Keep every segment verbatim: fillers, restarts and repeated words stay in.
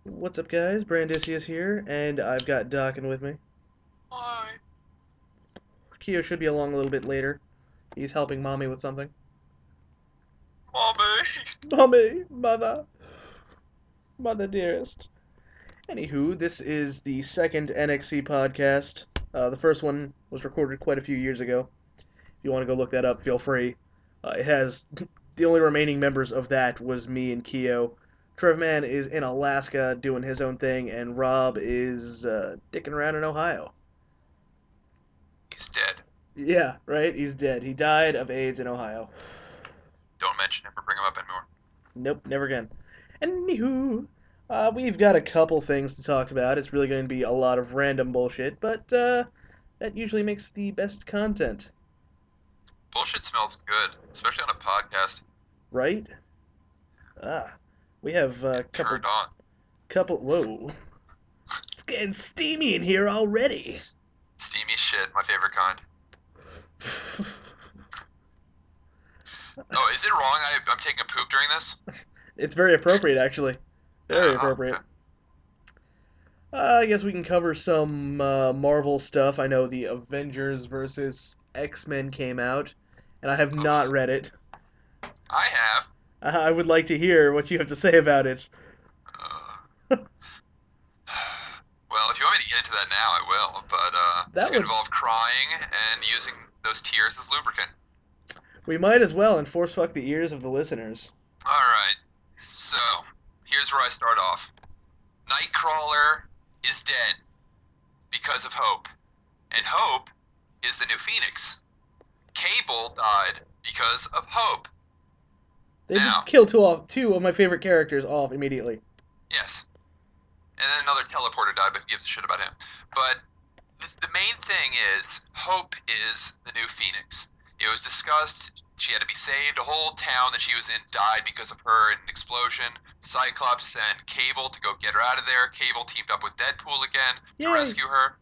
What's up, guys? Brandisius here, and I've got Dockin with me. Why? Keo should be along a little bit later. He's helping Mommy with something. Mommy! Mommy! Mother! Mother dearest. Anywho, this is the second N X C podcast. Uh, the first one was recorded quite a few years ago. If you want to go look that up, feel free. Uh, it has the only remaining members of that was me and Keo. Trevman is in Alaska doing his own thing, and Rob is uh, dicking around in Ohio. He's dead. Yeah, right? He's dead. He died of AIDS in Ohio. Don't mention him or bring him up anymore. Nope, never again. Anywho, uh, we've got a couple things to talk about. It's really going to be a lot of random bullshit, but uh, that usually makes the best content, Bullshit smells good, especially on a podcast. right? Ah, we have a Get couple, turned on. couple. Whoa, it's getting steamy in here already. Steamy shit, my favorite kind. Oh, is it wrong I, I'm taking a poop during this? It's very appropriate, actually. Very Yeah, oh, okay. appropriate. Uh, I guess we can cover some uh, Marvel stuff. I know the Avengers versus X-Men came out, and I have not Oof. read it. I have. Uh, I would like to hear what you have to say about it. Uh, well, if you want me to get into that now, I will, but uh, it's That going to would involve crying and using those tears as lubricant. we might as well and force fuck the ears of the listeners. Alright, so here's where I start off. Nightcrawler is dead because of Hope, and Hope is the new Phoenix. Cable died because of Hope. They just Now, kill two off two of my favorite characters off immediately. yes, and then another teleporter died, but who gives a shit about him? But the, the main thing is Hope is the new Phoenix. It was discussed she had to be saved. A whole town that she was in died because of her in an explosion. Cyclops sent Cable to go get her out of there. Cable teamed up with Deadpool again to Yay! rescue her.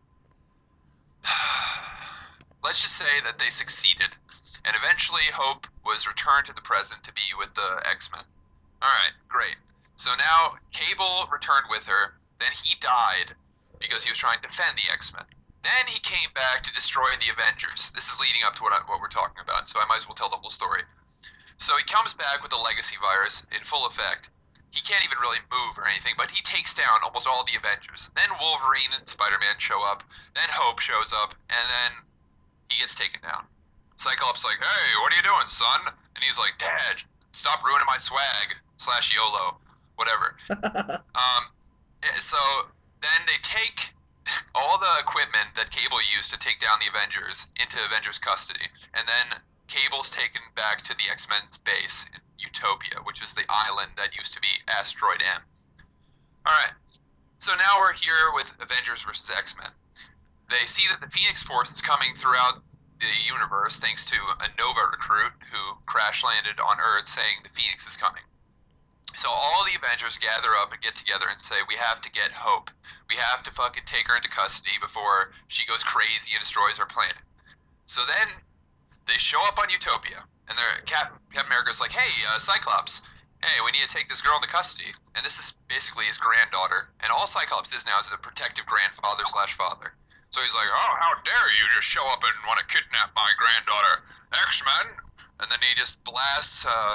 Let's just say that they succeeded, and eventually Hope was returned to the present to be with the X-Men. Alright, great. So now Cable returned with her, then he died because he was trying to defend the X-Men. Then he came back to destroy the Avengers. This is leading up to what, I, what we're talking about, so I might as well tell the whole story. So he comes back with the legacy virus in full effect. He can't even really move or anything, but he takes down almost all the Avengers. Then Wolverine and Spider-Man show up, then Hope shows up, and then he gets taken down. Cyclops like, hey, what are you doing, son? And he's like, Dad, stop ruining my swag. Slash YOLO. Whatever. Um, so then they take all the equipment that Cable used to take down the Avengers into Avengers custody. And then Cable's taken back to the X-Men's base in Utopia, which is the island that used to be Asteroid M. Alright. So now we're here with Avengers versus X-Men. They see that the Phoenix Force is coming throughout the universe thanks to a Nova recruit who crash landed on Earth saying the Phoenix is coming. So all the Avengers gather up and get together and say, we have to get Hope. We have to fucking take her into custody before she goes crazy and destroys our planet. So then they show up on Utopia, and they're, Captain, Captain America's like, hey, uh, Cyclops, hey, we need to take this girl into custody. And this is basically his granddaughter, and all Cyclops is now is a protective grandfather slash father. So he's like, oh, how dare you just show up and want to kidnap my granddaughter, X-Men? And then he just blasts, uh,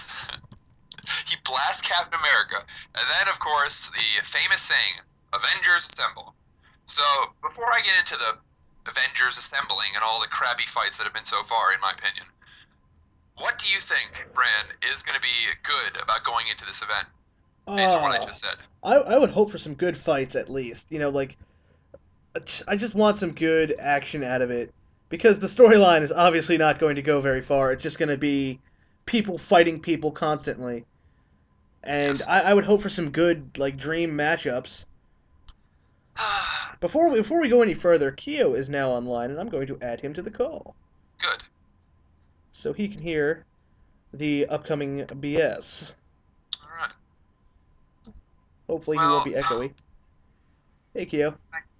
he blasts Captain America. And then, of course, the famous saying, Avengers Assemble. So, before I get into the Avengers assembling and all the crappy fights that have been so far, in my opinion, what do you think, Bran, is going to be good about going into this event, based on what I uh, just said? I I would hope for some good fights at least. You know, like I just want some good action out of it because the storyline is obviously not going to go very far. It's just going to be people fighting people constantly, and Yes. I, I would hope for some good like dream matchups. Before we, before we go any further, Keo is now online, and I'm going to add him to the call Good. so he can hear the upcoming B S. All right. Hopefully, he won't Well, be echoey. Hey, Keo.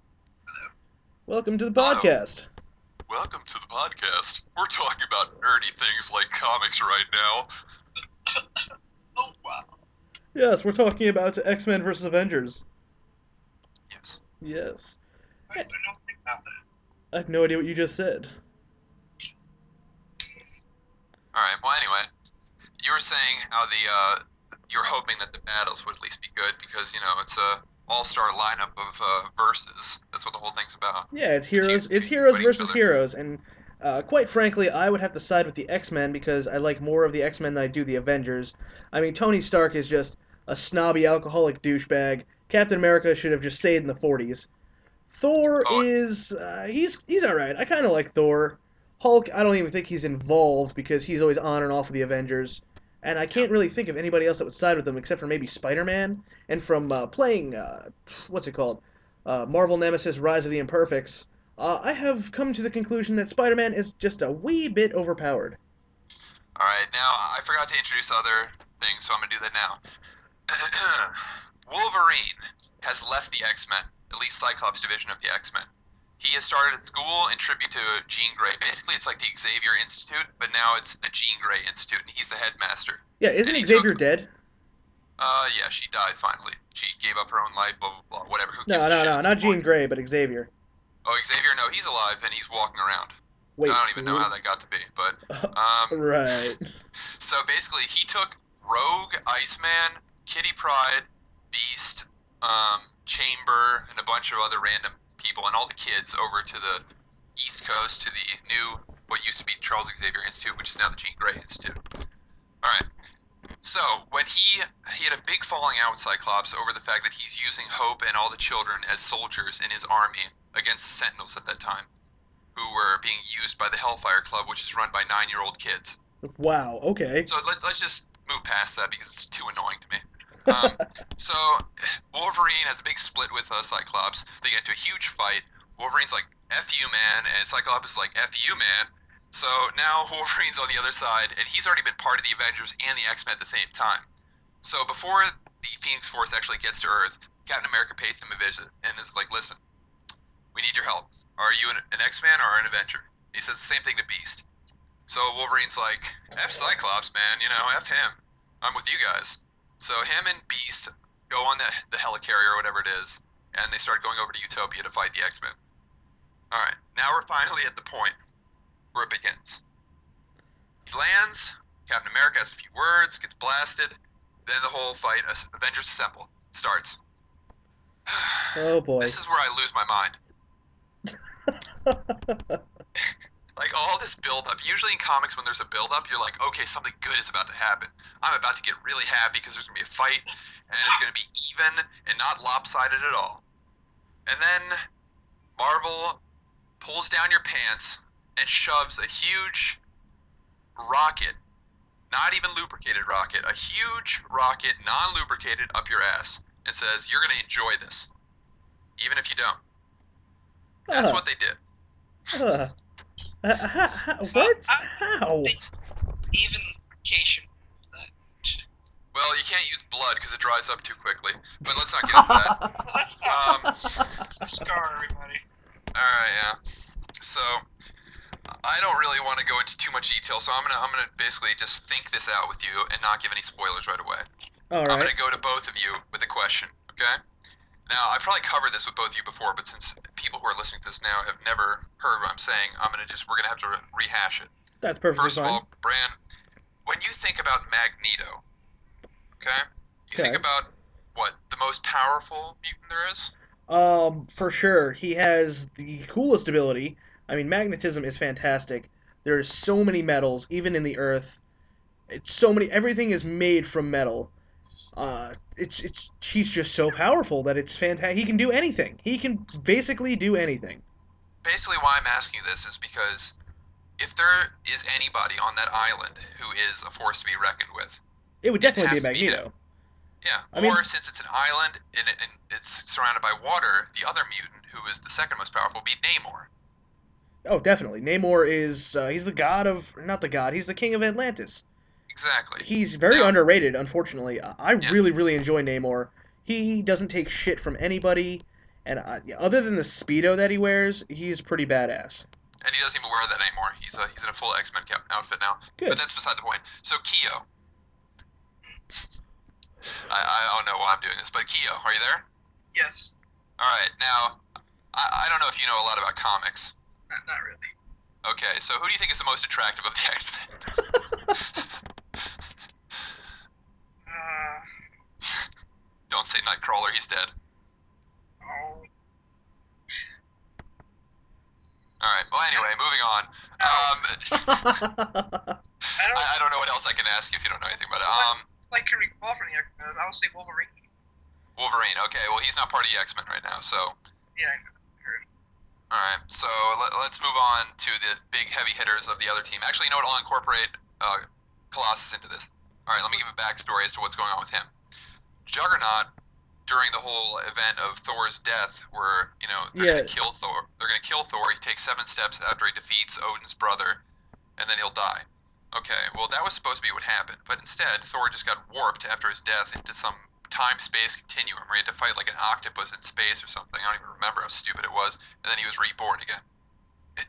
Welcome to the hello. podcast. Welcome to the podcast. We're talking about nerdy things like comics right now. Oh, wow. Yes, we're talking about X-Men versus Avengers. Yes. Yes. I, I don't think about that. I have no idea what you just said. All right. Well, anyway, you were saying how the uh, you're hoping that the battles would at least be good because you know it's a all-star lineup of uh, verses. That's what the whole thing's about. Yeah, it's The two, heroes. two It's heroes fighting each versus other. heroes, and uh, quite frankly, I would have to side with the X-Men because I like more of the X-Men than I do the Avengers. I mean, Tony Stark is just a snobby alcoholic douchebag. Captain America should have just stayed in the forties. Thor Oh, is uh, he's he's all right. I kind of like Thor. Hulk, I don't even think he's involved because he's always on and off of the Avengers. And I yeah. can't really think of anybody else that would side with them except for maybe Spider-Man. And from uh, playing, uh, what's it called, uh, Marvel Nemesis: Rise of the Imperfects, uh, I have come to the conclusion that Spider-Man is just a wee bit overpowered. All right. Now I forgot to introduce other things, so I'm gonna do that now. Wolverine has left the X-Men, at least Cyclops division of the X-Men. He has started a school in tribute to Jean Grey. Basically, it's like the Xavier Institute, but now it's the Jean Grey Institute, and he's the headmaster. Yeah, And isn't he Xavier took, dead? uh, yeah, she died finally. She gave up her own life, blah, blah, blah, whatever. Who gives No, a no, shit no, at this not Jean point? Grey, but Xavier. Oh, Xavier, no, he's alive, and he's walking around. Wait, I don't even know how that got to be, but, um, right. so basically, he took Rogue, Iceman, Kitty Pryde, Beast, um, Chamber, and a bunch of other random people, and all the kids over to the East Coast to the new, what used to be Charles Xavier Institute, which is now the Jean Grey Institute. All right. So when he he had a big falling out with Cyclops over the fact that he's using Hope and all the children as soldiers in his army against the Sentinels at that time, who were being used by the Hellfire Club, which is run by nine-year-old kids. Wow. Okay. So let's let's just move past that because it's too annoying to me. Um, so Wolverine has a big split with uh, Cyclops. They get into a huge fight. Wolverine's like, F you, man, and Cyclops is like, F you, man. So now Wolverine's on the other side, and he's already been part of the Avengers and the X-Men at the same time. So before the Phoenix Force actually gets to Earth, Captain America pays him a visit and is like, listen, we need your help. Are you an, an X-Man or an Avenger? He says the same thing to Beast. So Wolverine's like, F Cyclops, man, you know, F him. I'm with you guys. So him and Beast go on the, the helicarrier or whatever it is, and they start going over to Utopia to fight the X-Men. Alright, now we're finally at the point where it begins. He lands, Captain America has a few words, gets blasted, then the whole fight, Avengers Assemble, starts. Oh boy. This is where I lose my mind. Like, all this build-up. Usually in comics, when there's a build-up, you're like, okay, something good is about to happen. I'm about to get really happy because there's going to be a fight, and it's going to be even and not lopsided at all. And then Marvel pulls down your pants and shoves a huge rocket, not even lubricated rocket, a huge rocket, non-lubricated, up your ass, and says, you're going to enjoy this, even if you don't. That's Uh, what they did. uh, uh, how, how, what? How? Even location. Well, you can't use blood because it dries up too quickly, but let's not get into that. Well, that's Um, not scar everybody. Alright, yeah. So, I don't really want to go into too much detail, so I'm gonna I'm gonna basically just think this out with you and not give any spoilers right away. All I'm right. gonna go to both of you with a question, okay? Now, I probably covered this with both of you before, but since people who are listening to this now have never heard what I'm saying, I'm gonna just we're gonna have to re- rehash it. That's perfectly First of fine. all, Bran, when you think about Magneto, okay, you think Okay. about what the most powerful mutant there is. Um, for sure, he has the coolest ability. I mean, magnetism is fantastic. There's so many metals, even in the Earth. It's so many. Everything is made from metal. Uh, it's it's he's just so powerful that it's fantastic. He can do anything. He can basically do anything. Basically, why I'm asking you this is because if there is anybody on that island who is a force to be reckoned with, It would it definitely be has a to be him. Magneto. Yeah. I Or mean- since it's an island and, it, and it's surrounded by water, the other mutant who is the second most powerful would be Namor. Oh, definitely. Namor is uh, he's the god of not the god. He's the king of Atlantis. Exactly. He's very Now- underrated, unfortunately. I I Yeah. really, really enjoy Namor. He doesn't take shit from anybody, and uh, other than the speedo that he wears, he's pretty badass. And he doesn't even wear that anymore. He's uh, he's in a full X-Men cap outfit now. Good. But that's beside the point. So Kyo, I, I don't know why I'm doing this, but Keo, are you there? Yes. All right. Now, I, I don't know if you know a lot about comics. Not, not really. Okay, so who do you think is the most attractive of the X-Men? Uh, Don't say Nightcrawler, he's dead. oh. All right. Well, anyway, moving on. No. Um, I don't I, I don't know what else I can ask you if you don't know anything about it. Um, like to recall from the X-Men. I would say Wolverine. Wolverine. Okay, well, he's not part of the X-Men right now, so. Yeah, I know. All right, so let, let's move on to the big heavy hitters of the other team. Actually, you know what? I'll incorporate uh, Colossus into this. All right, let me give a backstory as to what's going on with him. Juggernaut, during the whole event of Thor's death, where you know they're Yeah. gonna kill Thor. They're gonna kill Thor. He takes seven steps after he defeats Odin's brother, and then he'll die. Okay, well that was supposed to be what happened, but instead Thor just got warped after his death into some time-space continuum where he had to fight like an octopus in space or something. I don't even remember how stupid it was. And then he was reborn again. It,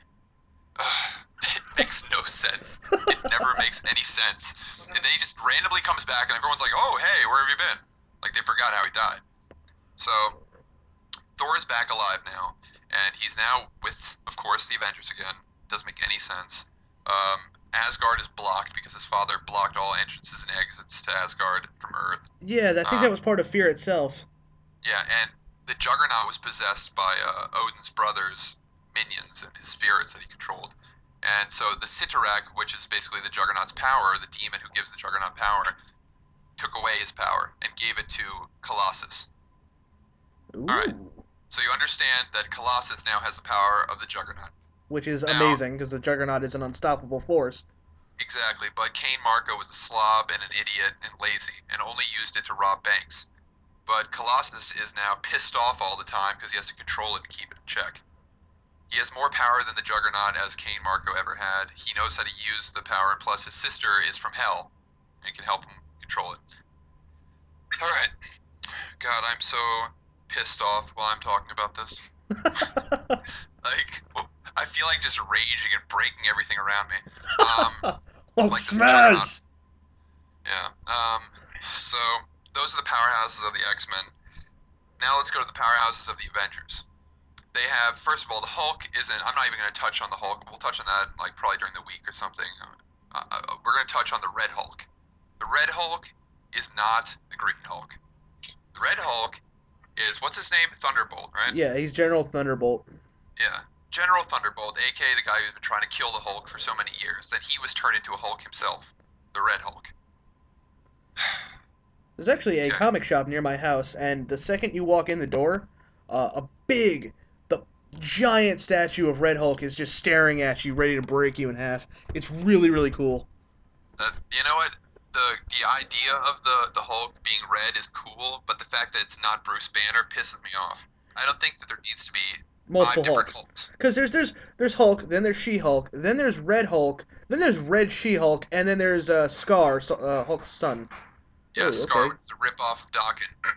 uh, it makes no sense. It never makes any sense. And then he just randomly comes back and everyone's like, oh, hey, where have you been? Like they forgot how he died. So Thor is back alive now, and he's now with, of course, the Avengers again. Doesn't make any sense. Um, Asgard is blocked because his father blocked all entrances and exits to Asgard from Earth. Yeah, I think Um, that was part of Fear itself. Yeah, and the Juggernaut was possessed by uh, Odin's brothers' minions and his spirits that he controlled. And so the Sitarak, which is basically the Juggernaut's power, the demon who gives the Juggernaut power, took away his power and gave it to Colossus. Ooh. right. So you understand that Colossus now has the power of the Juggernaut. Which is Now- amazing, because the Juggernaut is an unstoppable force. Exactly, but Cain Marko was a slob and an idiot and lazy, and only used it to rob banks. But Colossus is now pissed off all the time because he has to control it and keep it in check. He has more power than the Juggernaut as Cain Marko ever had. He knows how to use the power, and plus his sister is from Hell and can help him control it. Alright. God, I'm so pissed off while I'm talking about this. Like, I feel like just raging and breaking everything around me. Um, Hulk like this Juggernaut. smash! Yeah. Um, so, those are the powerhouses of the X-Men. Now let's go to the powerhouses of the Avengers. They have, first of all, the Hulk isn't, I'm not even going to touch on the Hulk. We'll touch on that, like, probably during the week or something. Uh, uh, we're going to touch on the Red Hulk. The Red Hulk is not the Green Hulk. The Red Hulk is, what's his name? Thunderbolt, right? Yeah, he's General Thunderbolt. Yeah. General Thunderbolt, aka the guy who's been trying to kill the Hulk for so many years, that he was turned into a Hulk himself. The Red Hulk. There's actually a Okay. comic shop near my house, and the second you walk in the door, uh, a big, the giant statue of Red Hulk is just staring at you, ready to break you in half. It's really, really cool. That, you know what? The the idea of the, the Hulk being red is cool, but the fact that it's not Bruce Banner pisses me off. I don't think that there needs to be Multiple five different Hulks. Hulks. Because there's there's there's Hulk, then there's She-Hulk, then there's Red Hulk, then there's Red She-Hulk, and then there's uh, Scar, so, uh, Hulk's son. Yeah, Oh, Scar, okay. which is a rip-off of Dawkins.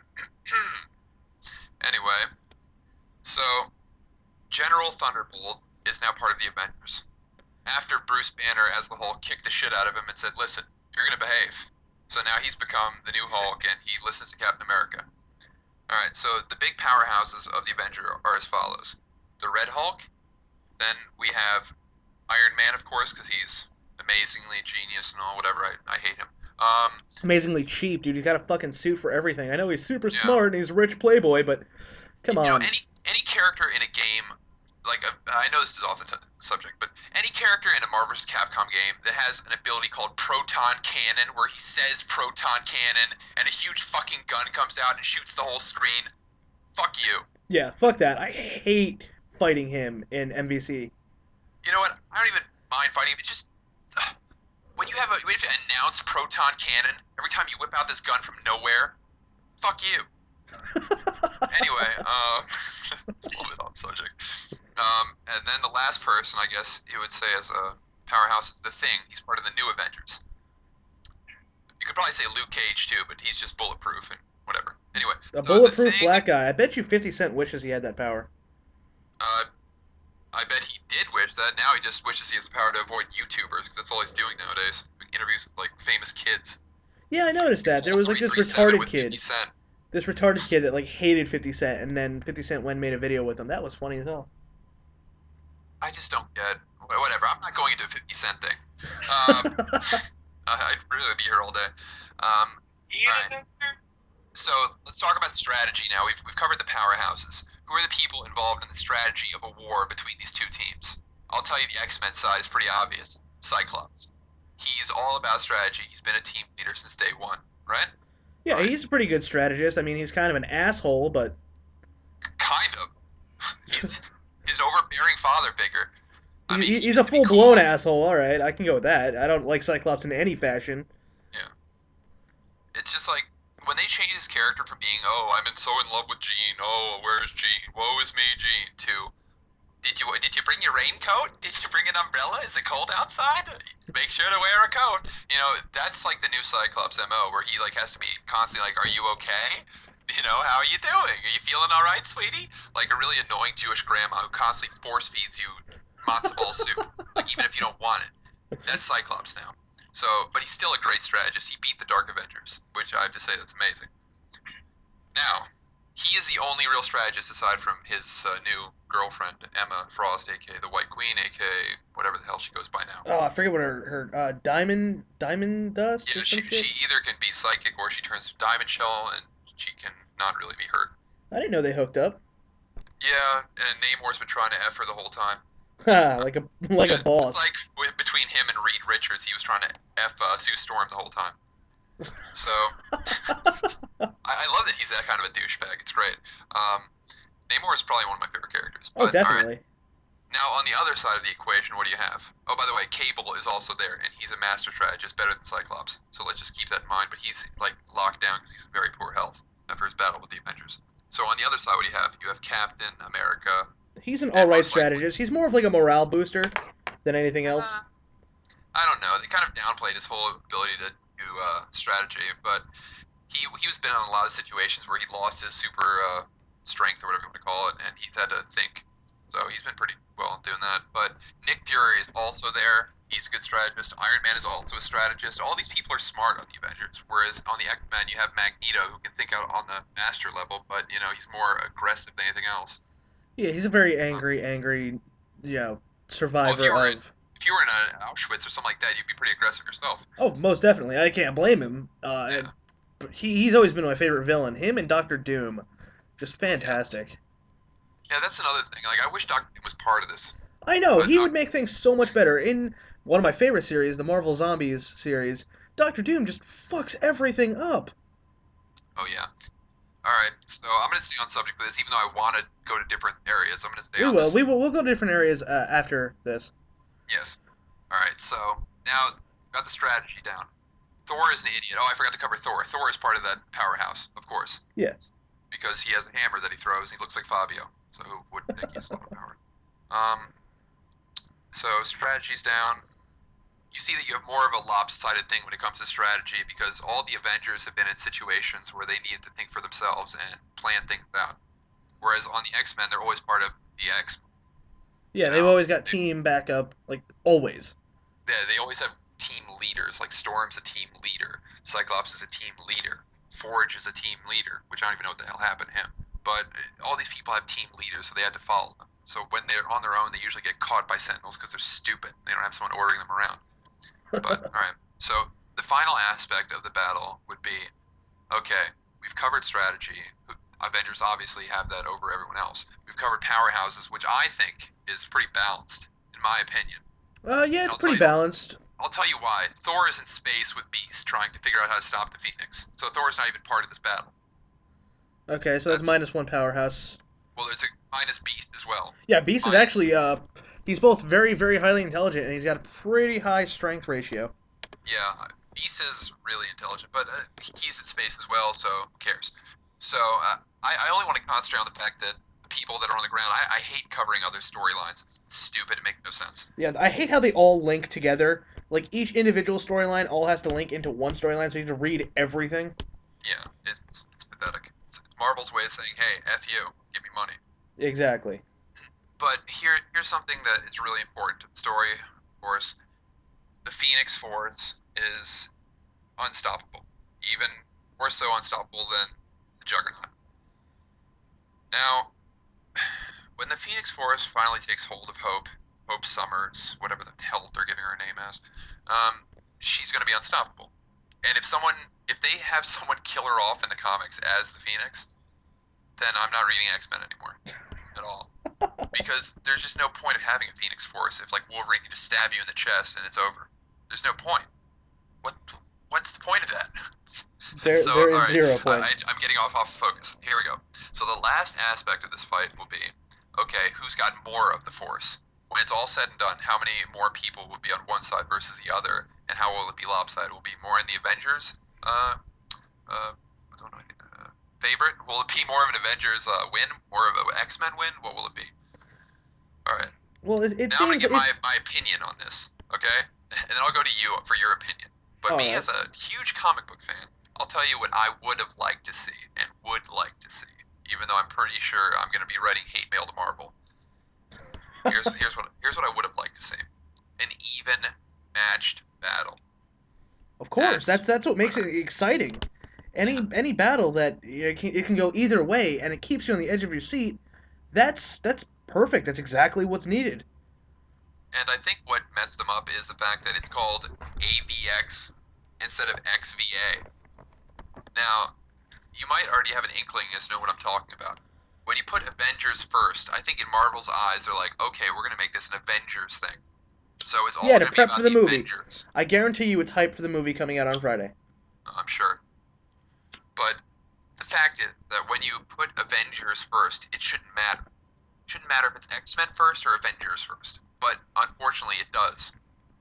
Anyway, so General Thunderbolt is now part of the Avengers. After Bruce Banner as the Hulk kicked the shit out of him and said, listen, you're going to behave. So now he's become the new Hulk and he listens to Captain America. Alright, so the big powerhouses of the Avenger are as follows. The Red Hulk, then we have Iron Man, of course, because he's amazingly genius and all, whatever, I, I hate him. Um, Amazingly cheap, dude. He's got a fucking suit for everything. I know he's super Yeah. smart and he's a rich playboy, but come you know, on. any any character in a game, like uh, I know this is off the t- subject, but any character in a Marvel versus. Capcom game that has an ability called Proton Cannon, where he says Proton Cannon, and a huge fucking gun comes out and shoots the whole screen, fuck you. Yeah, fuck that. I hate fighting him in M V C. You know what? I don't even mind fighting him. It's just uh, when you have a when you have to announce Proton Cannon every time you whip out this gun from nowhere, fuck you. Anyway, uh, it's a little bit off subject. Um, and then the last person, I guess you would say, as a powerhouse is the Thing. He's part of the new Avengers. You could probably say Luke Cage too, but he's just bulletproof and whatever. Anyway, A so bulletproof the Thing, black guy. I bet you fifty Cent wishes he had that power. Uh, I bet he did wish that. Now he just wishes he has the power to avoid YouTubers because that's all he's doing nowadays. Interviews with like famous kids. Yeah, I noticed that. There Whole was like this three thirty-seven retarded with fifty kid. Cent. This retarded kid that like hated fifty Cent, and then fifty Cent went and made a video with him. That was funny as hell. I just don't get wh- whatever. I'm not going into a fifty Cent thing. Um, I'd really be here all day. Um, He All is right. in there? so let's talk about strategy now. We've we've covered the powerhouses. Who are the people involved in the strategy of a war between these two teams? I'll tell you, the X-Men side is pretty obvious. Cyclops. He's all about strategy. He's been a team leader since day one, right? Yeah, Right. he's a pretty good strategist. I mean, he's kind of an asshole, but Kind of. He's he's an overbearing father figure. I mean, he, he he's a used to be full blown cool. asshole. All right, I can go with that. I don't like Cyclops in any fashion. It's just like when they changed his character from being, oh, I'm in so in love with Jean, oh, where's Jean? Woe is me, Jean, to did you did you bring your raincoat? Did you bring an umbrella? Is it cold outside? Make sure to wear a coat. You know, that's like the new Cyclops M O, where he like has to be constantly like, are you okay? You know, how are you doing? Are you feeling all right, sweetie? Like a really annoying Jewish grandma who constantly force feeds you matzo ball soup, like even if you don't want it. That's Cyclops now. So, but he's still a great strategist. He beat the Dark Avengers, which I have to say that's amazing. Now, he is the only real strategist aside from his uh, new girlfriend, Emma Frost, aka the White Queen, aka whatever the hell she goes by now. Oh, I forget what her her uh, diamond diamond dust Yeah, or she, some shit. she either can be psychic or she turns to Diamond Shell and she can not really be hurt. I didn't know they hooked up. Yeah, and Namor's been trying to F her the whole time. Ha, like a like Just, a boss. like w- between him and Reed Richards, he was trying to F uh, Sue Storm the whole time. So, I, I love that he's that kind of a douchebag. It's great. Um, Namor is probably one of my favorite characters. Oh, But, all right. definitely. Now, on the other side of the equation, what do you have? Oh, by the way, Cable is also there, and he's a master strategist, better than Cyclops. So let's just keep that in mind. But he's like locked down because he's in very poor health after his battle with the Avengers. So on the other side, what do you have? You have Captain America. He's an And all right most likely- strategist. He's more of like a morale booster than anything else. Uh, I don't know. They kind of downplayed his whole ability to do uh, strategy, but he he was been in a lot of situations where he lost his super uh, strength or whatever you want to call it, and he's had to think. So he's been pretty well doing that. But Nick Fury is also there. He's a good strategist. Iron Man is also a strategist. All these people are smart on the Avengers, whereas on the X-Men you have Magneto who can think out on the master level, but you know he's more aggressive than anything else. Yeah, he's a very angry, angry, you know, survivor were in- of. If you were in a Auschwitz or something like that, you'd be pretty aggressive yourself. Oh, most definitely. I can't blame him. Uh, Yeah. but he, he's always been my favorite villain. Him and Doctor Doom, just fantastic. Yeah, that's another thing. Like, I wish Doctor Doom was part of this. I know But he Doc- would make things so much better. In one of my favorite series, the Marvel Zombies series, Doctor Doom just fucks everything up. Oh yeah. All right. So I'm gonna stay on subject with this, even though I want to go to different areas. I'm gonna stay We on will. this. We will. We'll go to different areas uh, after this. Yes. All right. So now got the strategy down. Thor is an idiot. Oh, I forgot to cover Thor. Thor is part of that powerhouse, of course. Yeah. Because he has a hammer that he throws. And he looks like Fabio. So who wouldn't think he has a lot of power? Um. So strategy's down. You see that you have more of a lopsided thing when it comes to strategy because all the Avengers have been in situations where they needed to think for themselves and plan things out. Whereas on the X-Men, they're always part of the X. Yeah, You they've know, always got team backup, like always. They, they always have team leaders. Like Storm's a team leader. Cyclops is a team leader. Forge is a team leader, which I don't even know what the hell happened to him. But uh, all these people have team leaders, so they had to follow them. So when they're on their own, they usually get caught by Sentinels because they're stupid. They don't have someone ordering them around. But, alright. So, the final aspect of the battle would be, okay, we've covered strategy. Avengers obviously have that over everyone else. We've covered powerhouses, which I think is pretty balanced, in my opinion. Uh, yeah, it's I'll pretty tell you- balanced. I'll tell you why. Thor is in space with Beast, trying to figure out how to stop the Phoenix. So Thor's not even part of this battle. Okay, so that's, That's- minus one powerhouse. Well, there's a minus Beast as well. Yeah, Beast is minus- actually uh, he's both very, very highly intelligent, and he's got a pretty high strength ratio. Yeah, Beast is really intelligent, but uh, he's in space as well, so who cares? So uh, I, I only want to concentrate on the fact that the people that are on the ground, I, I hate covering other storylines. It's stupid. It makes no sense. Yeah, I hate how they all link together. Like each individual storyline all has to link into one storyline, so you have to read everything. Yeah, it's it's pathetic. It's, it's Marvel's way of saying, hey, F you, give me money. Exactly. But here, here's something that is really important to the story, of course. The Phoenix Force is unstoppable. even more so unstoppable than the Juggernaut. Now, when the Phoenix Force finally takes hold of Hope, Hope Summers, whatever the hell they're giving her name as, um, she's going to be unstoppable. And if someone, if they have someone kill her off in the comics as the Phoenix, then I'm not reading X-Men anymore at all. Because there's just no point of having a Phoenix Force if like Wolverine can just stab you in the chest and it's over. There's no point. What? What's the point of that? There, so, there is all right, zero I, point. I, I'm getting off off focus. Here we go. So the last aspect of this fight will be, okay, who's got more of the Force? When it's all said and done, how many more people will be on one side versus the other, and how will it be lopsided? Will it be more in the Avengers? Uh, uh, I don't know. I think, uh, favorite? Will it be more of an Avengers uh, win, more of an X-Men win? What will it be? All right. Well, it, it Now I'm seems gonna give it, my, my opinion on this, okay? And then I'll go to you for your opinion. But me Alright. as a huge comic book fan, I'll tell you what I would have liked to see and would like to see, even though I'm pretty sure I'm gonna be writing hate mail to Marvel. Here's here's what here's what I would have liked to see: an even matched battle. of course, That's that's that's what makes what it exciting. Any Yeah. any battle that it can, it can go either way, and it keeps you on the edge of your seat. That's that's perfect. That's exactly what's needed. And I think what messed them up is the fact that it's called A V X instead of X V A. Now, you might already have an inkling as to know what I'm talking about. When you put Avengers first, I think in Marvel's eyes, they're like, okay, we're going to make this an Avengers thing. So it's all Yeah, to going to be prep about for the the movie. Avengers, I guarantee you, it's hyped for the movie coming out on Friday. I'm sure. But the fact is that when you put Avengers first, it shouldn't matter. It shouldn't matter if it's X-Men first or Avengers first. But unfortunately, it does.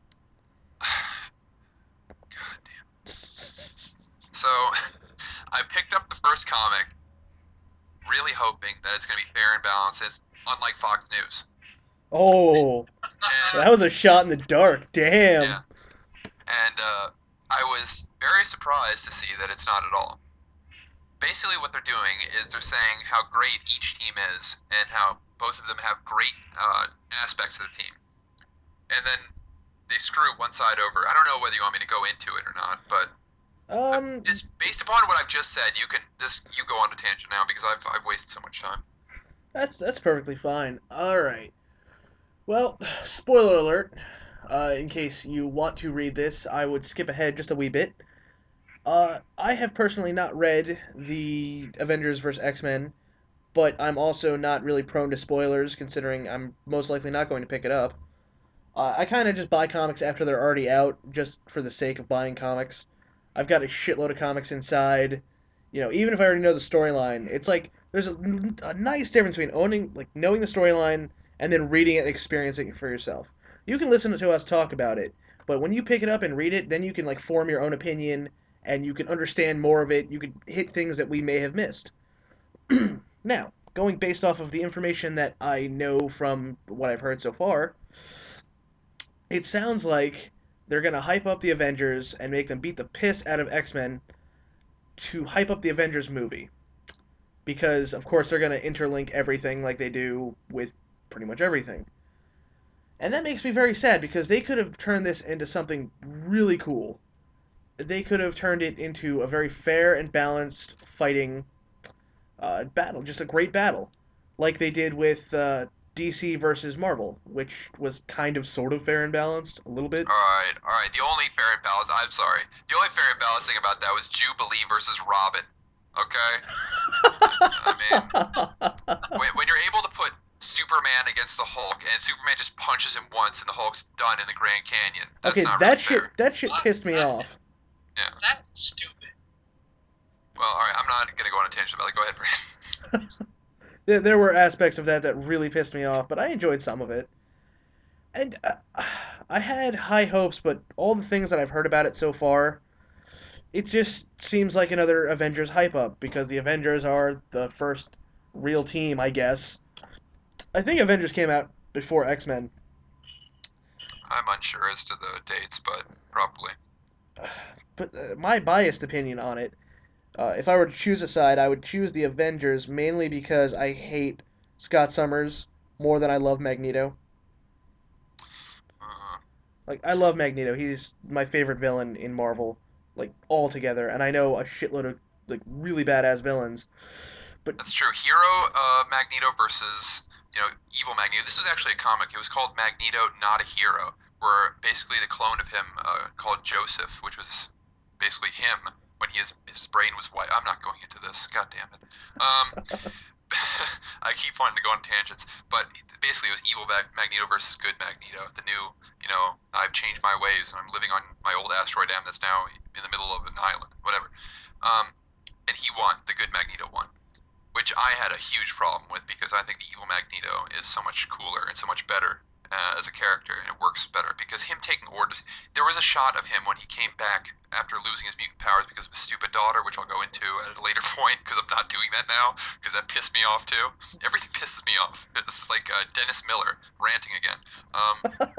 God damn. So, I picked up the first comic, really hoping that it's going to be fair and balanced. It's unlike Fox News. Oh, And, that was a shot in the dark. Damn. yeah. And uh, I was very surprised to see that it's not at all. Basically, what they're doing is they're saying how great each team is and how both of them have great uh, aspects of the team. And then they screw one side over. I don't know whether you want me to go into it or not, but Um, just based upon what I've just said, you can this you go on a tangent now because I've I've wasted so much time. that's that's perfectly fine. All right. Well, spoiler alert. Uh, in case you want to read this, I would skip ahead just a wee bit. Uh, I have personally not read the Avengers vs. X-Men, but I'm also not really prone to spoilers, considering I'm most likely not going to pick it up. Uh, I kind of just buy comics after they're already out, just for the sake of buying comics. I've got a shitload of comics inside. You know, even if I already know the storyline, it's like there's a, a nice difference between owning, like knowing the storyline, and then reading it and experiencing it for yourself. You can listen to us talk about it, but when you pick it up and read it, then you can like form your own opinion, and you can understand more of it. You can hit things that we may have missed. Now, going based off of the information that I know from what I've heard so far, it sounds like they're gonna hype up the Avengers and make them beat the piss out of X-Men to hype up the Avengers movie. Because of course they're gonna interlink everything like they do with pretty much everything. And that makes me very sad because they could have turned this into something really cool. They could have turned it into a very fair and balanced fighting uh, battle, just a great battle, like they did with uh, D C versus Marvel, which was kind of sort of fair and balanced, a little bit. All right, all right. The only fair and balanced. I'm sorry. The only fair and balanced thing about that was Jubilee versus Robin. Okay. I mean, when, when you're able to put Superman against the Hulk and Superman just punches him once and the Hulk's done in the Grand Canyon, that's Okay, not that really shit fair. that shit pissed me off. Yeah. That's stupid. Well, all right. I'm not gonna go on a tangent about it. Go ahead, Brandon. There, there were aspects of that that really pissed me off, but I enjoyed some of it. And uh, I had high hopes, but all the things that I've heard about it so far, it just seems like another Avengers hype up because the Avengers are the first real team, I guess. I think Avengers came out before X-Men, I'm unsure as to the dates, but probably. but uh, my biased opinion on it, uh, if I were to choose a side, I would choose the Avengers mainly because I hate Scott Summers more than I love Magneto. Uh, Like I love Magneto. He's my favorite villain in Marvel. like altogether, and I know a shitload of like really badass villains. But That's true. Hero uh, Magneto versus you know evil Magneto. This was actually a comic. It was called Magneto, Not a Hero, where basically the clone of him uh, called Joseph, which was basically him when he his, his brain was white. I'm not going into this. God damn it. Um, I keep wanting to go on tangents, but basically it was evil Magneto versus good Magneto. The new, you know, I've changed my ways and I'm living on my old asteroid M that's now in the middle of an island, whatever. Um, and he won. The good Magneto won, which I had a huge problem with because I think the evil Magneto is so much cooler and so much better uh, as a character, and it works better because him taking orders. There was a shot of him when he came back after losing his mutant powers because of his stupid daughter, which I'll go into at a later point because I'm not doing that now because that pissed me off too. Everything pisses me off. It's like uh, Dennis Miller ranting again. Um,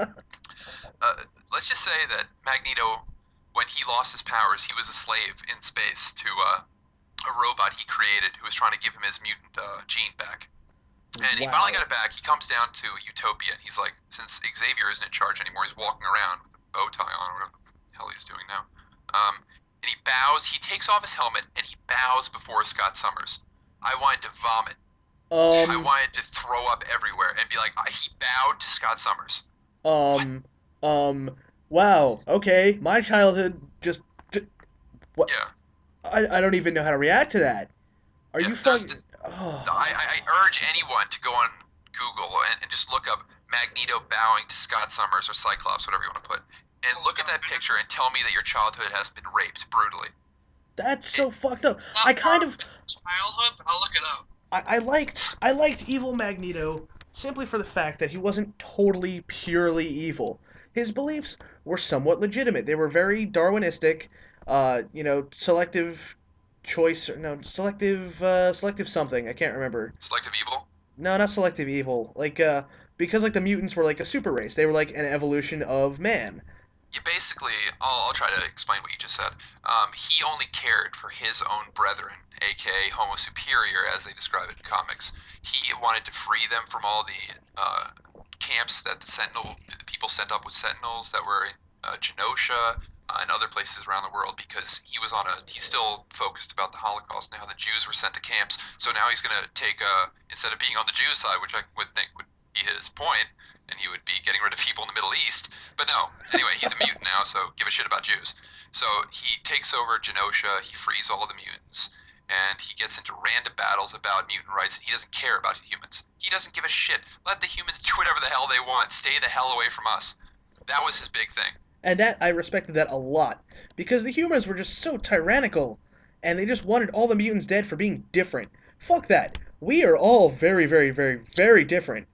uh, let's just say that Magneto, when he lost his powers, he was a slave in space to uh, a robot he created who was trying to give him his mutant uh, gene back. And he wow. finally got it back. He comes down to Utopia, and he's like, since Xavier isn't in charge anymore, he's walking around with a bow tie on, or whatever the hell he's doing now. Um, and he bows. He takes off his helmet, and he bows before Scott Summers. I wanted to vomit. Um, I wanted to throw up everywhere and be like, he bowed to Scott Summers. Um, um, wow. Okay, my childhood just, just what? Yeah. I, I don't even know how to react to that. Are Yeah, you there's fucking? the- Oh. I, I urge anyone to go on Google and, and just look up Magneto bowing to Scott Summers or Cyclops, whatever you want to put, and look at that picture and tell me that your childhood has been raped brutally. That's so fucked up. It's not I kind of, childhood, but I'll look it up. I, I liked, I liked evil Magneto simply for the fact that he wasn't totally purely evil. His beliefs were somewhat legitimate. They were very Darwinistic, uh, you know, selective choice, or no, selective, uh, selective something. I can't remember. Selective evil? No, not selective evil. Like, uh, because like the mutants were like a super race. They were like an evolution of man. You basically, I'll, I'll try to explain what you just said. Um, he only cared for his own brethren, aka Homo Superior, as they describe it in comics. He wanted to free them from all the uh, camps that the Sentinel the people sent up with Sentinels that were in uh, Genosha uh, and other places around the world because he was on a he's still focused about the Holocaust and how the Jews were sent to camps. So now he's going to take uh, instead of being on the Jews side, which I would think would be his point, and he would be getting rid of people in the Middle East. But no, anyway, he's a mutant now, so give a shit about Jews. So he takes over Genosha, he frees all the mutants, and he gets into random battles about mutant rights, and he doesn't care about humans. He doesn't give a shit. Let the humans do whatever the hell they want. Stay the hell away from us. That was his big thing. And that, I respected that a lot. Because the humans were just so tyrannical. And they just wanted all the mutants dead for being different. Fuck that. We are all very, very, very, very different.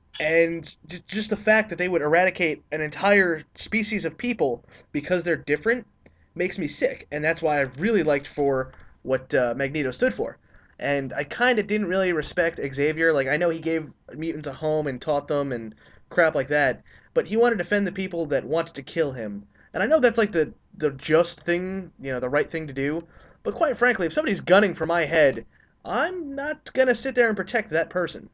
And j- just the fact that they would eradicate an entire species of people because they're different makes me sick. And that's why I really liked for what uh, Magneto stood for. And I kind of didn't really respect Xavier. Like, I know he gave mutants a home and taught them and crap like that, but he wanted to defend the people that wanted to kill him. And I know that's like the, the just thing, you know, the right thing to do. But quite frankly, if somebody's gunning for my head, I'm not going to sit there and protect that person.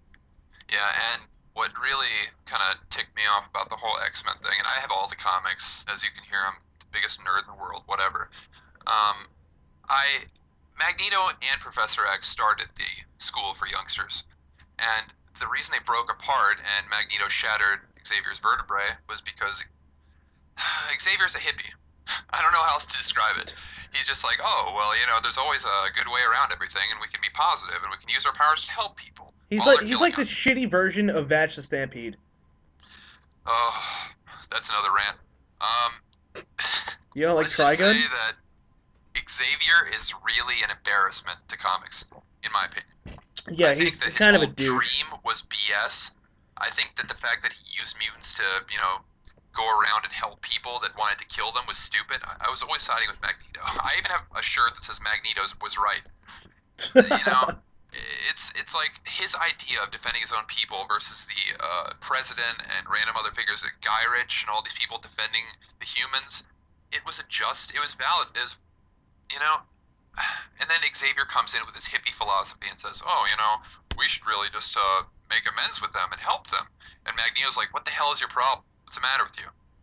Yeah, and what really kind of ticked me off about the whole X-Men thing, and I have all the comics, as you can hear, I'm the biggest nerd in the world, whatever. Um, I Magneto and Professor X started the school for youngsters, and the reason they broke apart and Magneto shattered Xavier's vertebrae was because Xavier's a hippie. I don't know how else to describe it. He's just like, oh, well, you know, there's always a good way around everything, and we can be positive, and we can use our powers to help people. He's while like they're he's killing like the us. shitty version of Vatch the Stampede. Oh, that's another rant. Um, You know, like let's just Trigun? say that Xavier is really an embarrassment to comics, in my opinion. Yeah, I think he's that his kind of a whole douche. dream was B S. I think that the fact that he used mutants to, you know, go around and help people that wanted to kill them was stupid. I, I was always siding with Magneto. I even have a shirt that says Magneto was right. You know, it's it's like his idea of defending his own people versus the uh, president and random other figures like Guy Rich and all these people defending the humans. It was a just, it was valid, as you know. And then Xavier comes in with his hippie philosophy and says, "Oh, you know, we should really just uh, make amends with them and help them." And Magneto's like, "What the hell is your problem? What's the matter with you?"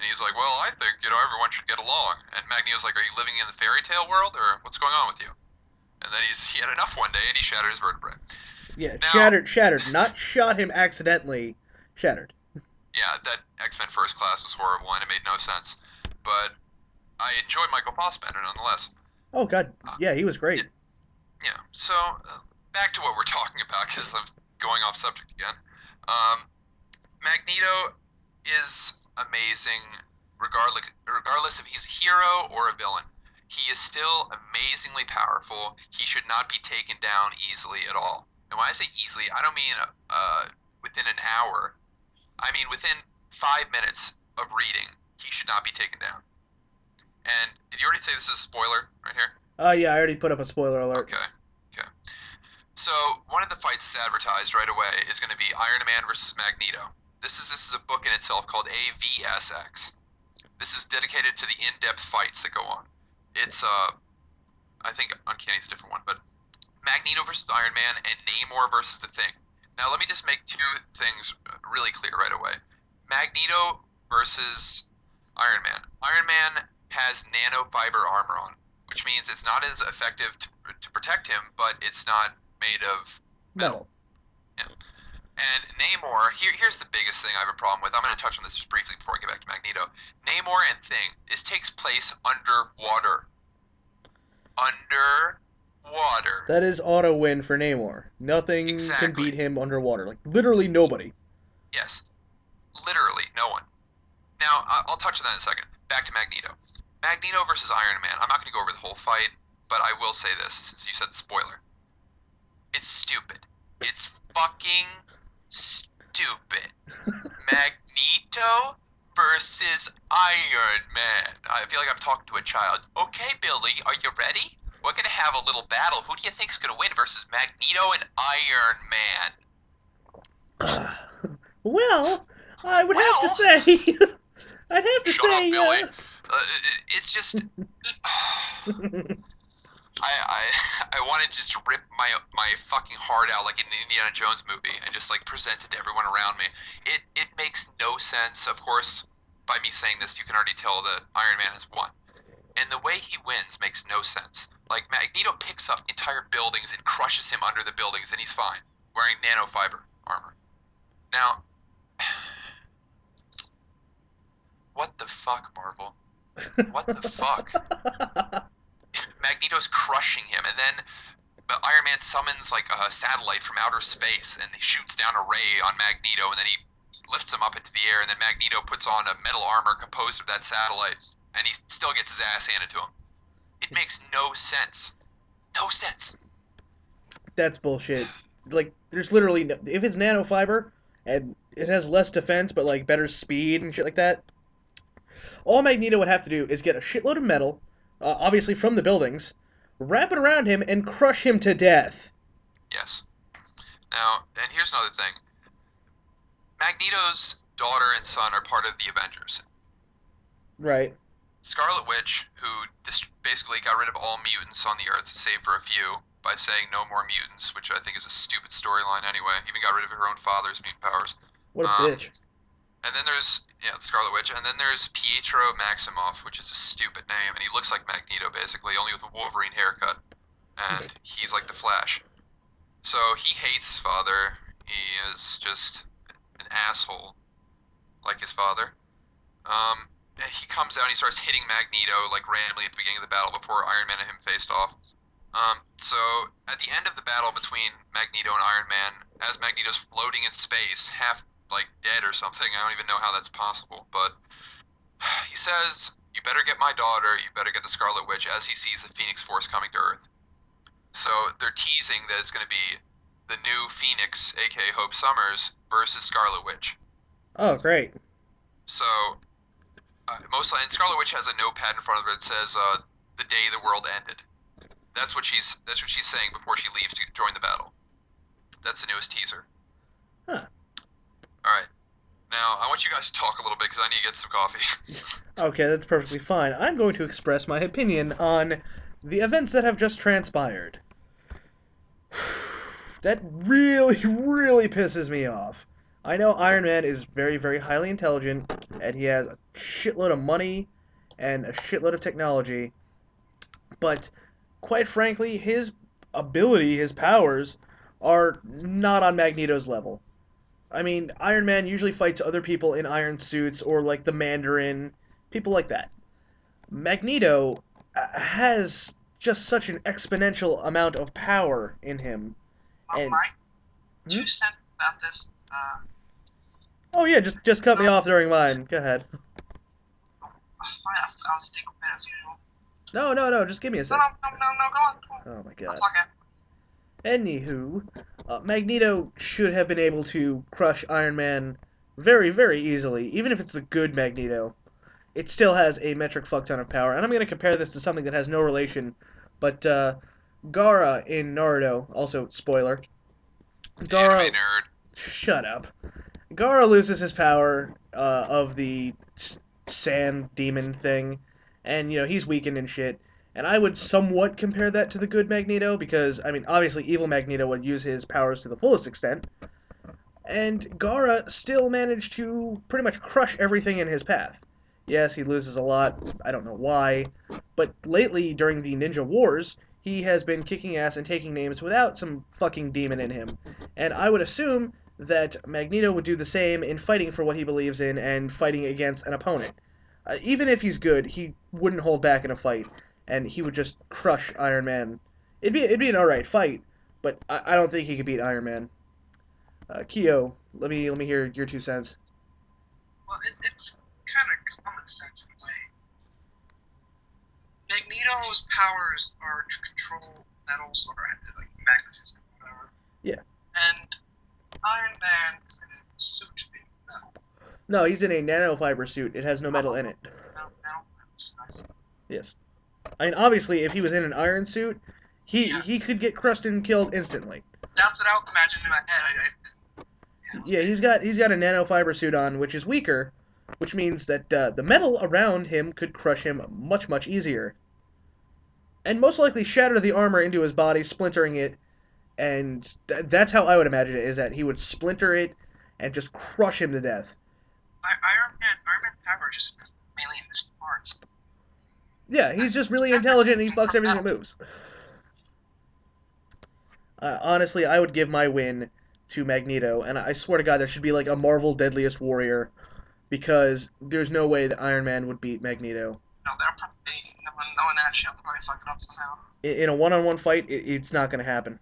And he's like, well, I think, you know, everyone should get along. And Magneto's like, are you living in the fairy tale world, or what's going on with you? And then he's he had enough one day, and he shattered his vertebrae. Yeah, Now- shattered, shattered. Not shot him accidentally. Shattered. Yeah, that X-Men First Class was horrible, and it made no sense. But I enjoyed Michael Fassbender nonetheless. Oh god, yeah, he was great. Yeah, so uh, back to what we're talking about, because I'm going off subject again. Um, Magneto is amazing, regardless regardless if he's a hero or a villain. He is still amazingly powerful. He should not be taken down easily at all. And when I say easily, I don't mean uh, within an hour. I mean within five minutes of reading, he should not be taken down. And did you already say this is a spoiler right here? Uh, yeah, I already put up a spoiler alert. Okay, okay. So one of the fights that's advertised right away is going to be Iron Man versus Magneto. This is this is a book in itself called A V S X. This is dedicated to the in-depth fights that go on. It's uh, I think Uncanny's a different one, but Magneto versus Iron Man and Namor versus the Thing. Now let me just make two things really clear right away. Magneto versus Iron Man. Iron Man has nanofiber armor on, which means it's not as effective to, to protect him, but it's not made of metal. Metal. And Namor, here, here's the biggest thing I have a problem with. I'm going to touch on this just briefly before I get back to Magneto. Namor and Thing, this takes place underwater. Underwater. That is auto win for Namor. Nothing Exactly. can beat him underwater. Like, literally nobody. Yes. Literally, no one. Now, I- I'll touch on that in a second. Back to Magneto. Magneto versus Iron Man. I'm not going to go over the whole fight, but I will say this, since you said the spoiler. It's stupid. It's fucking stupid. Magneto versus Iron Man. I feel like I'm talking to a child. Okay, Billy, are you ready? We're going to have a little battle. Who do you think's going to win versus Magneto and Iron Man? Well, I would Well- have to say... I'd have to Shut say... up, Billy. uh, Uh, it's just... I, I I want to just rip my my fucking heart out like in an Indiana Jones movie and just like present it to everyone around me. It it makes no sense. Of course, by me saying this, you can already tell that Iron Man has won. And the way he wins makes no sense. Like Magneto picks up entire buildings and crushes him under the buildings, and he's fine, wearing nanofiber armor. Now, what the fuck, Marvel? What the fuck? Magneto's crushing him, and then Iron Man summons like a satellite from outer space, and he shoots down a ray on Magneto, and then he lifts him up into the air, and then Magneto puts on a metal armor composed of that satellite, and he still gets his ass handed to him. It makes no sense. No sense. That's bullshit. Like, there's literally... No, if it's nanofiber, and it has less defense, but, like, better speed and shit like that, all Magneto would have to do is get a shitload of metal, uh, obviously from the buildings, wrap it around him, and crush him to death. Yes. Now, and here's another thing. Magneto's daughter and son are part of the Avengers. Right. Scarlet Witch, who dis- basically got rid of all mutants on the Earth, save for a few, by saying no more mutants, which I think is a stupid storyline anyway. Even got rid of her own father's mutant powers. What a Um, bitch. And then there's, yeah, the Scarlet Witch, and then there's Pietro Maximoff, which is a stupid name, and he looks like Magneto, basically, only with a Wolverine haircut. And he's like the Flash. So he hates his father. He is just an asshole, like his father. Um, and he comes out and he starts hitting Magneto, like, randomly at the beginning of the battle before Iron Man and him faced off. Um, so, at the end of the battle between Magneto and Iron Man, as Magneto's floating in space, half like dead or something. I don't even know how that's possible, but he says, "You better get my daughter. You better get the Scarlet Witch," as he sees the Phoenix Force coming to Earth. So they're teasing that it's going to be the new Phoenix, aka Hope Summers, versus Scarlet Witch. Oh, great. So uh, most and Scarlet Witch has a notepad in front of her that says, uh, "The day the world ended." That's what she's that's what she's saying before she leaves to join the battle. That's the newest teaser. Huh. All right. Now, I want you guys to talk a little bit because I need to get some coffee. Okay, that's perfectly fine. I'm going to express my opinion on the events that have just transpired. That really, really pisses me off. I know Iron Man is very, very highly intelligent, and he has a shitload of money and a shitload of technology. But quite frankly, his ability, his powers, are not on Magneto's level. I mean, Iron Man usually fights other people in iron suits or like the Mandarin, people like that. Magneto uh, has just such an exponential amount of power in him. Uh, And my hmm? two cents about this. Uh, Oh yeah, just just cut me no, off during mine. Go ahead. oh, fine, I'll, I'll stick with it as usual. No, no, no, just give me a No, sec. no, no, no, no, go on. Go on. Oh my I'll god. talk after. Anywho, uh, Magneto should have been able to crush Iron Man very, very easily, even if it's the good Magneto. It still has a metric fuck ton of power, and I'm going to compare this to something that has no relation, but uh, Gaara in Naruto, also spoiler. Anime Gaara, nerd. shut up. Gaara loses his power uh, of the s- sand demon thing, and you know he's weakened and shit. And I would somewhat compare that to the good Magneto because I mean, obviously, evil Magneto would use his powers to the fullest extent, and Gaara still managed to pretty much crush everything in his path. Yes, he loses a lot. I don't know why, but lately during the Ninja Wars, he has been kicking ass and taking names without some fucking demon in him. And I would assume that Magneto would do the same in fighting for what he believes in and fighting against an opponent. Uh, even if he's good, he wouldn't hold back in a fight, and he would just crush Iron Man. It'd be it'd be an alright fight, but I, I don't think he could beat Iron Man. Uh, Kyo, let me let me hear your two cents. Well, it, it's kind of common sense in a way. Magneto's powers are to control metals or like magnetism or whatever. Yeah. And Iron Man is in a suit made of metal. No, he's in a nanofiber suit. It has no metal Oh, in it. metal, metal, metal. Yes. I mean, obviously, if he was in an iron suit, he Yeah. he could get crushed and killed instantly. That's what I would imagine in my head. I, I, yeah, Yeah, he's got he's got a nanofiber suit on, which is weaker, which means that uh, the metal around him could crush him much much easier, and most likely shatter the armor into his body, splintering it. And th- that's how I would imagine it: is that he would splinter it and just crush him to death. I, Iron Man, Iron Man power just is mainly in his parts. Yeah, he's just really Not intelligent and he everything fucks from everything that metal. moves. Uh, honestly, I would give my win to Magneto, and I swear to God, there should be like a Marvel Deadliest Warrior, because there's no way that Iron Man would beat Magneto. No, they're probably knowing, knowing that shit. They'll probably fuck it up somehow. In, in a one-on-one fight, it, it's not going to happen.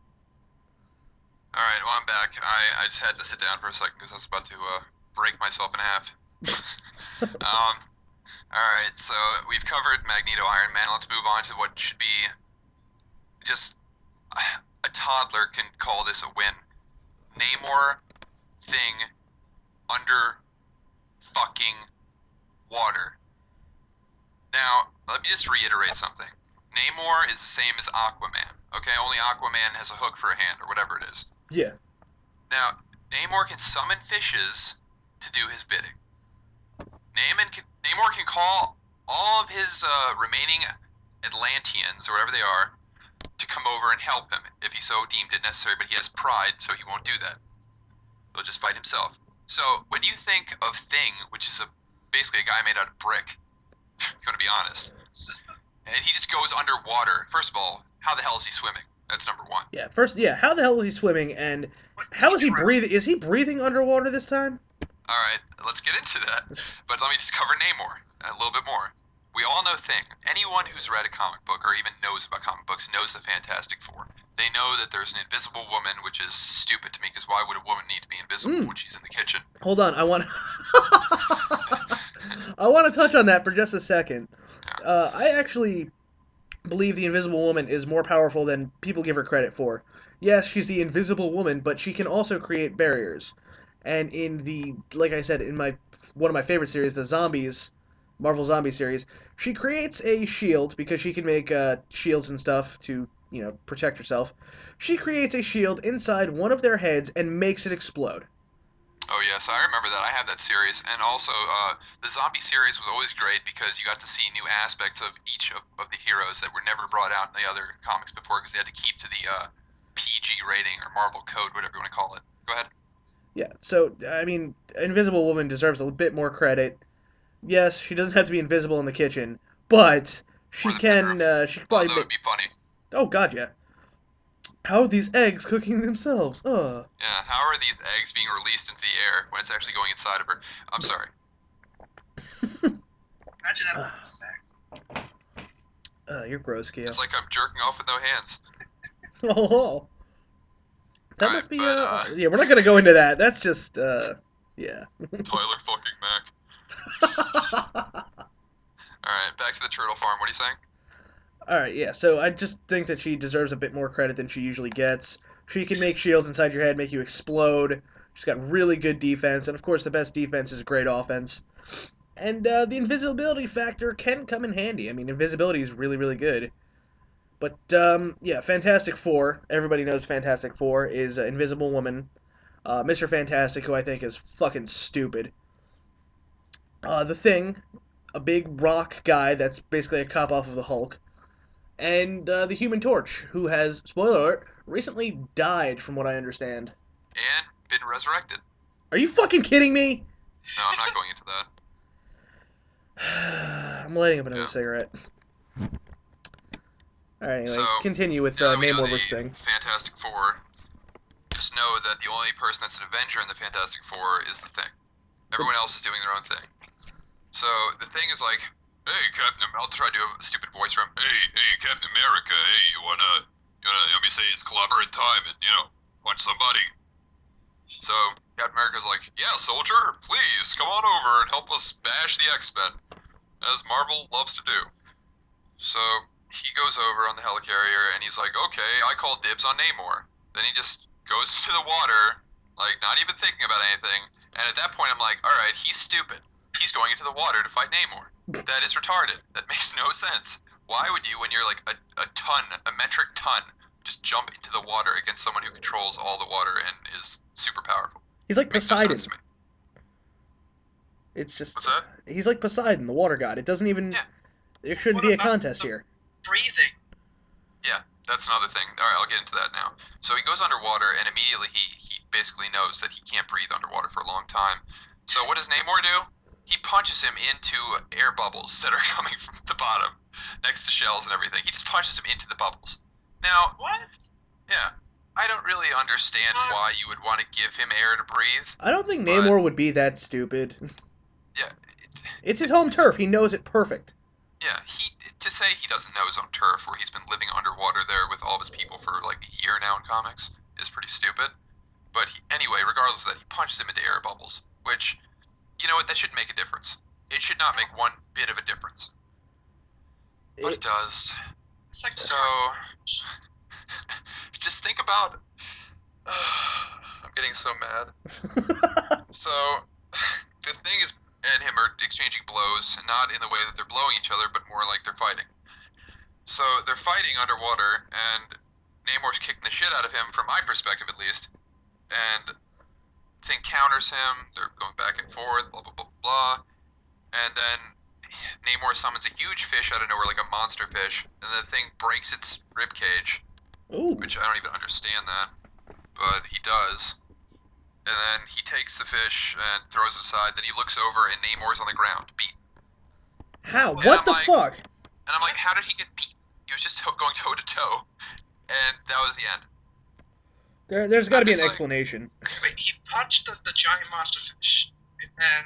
All right, well I'm back. I, I just had to sit down for a second because I was about to uh, break myself in half. um, all right, so we've covered Magneto, Iron Man. Let's move on to what should be just a toddler can call this a win. Namor thing under fucking water. Now, let me just reiterate something. Namor is the same as Aquaman, okay? Only Aquaman has a hook for a hand, or whatever it is. Yeah. Now, Namor can summon fishes to do his bidding. Namor can, Namor can call all of his uh, remaining Atlanteans, or whatever they are, to come over and help him if he so deemed it necessary, but he has pride, so he won't do that. He'll just fight himself. So, when you think of Thing, which is a basically a guy made out of brick, if you want to be honest, and he just goes underwater, first of all, how the hell is he swimming? That's number one. Yeah. First, yeah. How the hell is he swimming, and What, how is he drown? breathing? Is he breathing underwater this time? All right, let's get into that. But let me just cover Namor a little bit more. We all know Thing. Anyone who's read a comic book or even knows about comic books knows the Fantastic Four. They know that there's an invisible woman, which is stupid to me because why would a woman need to be invisible Mm. when she's in the kitchen? Hold on. I want. I want to touch on that for just a second. Uh, I actually believe the Invisible Woman is more powerful than people give her credit for. Yes, she's the Invisible Woman, but she can also create barriers. And in the, like I said, in my one of my favorite series, the Zombies, Marvel Zombie series, she creates a shield because she can make uh, shields and stuff to, you know, protect herself. She creates a shield inside one of their heads and makes it explode. Oh yes, I remember that. I had that series, and also uh, the zombie series was always great because you got to see new aspects of each of, of the heroes that were never brought out in the other comics before because they had to keep to the uh, P G rating or Marvel code, whatever you want to call it. Go ahead. Yeah, so, I mean, Invisible Woman deserves a bit more credit. Yes, she doesn't have to be invisible in the kitchen, but Or she the can, bedroom. uh, she could probably Although make... it'd be funny. Oh, God, yeah. How are these eggs cooking themselves? Ugh. Yeah, how are these eggs being released into the air when it's actually going inside of her? I'm sorry. Imagine having Ah. sex. Uh, you're gross, Keo. It's like I'm jerking off with no hands. Oh, that Alright, must be, but, uh... uh, Yeah, we're not gonna go into that. That's just, uh... Yeah. Tyler fucking Mac. Alright, back to the turtle farm. What are you saying? Alright, yeah, so I just think that she deserves a bit more credit than she usually gets. She can make shields inside your head, make you explode. She's got really good defense, and of course the best defense is a great offense. And uh, the invisibility factor can come in handy. I mean, invisibility is really, really good. But, um, yeah, Fantastic Four, everybody knows Fantastic Four, is uh, Invisible Woman. Uh, Mister Fantastic, who I think is fucking stupid. Uh, the Thing, a big rock guy that's basically a cop off of the Hulk. And uh, the Human Torch, who has, spoiler alert, recently died, from what I understand. And been resurrected. Are you fucking kidding me? No, I'm not going into that. I'm lighting up another Yeah. cigarette. Alright, anyway, So, continue with now uh, that we know Namor the versus Thing. Fantastic Four, just know that the only person that's an Avenger in the Fantastic Four is the Thing. Everyone else is doing their own thing. So the Thing is like, hey, Captain, I'll try to do a stupid voice from, hey, hey, Captain America, hey, you wanna, you wanna, let me say it's clobber in time and, you know, punch somebody. So Captain America's like, yeah, soldier, please come on over and help us bash the X-Men, as Marvel loves to do. So he goes over on the helicarrier and he's like, okay, I call dibs on Namor. Then he just goes into the water, like not even thinking about anything. And at that point, I'm like, all right, he's stupid. He's going into the water to fight Namor. That is retarded. That makes no sense. Why would you, when you're like a, a ton, a metric ton, just jump into the water against someone who controls all the water and is super powerful? He's like Makes no Poseidon. sense to me. It's just... What's that? He's like Poseidon, the water god. It doesn't even... Yeah. There shouldn't What be a about contest the- here. Breathing. Yeah, that's another thing. All right, I'll get into that now. So he goes underwater, and immediately he, he basically knows that he can't breathe underwater for a long time. So what does Namor do? He punches him into air bubbles that are coming from the bottom, next to shells and everything. He just punches him into the bubbles. Now, What? yeah, I don't really understand why you would want to give him air to breathe. I don't think But- Namor would be that stupid. Yeah, it, It's his home turf. He knows it perfect. yeah. He to say he doesn't know his own turf, where he's been living underwater there with all of his people for like a year now in comics, is pretty stupid. But he, anyway, regardless of that, he punches him into air bubbles, which, you know what, that shouldn't make a difference. It should not make one bit of a difference. But it It- does. It's like So, just think about... I'm getting so mad. So, the Thing is and him are exchanging blows, not in the way that they're blowing each other, but more like they're fighting. So, they're fighting underwater, and Namor's kicking the shit out of him, from my perspective at least, and Thing counters him, they're going back and forth, blah, blah, blah, blah, and then Namor summons a huge fish out of nowhere, like a monster fish, and the Thing breaks its rib cage, Ooh. which I don't even understand that, but he does. And then he takes the fish and throws it aside, then he looks over and Namor's on the ground, beat. How? And What I'm the like- fuck? And I'm like, how did he get beat? He was just to- going toe to toe, and that was the end. There, there's got to I'm be an just like- explanation. Wait, he punched the, the giant monster fish, and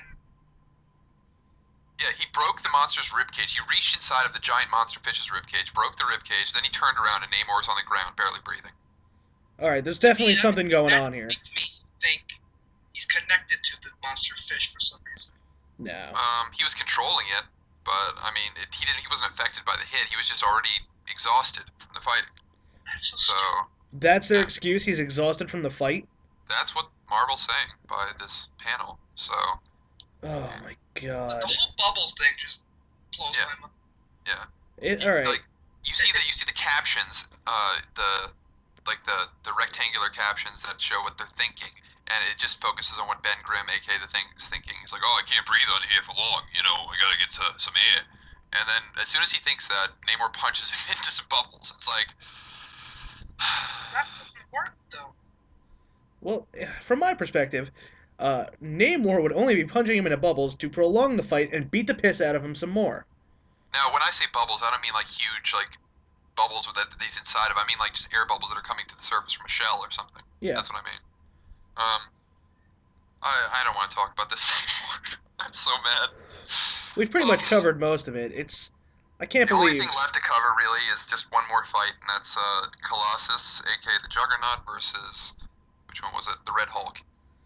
Yeah, he broke the monster's rib cage. He reached inside of the giant monster fish's rib cage, broke the rib cage, then he turned around and Namor's on the ground, barely breathing. All right, there's definitely Yeah, something going that on here. makes me think he's connected to the monster fish for some reason. No. Um, he was controlling it, but I mean, it, he didn't. He wasn't affected by the hit. He was just already exhausted from the fighting. That's so, So stupid. That's their yeah. excuse? He's exhausted from the fight? that's what Marvel's saying by this panel. So Oh my The, god. the whole bubbles thing just blows Yeah. my mind. It, you- all right. like you see the you see the captions, uh, the like the the rectangular captions that show what they're thinking, and it just focuses on what Ben Grimm, aka the Thing, is thinking. He's like, oh, I can't breathe on here for long. You know, I gotta get to some air. And then as soon as he thinks that, Namor punches him into some bubbles. It's like, That doesn't work though. Well, from my perspective, uh, Namor would only be punching him into bubbles to prolong the fight and beat the piss out of him some more. Now, when I say bubbles, I don't mean like huge, like bubbles with that he's inside of. I mean like just air bubbles that are coming to the surface from a shell or something. Yeah. That's what I mean. Um, I I don't want to talk about this anymore. I'm so mad. We've pretty Um, much covered most of it. It's, I can't The only believe. thing left to cover really is just one more fight, and that's uh, Colossus, aka the Juggernaut, versus which one was it? The Red Hulk.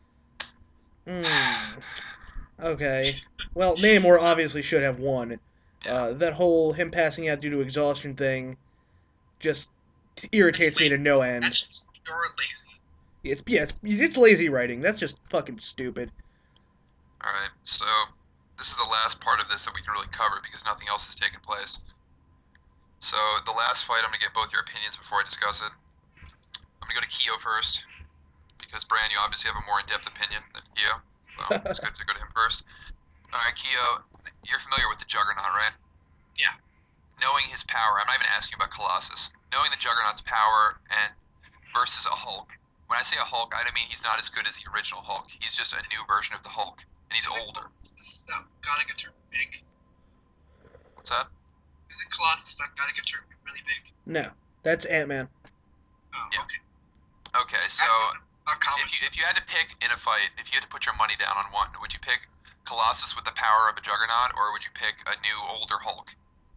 Hmm. Okay. Well, Namor obviously should have won. Yeah. Uh, that whole him passing out due to exhaustion thing just irritates me to no end. That's just pure lazy. It's yeah, it's, it's lazy writing. That's just fucking stupid. All right, so this is the last part of this that we can really cover because nothing else has taken place. So the last fight, I'm gonna get both your opinions before I discuss it. I'm gonna go to Kyo first because Bran, you obviously have a more in-depth opinion than Kyo, so it's good to go to him first. All right, Kyo, you're familiar with the Juggernaut, right? Yeah. Knowing his power, I'm not even asking about Colossus. Knowing the Juggernaut's power and versus a Hulk. When I say a Hulk, I don't mean he's not as good as the original Hulk. He's just a new version of the Hulk, and he's older. Is no, gotta get turned big. What's that? Is it Colossus that gotta get turned really big? No, that's Ant-Man. Oh, Yeah. okay. Okay, so Not if comics. you, if you had to pick in a fight, if you had to put your money down on one, would you pick Colossus with the power of a Juggernaut, or would you pick a new, older Hulk?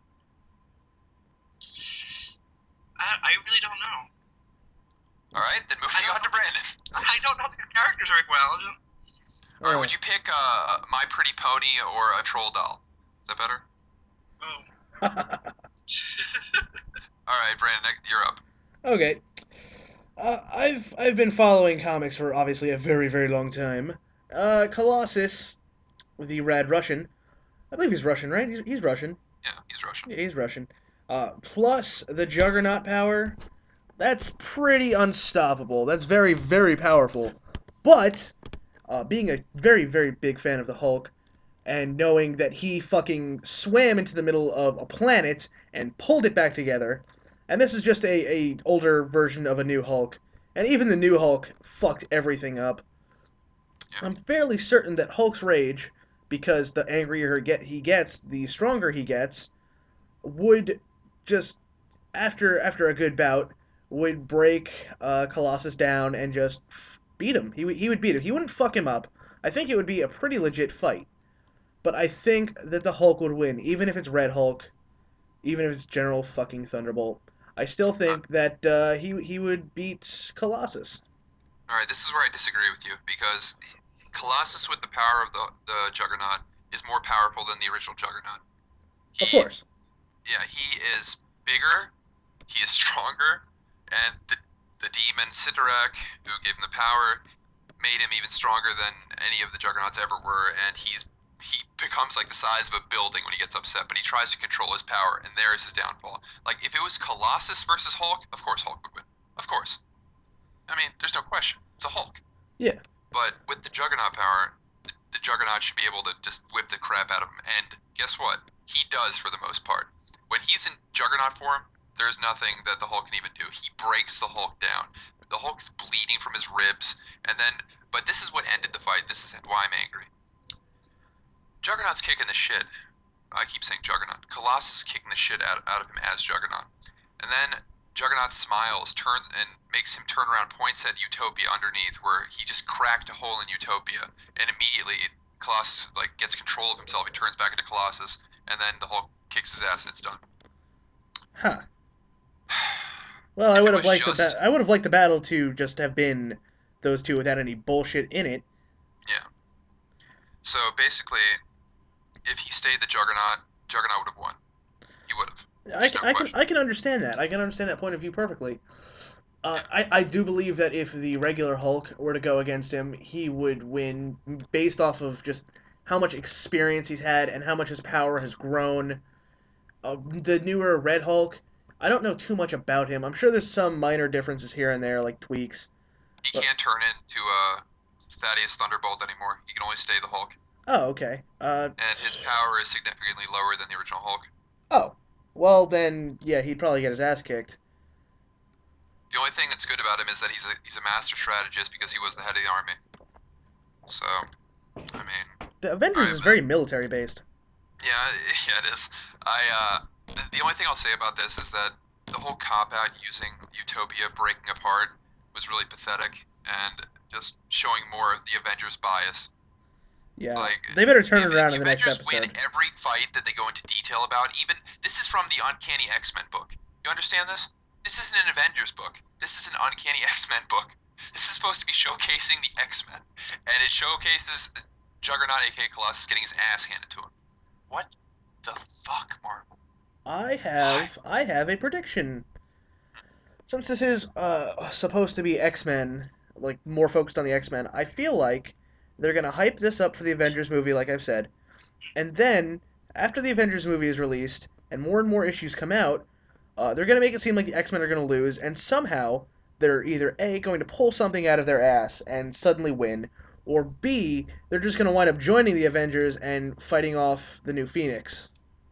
I, I really don't know. All right, then moving on to Brandon. I don't know these characters very well. All right, would you pick uh, My Pretty Pony or a Troll Doll? Is that better? Oh. All right, Brandon, you're up. Okay. Uh, I've I've been following comics for obviously a very very long time. Uh, Colossus, the Red Russian, I believe he's Russian, right? He's, he's Russian. Yeah, he's Russian. Yeah, he's Russian. Uh, plus the Juggernaut power, that's pretty unstoppable. That's very very powerful. But uh, being a very very big fan of the Hulk, and knowing that he fucking swam into the middle of a planet and pulled it back together, and this is just a, a older version of a new Hulk, and even the new Hulk fucked everything up. Yeah. I'm fairly certain that Hulk's rage, because the angrier he, get, he gets, the stronger he gets, would just after after a good bout would break uh, Colossus down and just beat him. He would- he would beat him. He wouldn't fuck him up. I think it would be a pretty legit fight. But I think that the Hulk would win, even if it's Red Hulk, even if it's General fucking Thunderbolt. I still think that uh, he he would beat Colossus. All right, this is where I disagree with you because Colossus with the power of the, the Juggernaut is more powerful than the original Juggernaut. He, Of course. Yeah, he is bigger, he is stronger, and the, the demon Sitarak, who gave him the power, made him even stronger than any of the Juggernauts ever were, and he's he becomes like the size of a building when he gets upset, but he tries to control his power, and there is his downfall. Like, if it was Colossus versus Hulk, of course Hulk would win. Of course. I mean, there's no question. It's a Hulk. Yeah. But with the Juggernaut power, the, the Juggernaut should be able to just whip the crap out of him. And guess what? He does for the most part. When he's in Juggernaut form, there's nothing that the Hulk can even do. He breaks the Hulk down. The Hulk's bleeding from his ribs, and then, but this is what ended the fight. This is why I'm angry. Juggernaut's kicking the shit. I keep saying Juggernaut. Colossus kicking the shit out, out of him as Juggernaut. And then Juggernaut smiles, turn and makes him turn around, points at Utopia underneath, where he just cracked a hole in Utopia, and immediately Colossus like gets control of himself. He turns back into Colossus, and then the Hulk kicks his ass, and it's done. Huh. Well, I If it would have was liked just- the ba- I would have liked the battle to just have been those two without any bullshit in it. Yeah. So basically, if he stayed the Juggernaut, Juggernaut would have won. He would have. I There's can, no I can question. I can understand that. I can understand that point of view perfectly. Uh, I, I do believe that if the regular Hulk were to go against him, he would win based off of just how much experience he's had and how much his power has grown. Uh, the newer Red Hulk, I don't know too much about him. I'm sure there's some minor differences here and there, like tweaks. He But- can't turn into uh, Thaddeus Thunderbolt anymore. He can only stay the Hulk, Oh, okay. Uh, and his power is significantly lower than the original Hulk. oh, well then, yeah, he'd probably get his ass kicked. The only thing that's good about him is that he's a he's a master strategist because he was the head of the army. So, I mean, The Avengers Alright, is very military based. yeah, yeah, it is. I uh, the only thing I'll say about this is that the whole cop out using Utopia breaking apart was really pathetic and just showing more of the Avengers bias. Yeah, Like, they better turn if, it if around the in the next Avengers win episode. every fight that they go into detail about, even this is from the Uncanny X-Men book. You understand this? This isn't an Avengers book. This is an Uncanny X-Men book. This is supposed to be showcasing the X-Men, and it showcases Juggernaut, aka Colossus, getting his ass handed to him. What the fuck, Marvel? I have I have a prediction. Since this is uh supposed to be X-Men, like more focused on the X-Men, I feel like they're gonna hype this up for the Avengers movie, like I've said, and then after the Avengers movie is released and more and more issues come out, uh, they're gonna make it seem like the X-Men are gonna lose, and somehow they're either A, going to pull something out of their ass and suddenly win, or B, they're just gonna wind up joining the Avengers and fighting off the new Phoenix.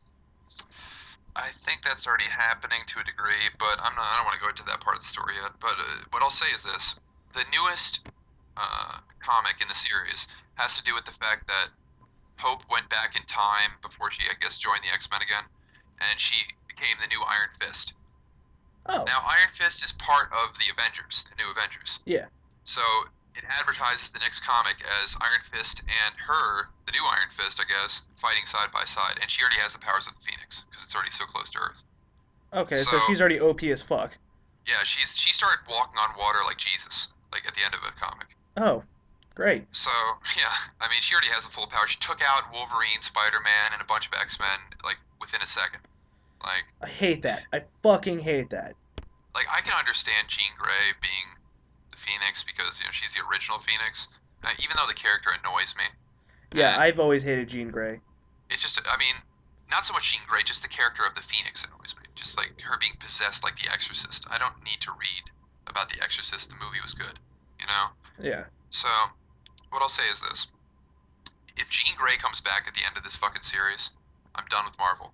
I think that's already happening to a degree, but I'm not. I don't want to go into that part of the story yet. But uh, what I'll say is this: the newest uh, comic in the series has to do with the fact that Hope went back in time before she, I guess, joined the X-Men again, and she became the new Iron Fist. Oh, Now, Iron Fist is part of the Avengers, the new Avengers. yeah. So it advertises the next comic as Iron Fist and her, the new Iron Fist, I guess, fighting side by side, and she already has the powers of the Phoenix because it's already so close to Earth. Okay, so So she's already O P as fuck. yeah, she's she started walking on water like Jesus, like at the end of a comic. Oh, great. So yeah, I mean, she already has the full power. She took out Wolverine, Spider-Man, and a bunch of X-Men like within a second. Like, I hate that. I fucking hate that. like I can understand Jean Grey being the Phoenix because you know she's the original Phoenix, uh, even though the character annoys me. Yeah, And I've always hated Jean Grey. it's just, I mean, not so much Jean Grey, just the character of the Phoenix annoys me. Just like her being possessed like the Exorcist. I don't need to read about the Exorcist. The movie was good, you know. Yeah. So what I'll say is this: if Jean Grey comes back at the end of this fucking series, I'm done with Marvel.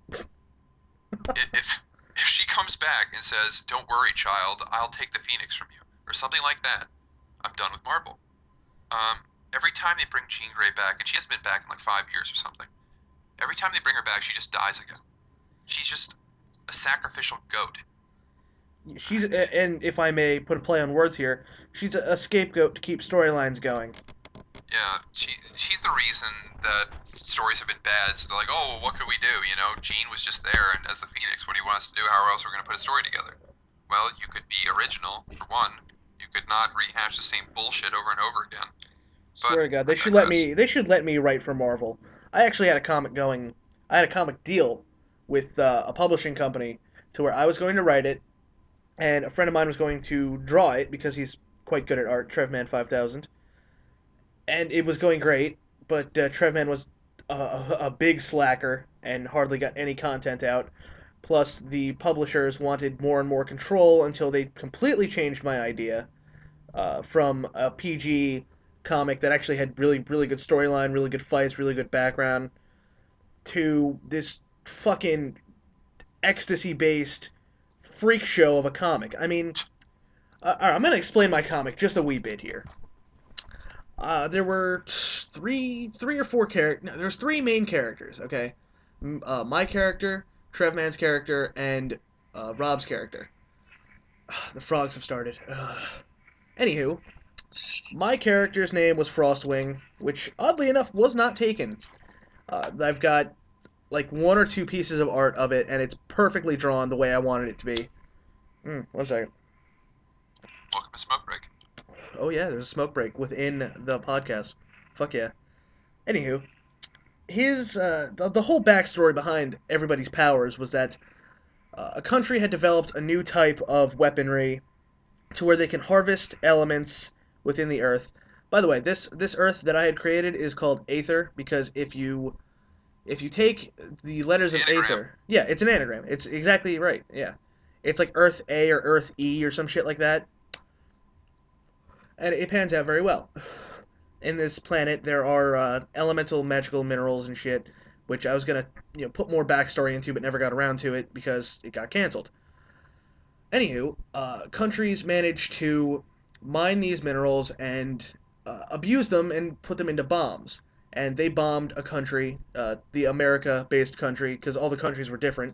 if if she comes back and says, "Don't worry, child, I'll take the Phoenix from you," or something like that, I'm done with Marvel. Um, every time they bring Jean Grey back, and she hasn't been back in like five years or something. Every time they bring her back, she just dies again. She's just a sacrificial goat. She's and if I may put a play on words here, she's a scapegoat to keep storylines going. Yeah, she she's the reason that stories have been bad. So they're like, oh, well, what could we do? You know, Jean was just there, and as the Phoenix, what do you want us to do? How else are we going to put a story together? Well, you could be original for one. You could not rehash the same bullshit over and over again. Swear to But God, I they should let digress. me. They should let me write for Marvel. I actually had a comic going. I had a comic deal with uh, a publishing company to where I was going to write it, and a friend of mine was going to draw it because he's quite good at art. Trevman five thousand, and it was going great. But uh, Trevman was a, a, a big slacker and hardly got any content out. Plus, the publishers wanted more and more control until they completely changed my idea uh, from a P G comic that actually had really, really good storyline, really good fights, really good background, to this fucking ecstasy based freak show of a comic. I mean, uh, all right, I'm going to explain my comic just a wee bit here. Uh, there were three, three or four characters. No, there's three main characters. Okay, uh, my character, Trevman's character, and uh, Rob's character. The frogs have started. Ugh. Anywho, my character's name was Frostwing, which oddly enough was not taken. Uh, I've got like one or two pieces of art of it, and it's perfectly drawn the way I wanted it to be. Mm, one second. Welcome to Smoke Break. Oh yeah, there's a smoke break within the podcast. Fuck yeah. Anywho, his uh, the, the whole backstory behind everybody's powers was that uh, a country had developed a new type of weaponry to where they can harvest elements within the earth. By the way, this this earth that I had created is called Aether because if you if you take the letters of Anagram. Aether, yeah, it's an anagram. It's exactly right. Yeah, it's like Earth A or Earth E or some shit like that, and it pans out very well. In this planet, there are uh, elemental magical minerals and shit, which I was gonna you know put more backstory into, but never got around to it because it got canceled. Anywho, uh, countries manage to mine these minerals and uh, abuse them and put them into bombs. And they bombed a country, uh, the America-based country, because all the countries were different,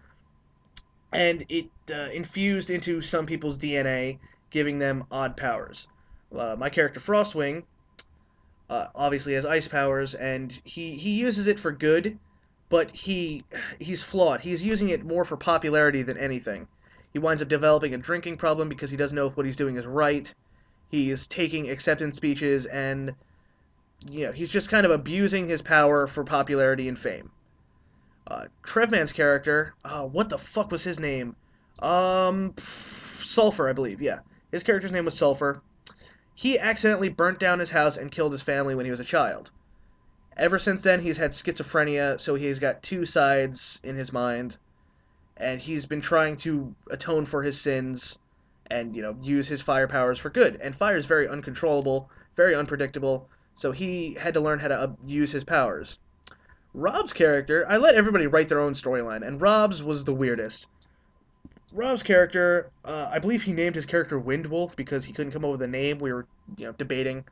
and it uh, infused into some people's D N A, giving them odd powers. Uh, my character Frostwing uh, obviously has ice powers, and he he uses it for good, but he he's flawed. He's using it more for popularity than anything. He winds up developing a drinking problem because he doesn't know if what he's doing is right. He's taking acceptance speeches, and you know he's just kind of abusing his power for popularity and fame. Uh, Trevman's character, uh, what the fuck was his name? Um, pff, Sulfur, I believe. Yeah, his character's name was Sulfur. He accidentally burnt down his house and killed his family when he was a child. Ever since then, he's had schizophrenia, so he's got two sides in his mind, and he's been trying to atone for his sins and, you know, use his fire powers for good. And fire is very uncontrollable, very unpredictable, so he had to learn how to uh, use his powers. Rob's character, I let everybody write their own storyline, and Rob's was the weirdest. Rob's character, uh, I believe he named his character Windwolf because he couldn't come up with a name. We were, you know, debating.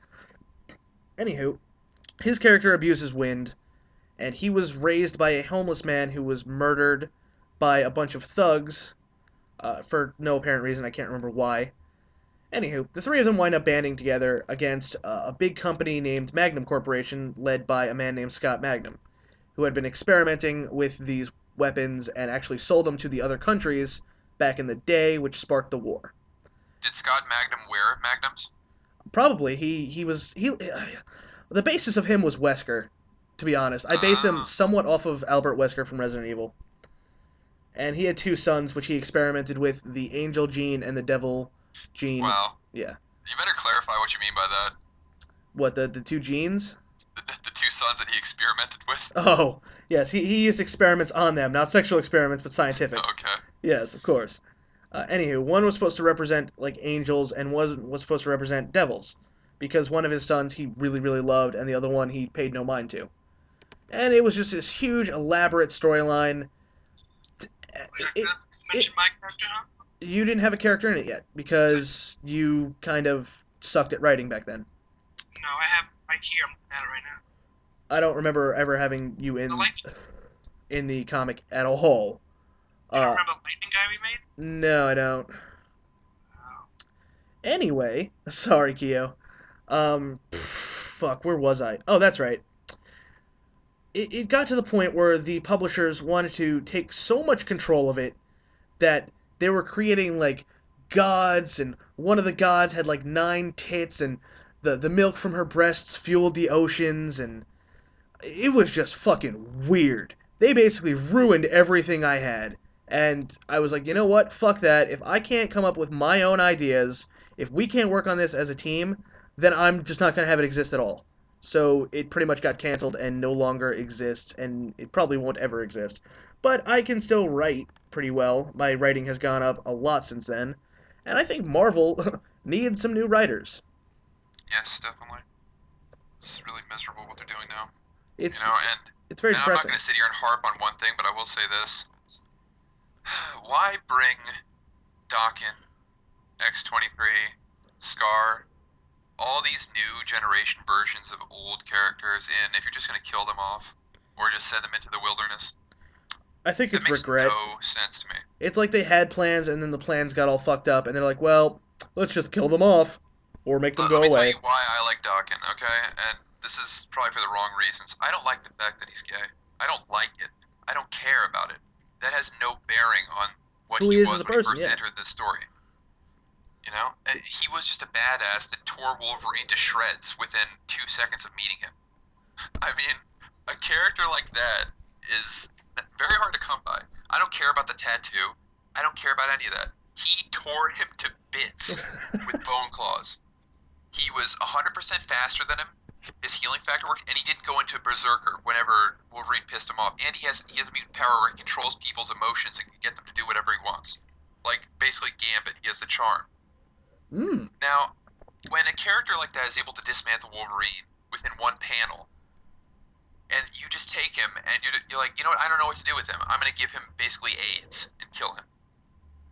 Anywho, his character abuses wind, and he was raised by a homeless man who was murdered by a bunch of thugs uh, for no apparent reason. I can't remember why. Anywho, the three of them wind up banding together against uh, a big company named Magnum Corporation, led by a man named Scott Magnum, who had been experimenting with these weapons and actually sold them to the other countries back in the day, which sparked the war. Did Scott Magnum wear magnums? Probably he he was he. The basis of him was Wesker, to be honest. I based him Ah, somewhat off of Albert Wesker from Resident Evil. And he had two sons, which he experimented with, the Angel gene and the Devil gene. well, Yeah. you better clarify what you mean by that. What, the, the two genes? The, the two sons that he experimented with? Oh, yes, he, he used experiments on them. Not sexual experiments, but scientific. Okay. Yes, of course. Uh, anywho, one was supposed to represent, like, angels, and was, was supposed to represent devils. Because one of his sons he really, really loved, and the other one he paid no mind to. And it was just this huge, elaborate storyline. Yeah, It, you it, mentioned my character, huh? you didn't have a character in it yet because you kind of sucked at writing back then. No, I have right here. I'm looking at it right now. I don't remember ever having you in The light. in the comic at all. You don't Uh, remember the lightning guy we made? no, I don't. Oh. Anyway, sorry, Keo. Um, pff, fuck, where was I? Oh, that's right. It, it got to the point where the publishers wanted to take so much control of it that they were creating like gods, and one of the gods had like nine tits, and the the milk from her breasts fueled the oceans, and it was just fucking weird. They basically ruined everything I had. And I was like, you know what? Fuck that. If I can't come up with my own ideas, if we can't work on this as a team, then I'm just not going to have it exist at all. So it pretty much got canceled and no longer exists, and it probably won't ever exist. But I can still write pretty well. My writing has gone up a lot since then. And I think Marvel needs some new writers. Yes, definitely. It's really miserable what they're doing now. It's You know, and, it's very and I'm not depressing. going to sit here and harp on one thing, but I will say this. Why bring Dawkins, X twenty-three, Scar, all these new generation versions of old characters in if you're just going to kill them off? Or just send them into the wilderness? I think That it's makes regret. no sense to me. It's like they had plans and then the plans got all fucked up and they're like, well, let's just kill them off or make them Let, go let me tell away. you why I like Dawkins, okay? And this is probably for the wrong reasons. I don't like the fact that he's gay. I don't like it. I don't care about it. That has no bearing on what Who he, he is was as a when person, he first yeah. entered this story. You know? Uh, He was just a badass that tore Wolverine to shreds within two seconds of meeting him. I mean, a character like that is very hard to come by. I don't care about the tattoo. I don't care about any of that. He tore him to bits with bone claws. He was one hundred percent faster than him. His healing factor worked, and he didn't go into Berserker whenever Wolverine pissed him off. And he has he has a mutant power where he controls people's emotions and can get them to do whatever he wants. Like, basically Gambit, he has the charm. Mm. Now, when a character like that is able to dismantle Wolverine within one panel, and you just take him and you're, you're like, you know what, I don't know what to do with him. I'm going to give him basically AIDS and kill him.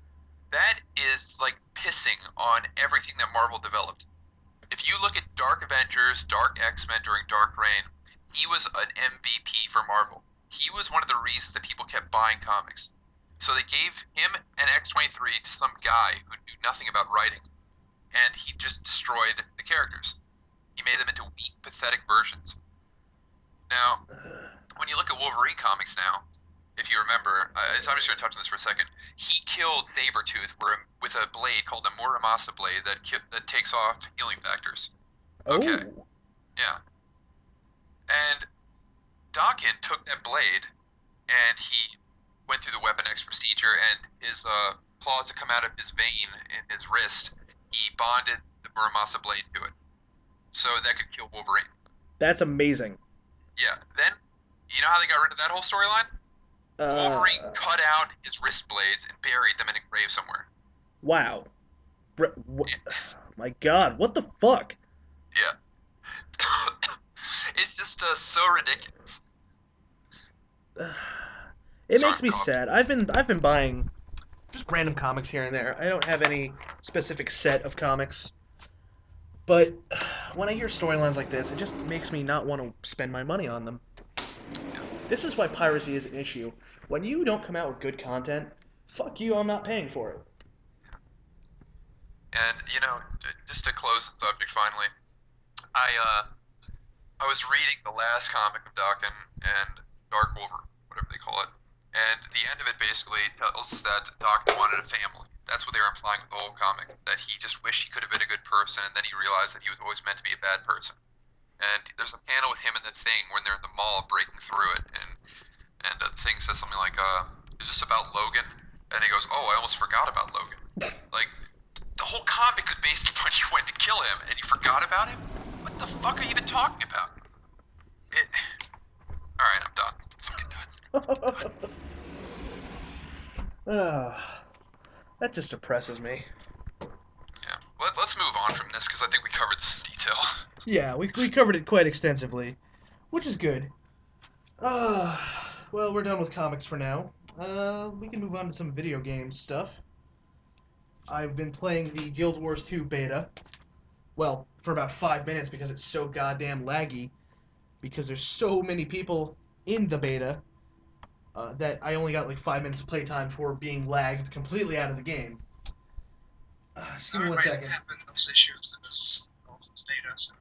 that is like pissing on everything that Marvel developed. If you look at Dark Avengers, Dark X-Men during Dark Reign, he was an M V P for Marvel. He was one of the reasons that people kept buying comics. So they gave him an X twenty-three to some guy who knew nothing about writing, and he just destroyed the characters. He made them into weak, pathetic versions. Now, when you look at Wolverine comics now, if you remember, I, I'm just going to touch on this for a second. He killed Sabretooth with a blade called the Muramasa blade that ki- that takes off healing factors. Okay. Oh. Yeah. And Daken took that blade, and he went through the Weapon X procedure, and his uh, claws that come out of his vein in his wrist, he bonded the Muramasa blade to it, so that could kill Wolverine. That's amazing. Yeah. Then, you know how they got rid of that whole storyline? Uh, Wolverine cut out his wrist blades and buried them in a grave somewhere. Wow. Br- wh- my God, what the fuck? Yeah. It's just uh, so ridiculous. It Sorry, makes me coffee. sad. I've been I've been buying just random comics here and there. I don't have any specific set of comics. But when I hear storylines like this, it just makes me not want to spend my money on them. This is why piracy is an issue. When you don't come out with good content, fuck you, I'm not paying for it. And you know, just to close the subject finally, I uh, I was reading the last comic of Daken and Dark Wolver, whatever they call it, and the end of it basically tells that Daken wanted a family. That's what they were implying with the whole comic. That he just wished he could have been a good person, and then he realized that he was always meant to be a bad person. And there's a panel with him and the Thing when they're in the mall breaking through it, and and the Thing says something like, uh, "Is this about Logan?" And he goes, "Oh, I almost forgot about Logan." Like, the whole comic is based upon you went to kill him and you forgot about him? What the fuck are you even talking about? It. Alright, I'm done. I'm fucking done. Ah, that just depresses me. Yeah. Let, let's move on from this because I think we covered this in detail. Yeah, we, we covered it quite extensively, which is good. Uh, well, we're done with comics for now. Uh, we can move on to some video game stuff. I've been playing the Guild Wars two beta. Well, for about five minutes because it's so goddamn laggy. Because there's so many people in the beta uh, that I only got like five minutes of playtime for being lagged completely out of the game. Uh, just give me one Everybody's second. having those issues in this, all this data. So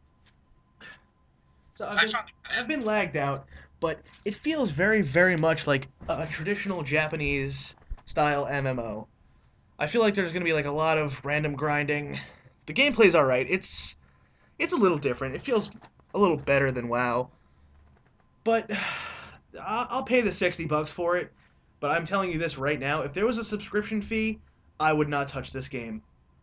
So I've I been, found it. I've been lagged out, but it feels very, very much like a traditional Japanese style M M O. I feel like there's gonna be like a lot of random grinding. The gameplay's alright. It's it's a little different. It feels a little better than WoW. But I- I'll pay the sixty bucks for it. But I'm telling you this right now, if there was a subscription fee, I would not touch this game.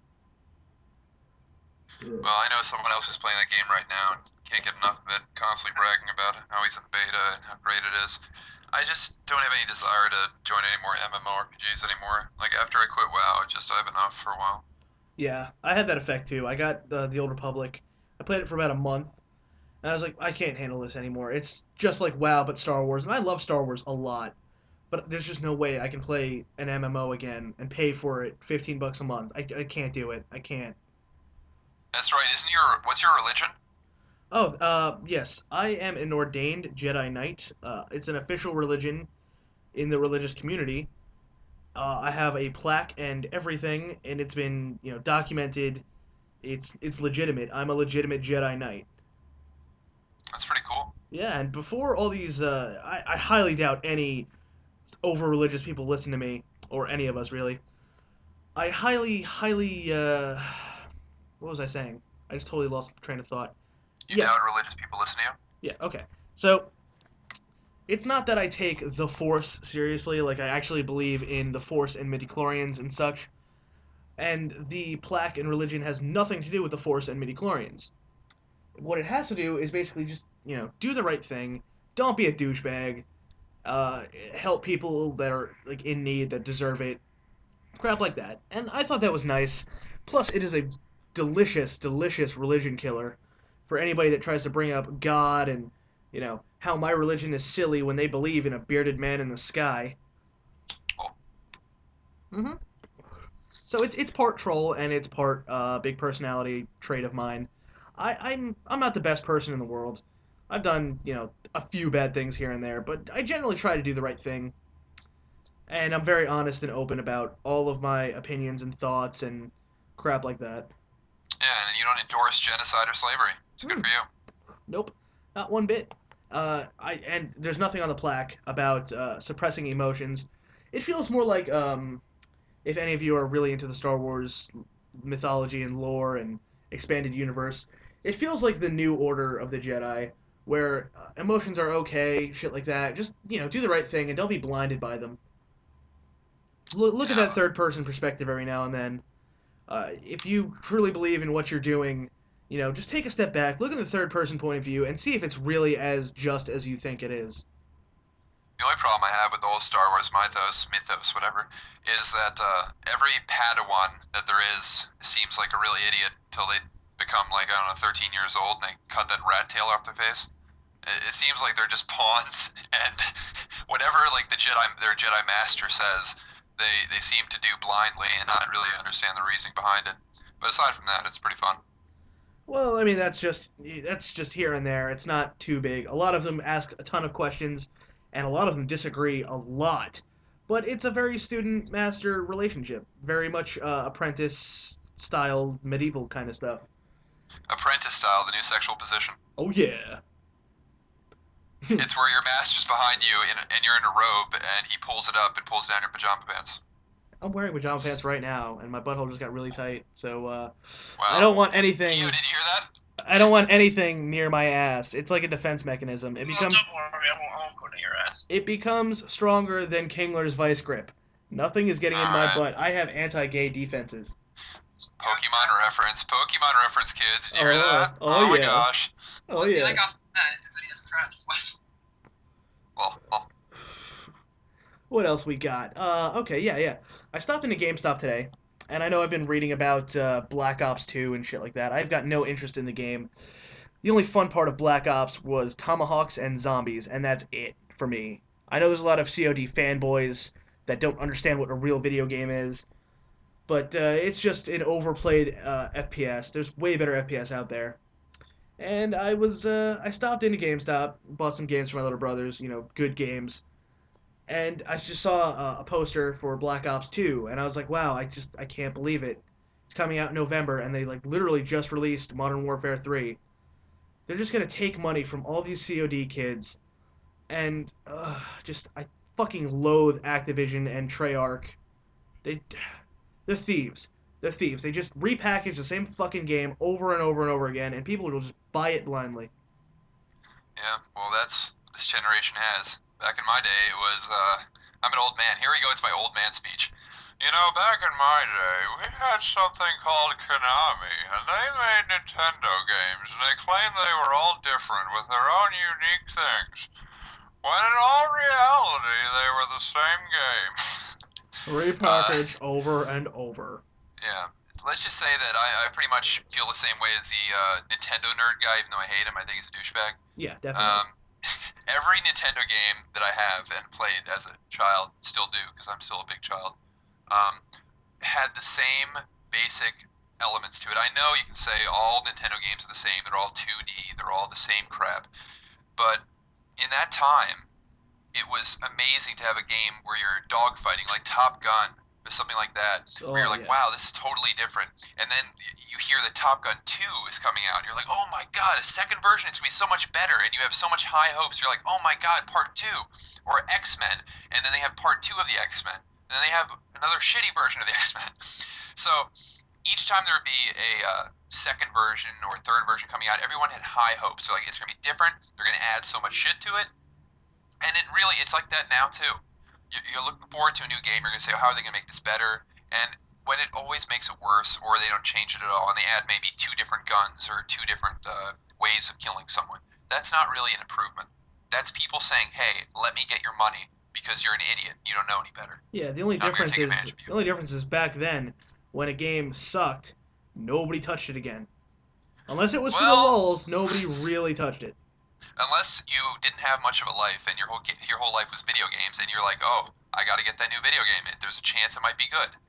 Well, I know someone else is playing that game right now and can't get enough of it, constantly bragging about how he's in the beta and how great it is. I just don't have any desire to join any more MMORPGs anymore. Like, after I quit WoW, I just I have enough for a while. Yeah, I had that effect too. I got uh, the Old Republic. I played it for about a month, and I was like, I can't handle this anymore. It's just like WoW, but Star Wars, and I love Star Wars a lot. But there's just no way I can play an M M O again and pay for it fifteen bucks a month. I, I can't do it. I can't. That's right. Isn't your what's your religion? Oh, uh, yes, I am an ordained Jedi Knight. Uh, it's an official religion in the religious community. Uh, I have a plaque and everything, and it's been you know documented. It's it's legitimate. I'm a legitimate Jedi Knight. That's pretty cool. Yeah, and before all these, uh, I, I highly doubt any over religious people listen to me or any of us really. I highly, highly. Uh, what was I saying? I just totally lost train of thought. You Yeah, doubt religious people listen to you? yeah, okay. So it's not that I take the Force seriously. Like I actually believe in the Force and midichlorians and such. And the plaque and religion has nothing to do with the Force and midichlorians. What it has to do is basically just you know do the right thing. Don't be a douchebag. Uh, help people that are like in need that deserve it. Crap like that. And I thought that was nice. Plus, it is a delicious, delicious religion killer for anybody that tries to bring up God and you know how my religion is silly when they believe in a bearded man in the sky. Cool. Mm-hmm. So it's it's part troll and it's part uh, big personality trait of mine. I, I'm I'm not the best person in the world. I've done you know a few bad things here and there, but I generally try to do the right thing. And I'm very honest and open about all of my opinions and thoughts and crap like that. Yeah, and you don't endorse genocide or slavery. It's good Hmm. for you. Nope, not one bit. Uh, I and there's nothing on the plaque about uh, suppressing emotions. It feels more like um, if any of you are really into the Star Wars mythology and lore and expanded universe, it feels like the new order of the Jedi, where uh, emotions are okay, shit like that. Just you know, do the right thing and don't be blinded by them. Look, look at that Yeah. third person perspective every now and then. Uh, if you truly believe in what you're doing, you know, just take a step back, look at the third person point of view, and see if it's really as just as you think it is. The only problem I have with the whole Star Wars mythos, mythos, whatever, is that uh, every Padawan that there is seems like a real idiot until they become like, I don't know, thirteen years old and they cut that rat tail off their face. It, it seems like they're just pawns, and whatever like the Jedi, their Jedi Master says, they they seem to do blindly and not really understand the reasoning behind it. But aside from that, it's pretty fun. Well, I mean that's just that's just here and there. It's not too big. A lot of them ask a ton of questions, and a lot of them disagree a lot. But it's a very student-master relationship, very much uh, apprentice style, medieval kind of stuff. Apprentice style, the new sexual position. Oh yeah. It's where your master's behind you and, and you're in a robe and he pulls it up and pulls down your pajama pants. I'm wearing pajama It's, pants right now, and my butthole just got really tight. So uh, I wow. don't want Dio, anything. did you hear that? I don't want anything near my ass. It's like a defense mechanism. It Well, becomes don't worry, I won't, I won't go to your ass. it becomes stronger than Kingler's vice grip. Nothing is getting in my Alright. butt. I have anti-gay defenses. Pokemon reference. Pokemon reference, kids. Did you hear Oh, that? oh, my yeah. gosh. Oh Well, yeah. I got that because he has crabs as well. Well, well, What else we got? Uh, okay, yeah, yeah. I stopped into GameStop today, and I know I've been reading about uh, Black Ops two and shit like that. I've got no interest in the game. The only fun part of Black Ops was tomahawks and zombies, and that's it for me. I know there's a lot of C O D fanboys that don't understand what a real video game is, but uh, it's just an overplayed uh, F P S. There's way better F P S out there. And I was uh, I stopped into GameStop, bought some games for my little brothers, you know, good games. And I just saw uh, a poster for Black Ops two, and I was like, wow, I just I can't believe it. It's coming out in November, and they like literally just released Modern Warfare three. They're just gonna take money from all these C O D kids, and uh, just I fucking loathe Activision and Treyarch. They, they're thieves. They're thieves. They just repackage the same fucking game over and over and over again, and people will just buy it blindly. yeah. Well, that's what this generation has. Back in my day, it was, uh, I'm an old man. Here we go. It's my old man speech. You know, back in my day, we had something called Konami, and they made Nintendo games, and they claimed they were all different with their own unique things. When in all reality, they were the same game. Repackaged uh, over and over. Yeah. Let's just say that I, I pretty much feel the same way as the uh, Nintendo nerd guy, even though I hate him. I think he's a douchebag. Yeah, definitely. Um, every Nintendo game that I have and played as a child, still do because I'm still a big child, um, had the same basic elements to it. I know you can say all Nintendo games are the same. They're all two D. They're all the same crap. But in that time, it was amazing to have a game where you're dogfighting, like Top Gun or something like that, Oh, where you're like, yeah. wow, this is totally different. And then you hear that Top Gun two is coming out, and you're like, oh my god, a second version, it's going to be so much better. And you have so much high hopes. You're like, oh my god, part two. Or X-Men. And then they have part two of the X-Men. And then they have another shitty version of the X-Men. So each time there would be a uh, second version or third version coming out, everyone had high hopes. So like, it's going to be different. They're going to add so much shit to it. And it really, it's like that now too. You're looking forward to a new game. You're going to say, oh, how are they going to make this better? And when it always makes it worse, or they don't change it at all, and they add maybe two different guns or two different uh, ways of killing someone, that's not really an improvement. That's people saying, hey, let me get your money because you're an idiot. You don't know any better. Yeah, the only I'm here to difference take is advantage of you. the only difference is back then when a game sucked, nobody touched it again. Unless it was for the Well- lulz, nobody really touched it. Unless you didn't have much of a life and your whole ga- your whole life was video games, and you're like, oh, I got to get that new video game. There's a chance it might be good.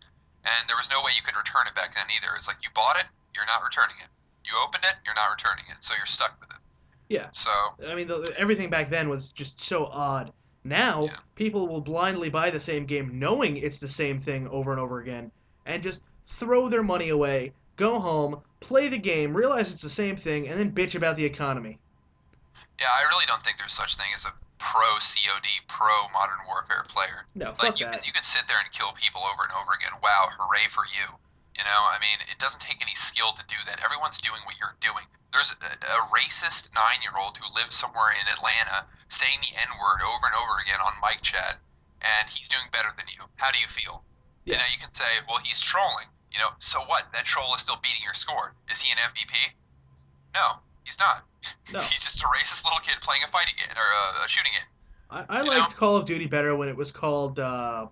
and there was no way you could return it back then either. It's like you bought it, you're not returning it. You opened it, you're not returning it, so you're stuck with it. Yeah. So I mean, the, everything back then was just so odd. Now, Yeah. people will blindly buy the same game knowing it's the same thing over and over again and just throw their money away, go home, play the game, realize it's the same thing, and then bitch about the economy. yeah, I really don't think there's such thing as a pro C O D, pro Modern Warfare player. No, Like fuck you that. can you can sit there and kill people over and over again. Wow, hooray for you! You know, I mean, it doesn't take any skill to do that. Everyone's doing what you're doing. There's a, a racist nine-year-old who lives somewhere in Atlanta saying the N-word over and over again on mic chat, and he's doing better than you. How do you feel? Yeah. You know, you can say, well, he's trolling. You know, so what? That troll is still beating your score. Is he an M V P? No, he's not. No. He's just a racist little kid playing a fighting game or a, a shooting game. I, I You liked know? Call of Duty better when it was called. Uh,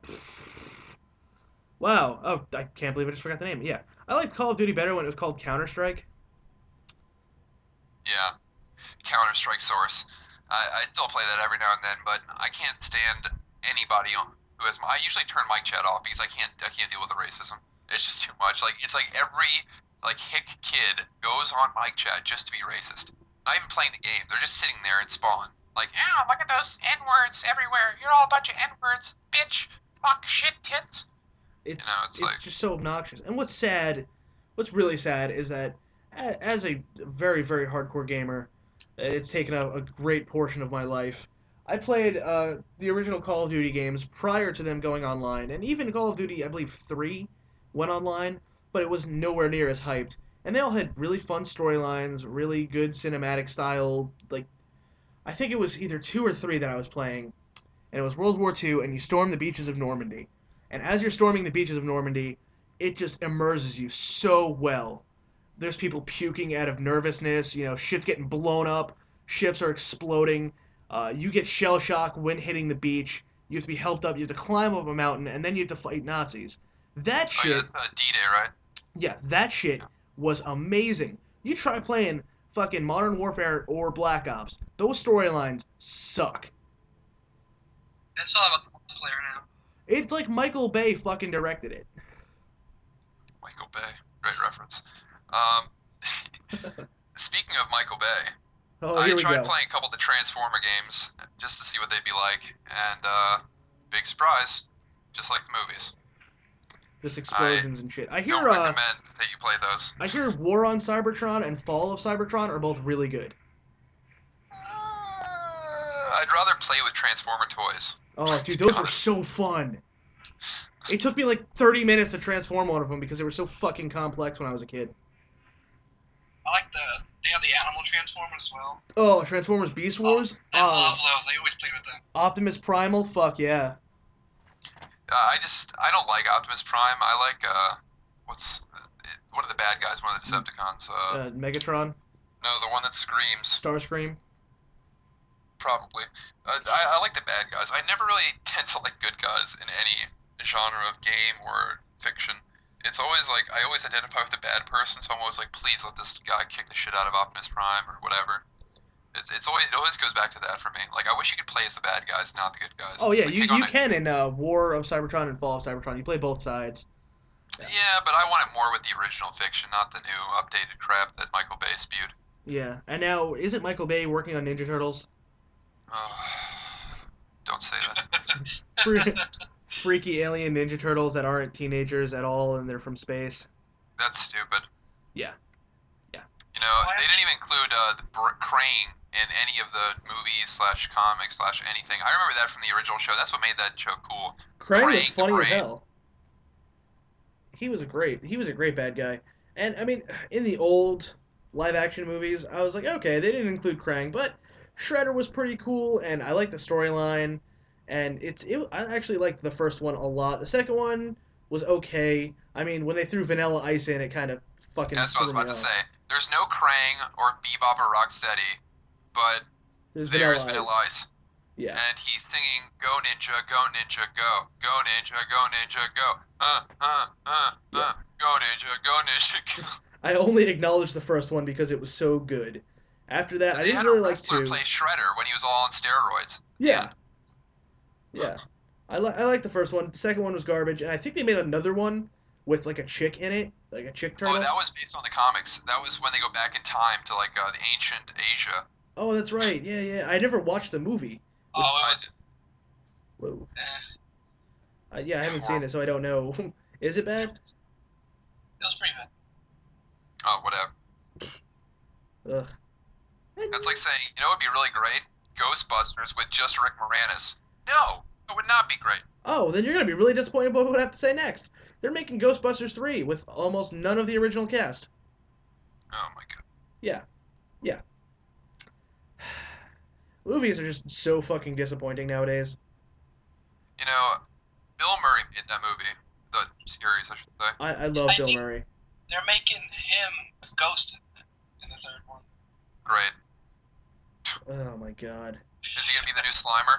wow. Oh, I can't believe I just forgot the name. Yeah. I liked Call of Duty better when it was called Counter Strike. Yeah, Counter Strike Source. I, I still play that every now and then, but I can't stand anybody on who has. I usually turn mic chat off because I can't. I can't deal with the racism. It's just too much. Like it's like every like hick kid goes on mic chat just to be racist. Not even playing the game. They're just sitting there and spawn. Like, yeah, look at those N words everywhere. You're all a bunch of N words, bitch, fuck, shit, tits. It's You know, it's it's like- just so obnoxious. And what's sad, what's really sad is that a- as a very very hardcore gamer, it's taken up a great portion of my life. I played uh, the original Call of Duty games prior to them going online, and even Call of Duty, I believe three, went online, but it was nowhere near as hyped. And they all had really fun storylines, really good cinematic style. Like, I think it was either two or three that I was playing, and it was World War Two, and you storm the beaches of Normandy. And as you're storming the beaches of Normandy, it just immerses you so well. There's people puking out of nervousness, you know, shit's getting blown up, ships are exploding, uh, you get shell shock when hitting the beach, you have to be helped up, you have to climb up a mountain, and then you have to fight Nazis. That Oh yeah, shit, it's uh, D-Day, right? yeah, that shit was amazing. You try playing fucking Modern Warfare or Black Ops, those storylines suck. That's all about the player now. It's like Michael Bay fucking directed it. Michael Bay, great reference. Um, speaking of Michael Bay, Oh, I here we tried go. playing a couple of the Transformer games just to see what they'd be like, and uh, big surprise, just like the movies. Just explosions and shit. I hear Don't uh, recommend that you play those. I hear War on Cybertron and Fall of Cybertron are both really good. Uh, I'd rather play with Transformer toys. Oh, To dude, be those were honest. so fun. It took me like thirty minutes to transform one of them because they were so fucking complex when I was a kid. I like the they have the animal transformers as well. Oh, Transformers Beast Wars? I Oh, love those. I always played with them. Optimus Primal? Fuck yeah. Uh, I just I don't like Optimus Prime. I like uh, what's uh, what are the bad guys? One of the Decepticons. Uh, Uh, Megatron? no, the one that screams. Starscream? Probably. Uh, I, I like the bad guys. I never really tend to like good guys in any genre of game or fiction. It's always like I always identify with the bad person, so I'm always like, please let this guy kick the shit out of Optimus Prime or whatever. It's it's always it always goes back to that for me. Like I wish you could play as the bad guys, not the good guys. Oh yeah, Like, you, take on you a- can in uh, War of Cybertron and Fall of Cybertron. You play both sides. Yeah, but I want it more with the original fiction, not the new updated crap that Michael Bay spewed. Yeah. And now, isn't Michael Bay working on Ninja Turtles? Oh, don't say that. Fre- freaky alien Ninja Turtles that aren't teenagers at all and they're from space. That's stupid. Yeah. Yeah. You know, they didn't even include uh, the Br- Crane in any of the movies slash comics slash anything. I remember that from the original show. That's what made that show cool. Krang was Krang the funny as Brain. hell. He was a great. He was a great bad guy. And I mean, in the old live action movies, I was like, okay, they didn't include Krang, but Shredder was pretty cool, and I liked the storyline. And it's it, I actually liked the first one a lot. The second one was okay. I mean, when they threw Vanilla Ice in, it kind of fucking. That's what I was threw me about to off. say. There's no Krang or Bebop or Rocksteady, but There's there's Vanilla, Vanilla Ice. Ice. Yeah. And he's singing "Go Ninja, Go Ninja, Go, Go Ninja, Go Ninja, Go, uh, uh, uh, uh, Go Ninja, Go Ninja, Go." I only acknowledged the first one because it was so good. After that, I They didn't had really a like wrestler two. play Shredder when he was all on steroids. Yeah. Yeah. I, li- I like the first one. The second one was garbage, and I think they made another one with like a chick in it, like a chick turtle. Oh, that was based on the comics. That was when they go back in time to like uh, the ancient Asia. Oh, that's right. Yeah, yeah. I never watched the movie. Oh, it was. Whoa. Eh, Uh, yeah, I haven't seen it, so I don't know. Is it bad? it was pretty bad. Oh, whatever. Ugh. That's like saying, you know, it'd be really great, Ghostbusters with just Rick Moranis. No, it would not be great. Oh, then you're gonna be really disappointed about what I have to say next. They're making Ghostbusters three with almost none of the original cast. Oh my god. Yeah, yeah. Movies are just so fucking disappointing nowadays. You know, Bill Murray made that movie, the series, I should say. I, I love I Bill think- Murray. They're making him a ghost in, in the third one. Great. Oh my god. Is he gonna be the new Slimer?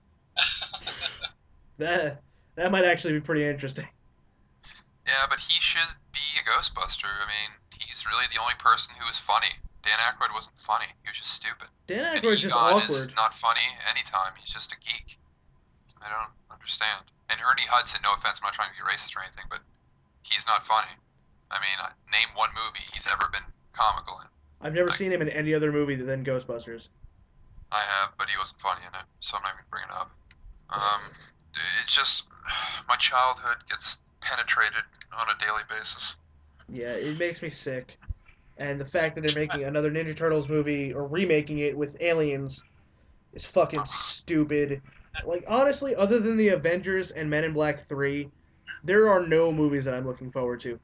That that might actually be pretty interesting. Yeah, but he should be a Ghostbuster. I mean, he's really the only person who is funny. Dan Aykroyd wasn't funny. He was just stupid. Dan And Aykroyd's just Egon awkward. is not funny anytime. He's just a geek. I don't understand. And Ernie Hudson, no offense, I'm not trying to be racist or anything, but he's not funny. I mean, uh, name one movie he's ever been comical in. I've never Like- seen him in any other movie than Ghostbusters. I have, but he wasn't funny in it, so I'm not even bringing it up. Um, it's just my childhood gets penetrated on a daily basis. Yeah, it makes me sick. And the fact that they're making another Ninja Turtles movie or remaking it with aliens is fucking stupid. Like, honestly, other than the Avengers and Men in Black three, there are no movies that I'm looking forward to.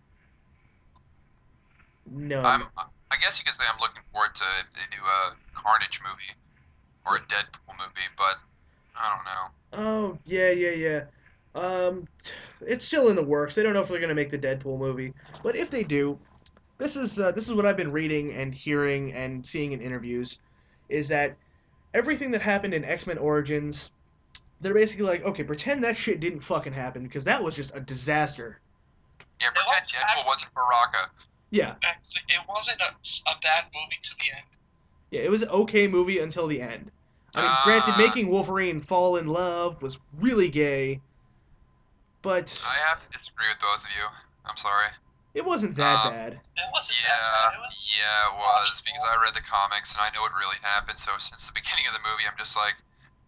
None. I'm, I guess you could say I'm looking forward to if they do a Carnage movie or a Deadpool movie, but I don't know. Oh, yeah, yeah, yeah. Um, it's still in the works. They don't know if they're gonna make the Deadpool movie, but if they do, this is uh, this is what I've been reading and hearing and seeing in interviews, is that everything that happened in X-Men Origins, they're basically like, okay, pretend that shit didn't fucking happen because that was just a disaster. Yeah, It pretend was Deadpool bad. wasn't Baraka. Yeah, Actually, it wasn't a, a bad movie to the end. yeah, it was an okay movie until the end. I mean, Ah. granted, making Wolverine fall in love was really gay, but I have to disagree with both of you. I'm sorry. it wasn't that Um, bad. It wasn't Yeah, that bad. It was. yeah, it was because I read the comics and I know what really happened. So since the beginning of the movie, I'm just like,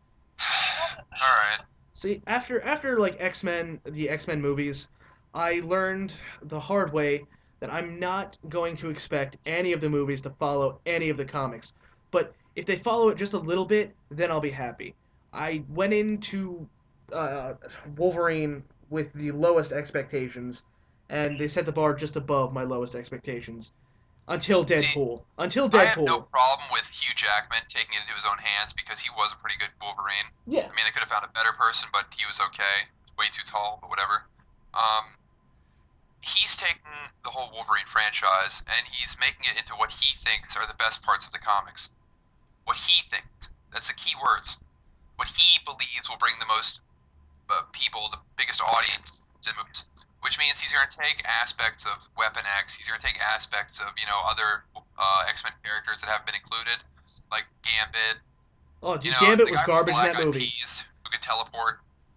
all right. See, after after like X-Men, the X-Men movies, I learned the hard way that I'm not going to expect any of the movies to follow any of the comics. But if they follow it just a little bit, then I'll be happy. I went into uh, Wolverine with the lowest expectations, and they set the bar just above my lowest expectations. Until See, Deadpool. Until I have Deadpool. no problem with Hugh Jackman taking it into his own hands because he was a pretty good Wolverine. Yeah. I mean, they could have found a better person, but he was okay. He's way too tall, but whatever. Um, he's taking the whole Wolverine franchise and he's making it into what he thinks are the best parts of the comics. What he thinks. That's the key words. What he believes will bring the most uh, people, the biggest audience to movies. Which means he's going to take aspects of Weapon X, he's going to take aspects of, you know, other uh, X-Men characters that haven't been included, like Gambit. Oh, dude, You know, Gambit the was guy from garbage in Black that Eyed movie. Peas who could teleport.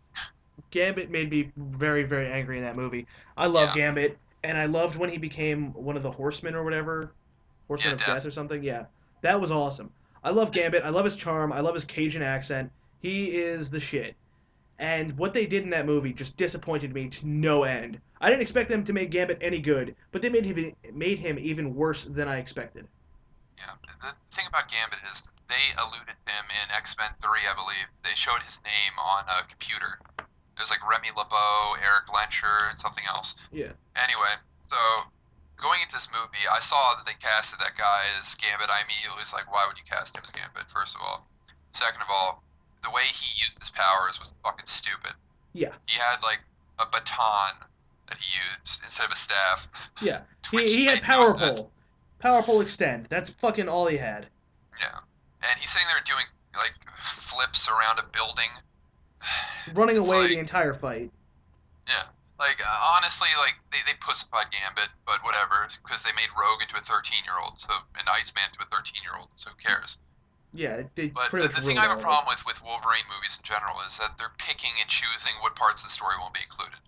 Gambit made me very, very angry in that movie. I love Yeah. Gambit, and I loved when he became one of the Horsemen or whatever, Horsemen Yeah, of Death. Death or something. Yeah, that was awesome. I love Gambit. I love his charm. I love his Cajun accent. He is the shit. And what they did in that movie just disappointed me to no end. I didn't expect them to make Gambit any good, but they made him made him even worse than I expected. Yeah. The thing about Gambit is they alluded to him in X-Men three, I believe. They showed his name on a computer. There's like Remy LeBeau, Eric Lencher, and something else. Yeah. Anyway, so going into this movie, I saw that they casted that guy as Gambit. I immediately was like, why would you cast him as Gambit, first of all? Second of all, the way he used his powers was fucking stupid. Yeah. He had like a baton that he used instead of a staff. Yeah. He, which he had made no Power sense. Pole. Power Pole Extend. That's fucking all he had. Yeah. And he's sitting there doing like flips around a building. Running It's away like- the entire fight. Yeah. Like, uh, honestly, like, they, they pussified Gambit, but whatever, because they made Rogue into a thirteen-year-old, so, and Iceman to a thirteen-year-old, so who cares? Yeah, they But pretty the, much the thing ruined I have all a of it. problem with with Wolverine movies in general is that they're picking and choosing what parts of the story won't be included.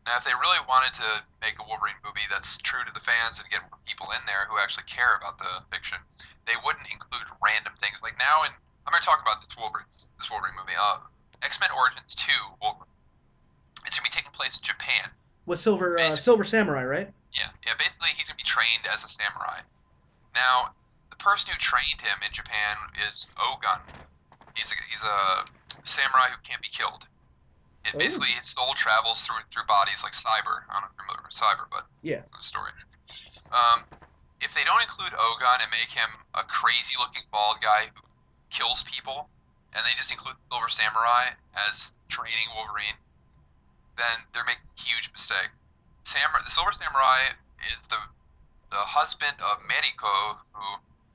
Now, if they really wanted to make a Wolverine movie that's true to the fans and get people in there who actually care about the fiction, they wouldn't include random things. Like now, in I'm going to talk about this Wolverine, this Wolverine movie, uh, X-Men Origins two Wolverine. It's going to be taking place in Japan. With Silver uh, Basic- Silver Samurai, right? Yeah, yeah. Basically, he's going to be trained as a samurai. Now, the person who trained him in Japan is Ogun. He's a, he's a samurai who can't be killed. It Oh. basically his soul travels through through bodies like Cyber. I don't know if you're familiar with Cyber, but Yeah. the story. Um, if they don't include Ogun and make him a crazy-looking bald guy who kills people, and they just include Silver Samurai as training Wolverine, then they're making a huge mistake. Samurai, the Silver Samurai is the the husband of Mariko, who,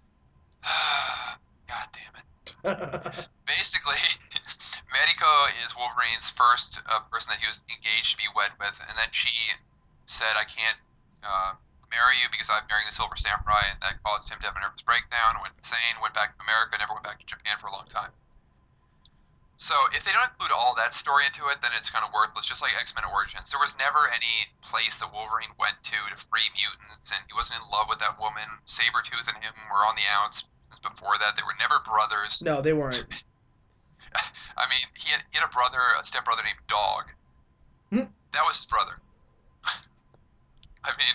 God damn it. Basically, Mariko is Wolverine's first uh, person that he was engaged to be wed with, and then she said, I can't uh, marry you because I'm marrying the Silver Samurai, and that caused him to have a nervous breakdown, went insane, went back to America, never went back to Japan for a long time. So if they don't include all that story into it, then it's kind of worthless, just like X-Men Origins. There was never any place that Wolverine went to to free mutants, and he wasn't in love with that woman. Sabretooth and him were on the outs since before that. They were never brothers. No, they weren't. I mean, he had, he had a brother, a stepbrother named Dog. Hmm. That was his brother. I mean,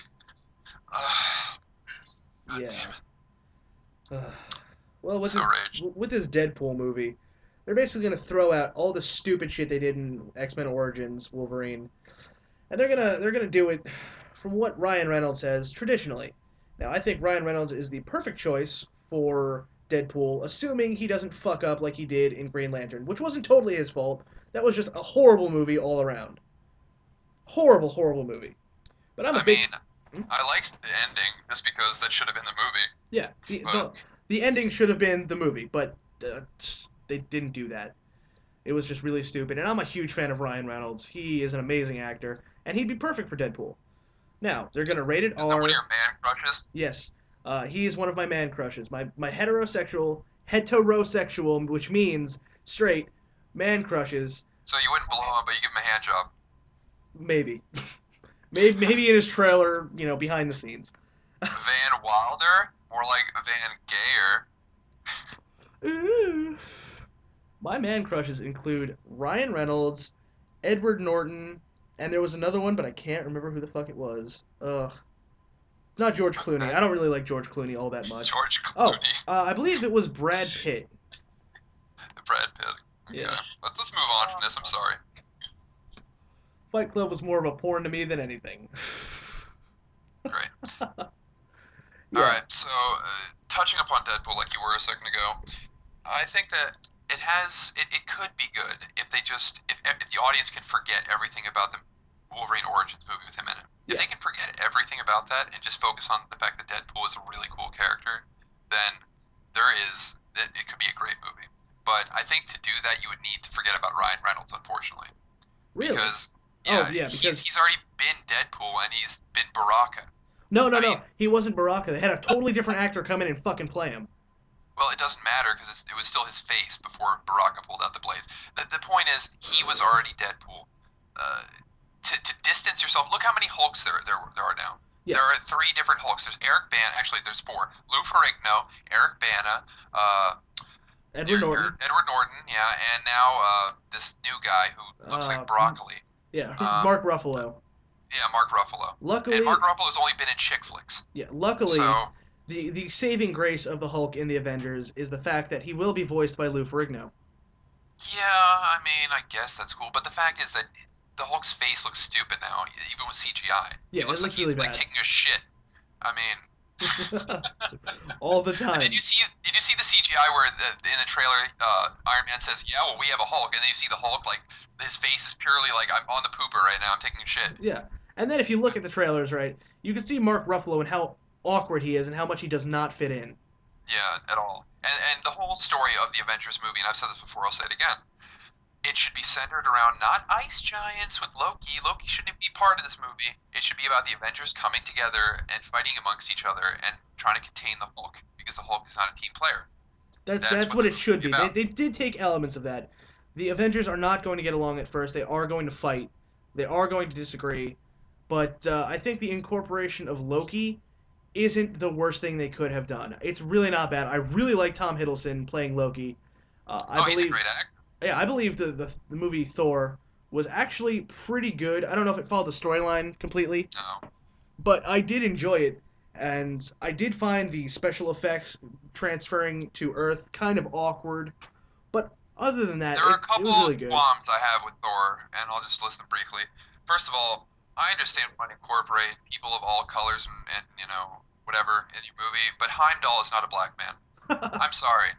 uh, God Yeah. damn it. Uh, well, with So this raged. with this Deadpool movie, they're basically gonna throw out all the stupid shit they did in X-Men Origins Wolverine, and they're gonna they're gonna do it from what Ryan Reynolds says traditionally. Now, I think Ryan Reynolds is the perfect choice for Deadpool, assuming he doesn't fuck up like he did in Green Lantern, which wasn't totally his fault. That was just a horrible movie all around. Horrible, horrible movie. But I'm a I big mean, Hmm? I liked the ending just because that should have been the movie. yeah. The, the, Well- the ending should have been the movie, but uh, they didn't do that. It was just really stupid, and I'm a huge fan of Ryan Reynolds. He is an amazing actor, and he'd be perfect for Deadpool. Now, they're gonna rate it Is that R. one of your man crushes? Yes, uh, he is one of my man crushes. My my heterosexual, heterosexual, which means straight, man crushes. So you wouldn't blow him, but you give him a hand job. Maybe, maybe maybe in his trailer, you know, behind the scenes. Van Wilder? More like Van Gayer. Ooh. My man crushes include Ryan Reynolds, Edward Norton, and there was another one, but I can't remember who the fuck it was. Ugh. It's not George Clooney. I don't really like George Clooney all that much. George Oh, Clooney. uh, I believe it was Brad Pitt. Brad Pitt. Okay. Yeah. Let's just move on from this. I'm sorry. Fight Club was more of a porn to me than anything. Great. Yeah. All right. So, uh, touching upon Deadpool, like you were a second ago, I think that it has. It, it could be good if they just if if the audience can forget everything about the Wolverine Origins movie with him in it. If Yeah. they can forget everything about that and just focus on the fact that Deadpool is a really cool character, then there is it, it could be a great movie. But I think to do that, you would need to forget about Ryan Reynolds, unfortunately. Really? Because Oh, yeah, yeah, he's, because- he's already been Deadpool and he's been Baraka. No, no, I no. mean- He wasn't Baraka. They had a totally different actor come in and fucking play him. Well, it doesn't matter because it was still his face before Baraka pulled out the blades. The, the point is, he was already Deadpool. Uh, to, to distance yourself, look how many Hulks there there, there are now. Yeah. There are three different Hulks. There's Eric Bana. Actually, there's four. Lou Ferrigno, Eric Bana, uh, Edward your- Norton. your Edward Norton, yeah, and now uh, this new guy who looks Uh, like broccoli. Yeah, um, Mark Ruffalo. Yeah, Mark Ruffalo. Luckily, And Mark Ruffalo's only been in chick flicks. yeah, luckily, So, the the saving grace of the Hulk in the Avengers is the fact that he will be voiced by Lou Ferrigno. yeah, I mean, I guess that's cool. But the fact is that the Hulk's face looks stupid now, even with C G I. Yeah, he looks it like looks he's really like bad. taking a shit. I mean, All the time. did you see? Did you see the C G I where the, in the trailer, uh, Iron Man says, "Yeah, well, we have a Hulk," and then you see the Hulk like his face is purely like, "I'm on the pooper right now. I'm taking a shit." Yeah, and then if you look at the trailers, right, you can see Mark Ruffalo and how awkward he is and how much he does not fit in. Yeah, at all. And and the whole story of the Avengers movie, and I've said this before, I'll say it again. It should be centered around not ice giants with Loki. Loki shouldn't be part of this movie. It should be about the Avengers coming together and fighting amongst each other and trying to contain the Hulk, because the Hulk is not a team player. That's That's that's, what what the it should be. movie's They, about. they did take elements of that. The Avengers are not going to get along at first. They are going to fight. They are going to disagree, but uh, I think the incorporation of Loki isn't the worst thing they could have done. It's really not bad. I really like Tom Hiddleston playing Loki. Uh, I Oh, he's a believe, great actor. yeah, I believe the, the the movie Thor was actually pretty good. I don't know if it followed the storyline completely, No. but I did enjoy it, and I did find the special effects transferring to Earth kind of awkward. But other than that, There are it, a it couple was really good. qualms I have with Thor, and I'll just list them briefly. First of all, I understand wanting to incorporate people of all colors and, and you know whatever in your movie, but Heimdall is not a black man. I'm sorry.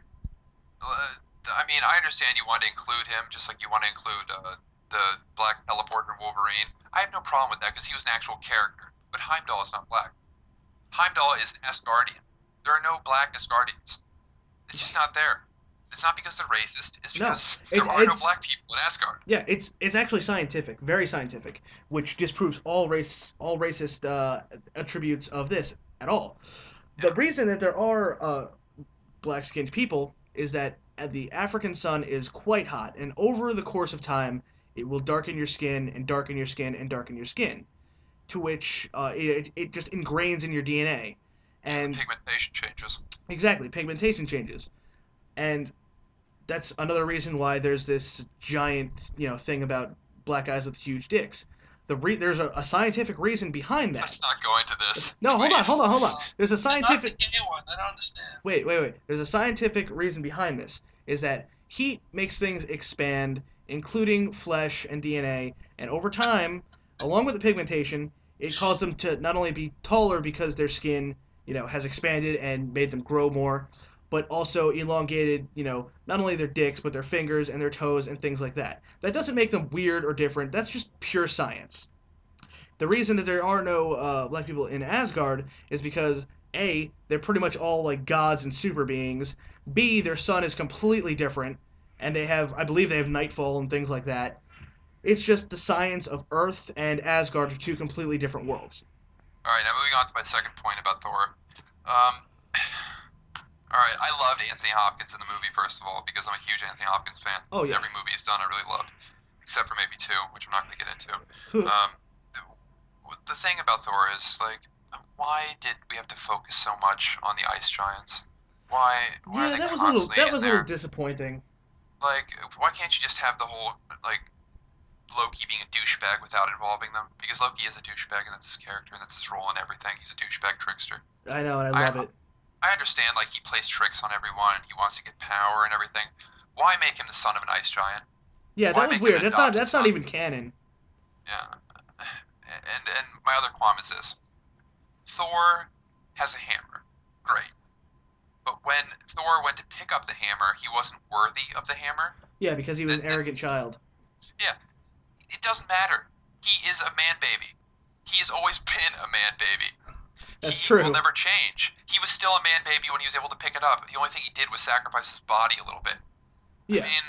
Uh, I mean, I understand you want to include him, just like you want to include uh, the black teleporter Wolverine. I have no problem with that because he was an actual character. But Heimdall is not black. Heimdall is an Asgardian. There are no black Asgardians. It's just not there. It's not because they're racist. It's No, because it's there are no it's black people in Asgard. yeah, it's it's actually scientific, very scientific, which disproves all race all racist uh, attributes of this at all. The Yeah. reason that there are uh, black-skinned people is that uh, the African sun is quite hot, and over the course of time, it will darken your skin and darken your skin and darken your skin, to which uh, it it just ingrains in your D N A, And the and pigmentation changes. exactly pigmentation changes, and that's another reason why there's this giant, you know, thing about black guys with huge dicks. The re- there's a, a scientific reason behind that. Let's not go into this. No, hold on, please. hold on, hold on. There's a Not the scientific gay one. I don't understand. wait, wait, wait. There's a scientific reason behind this. Is that heat makes things expand, including flesh and D N A, and over time, along with the pigmentation, it caused them to not only be taller because their skin, you know, has expanded and made them grow more, but also elongated, you know, not only their dicks but their fingers and their toes and things like that. That doesn't make them weird or different. That's just pure science. The reason that there are no uh, black people in Asgard is because A, they're pretty much all like gods and super beings. B, their sun is completely different, and they have, I believe, they have nightfall and things like that. It's just the science of Earth and Asgard are two completely different worlds. All right, now moving on to my second point about Thor. Um, all right, I loved Anthony Hopkins in the movie, first of all, because I'm a huge Anthony Hopkins fan. Oh yeah. Every movie he's done, I really loved, except for maybe two, which I'm not going to get into. Um, the, the thing about Thor is, like, why did we have to focus so much on the ice giants? Why, why are yeah, they that was a little constantly that in was a there? little disappointing. Like, why can't you just have the whole, like, Loki being a douchebag without involving them? Because Loki is a douchebag, and that's his character, and that's his role in everything. He's a douchebag trickster. I know, and I love I, it. I understand, like, he plays tricks on everyone, and he wants to get power and everything. Why make him the son of an ice giant? Yeah, Why that was make him weird. an That's not adopted that's not son? even canon. Yeah. And and my other qualm is this: Thor has a hammer, great. But when Thor went to pick up the hammer, he wasn't worthy of the hammer. Yeah, because he was an Th- th- arrogant child. Yeah, it doesn't matter. He is a man baby. He has always been a man baby. That's he true. will never change. He was still a man baby when he was able to pick it up. The only thing he did was sacrifice his body a little bit. Yeah. I mean,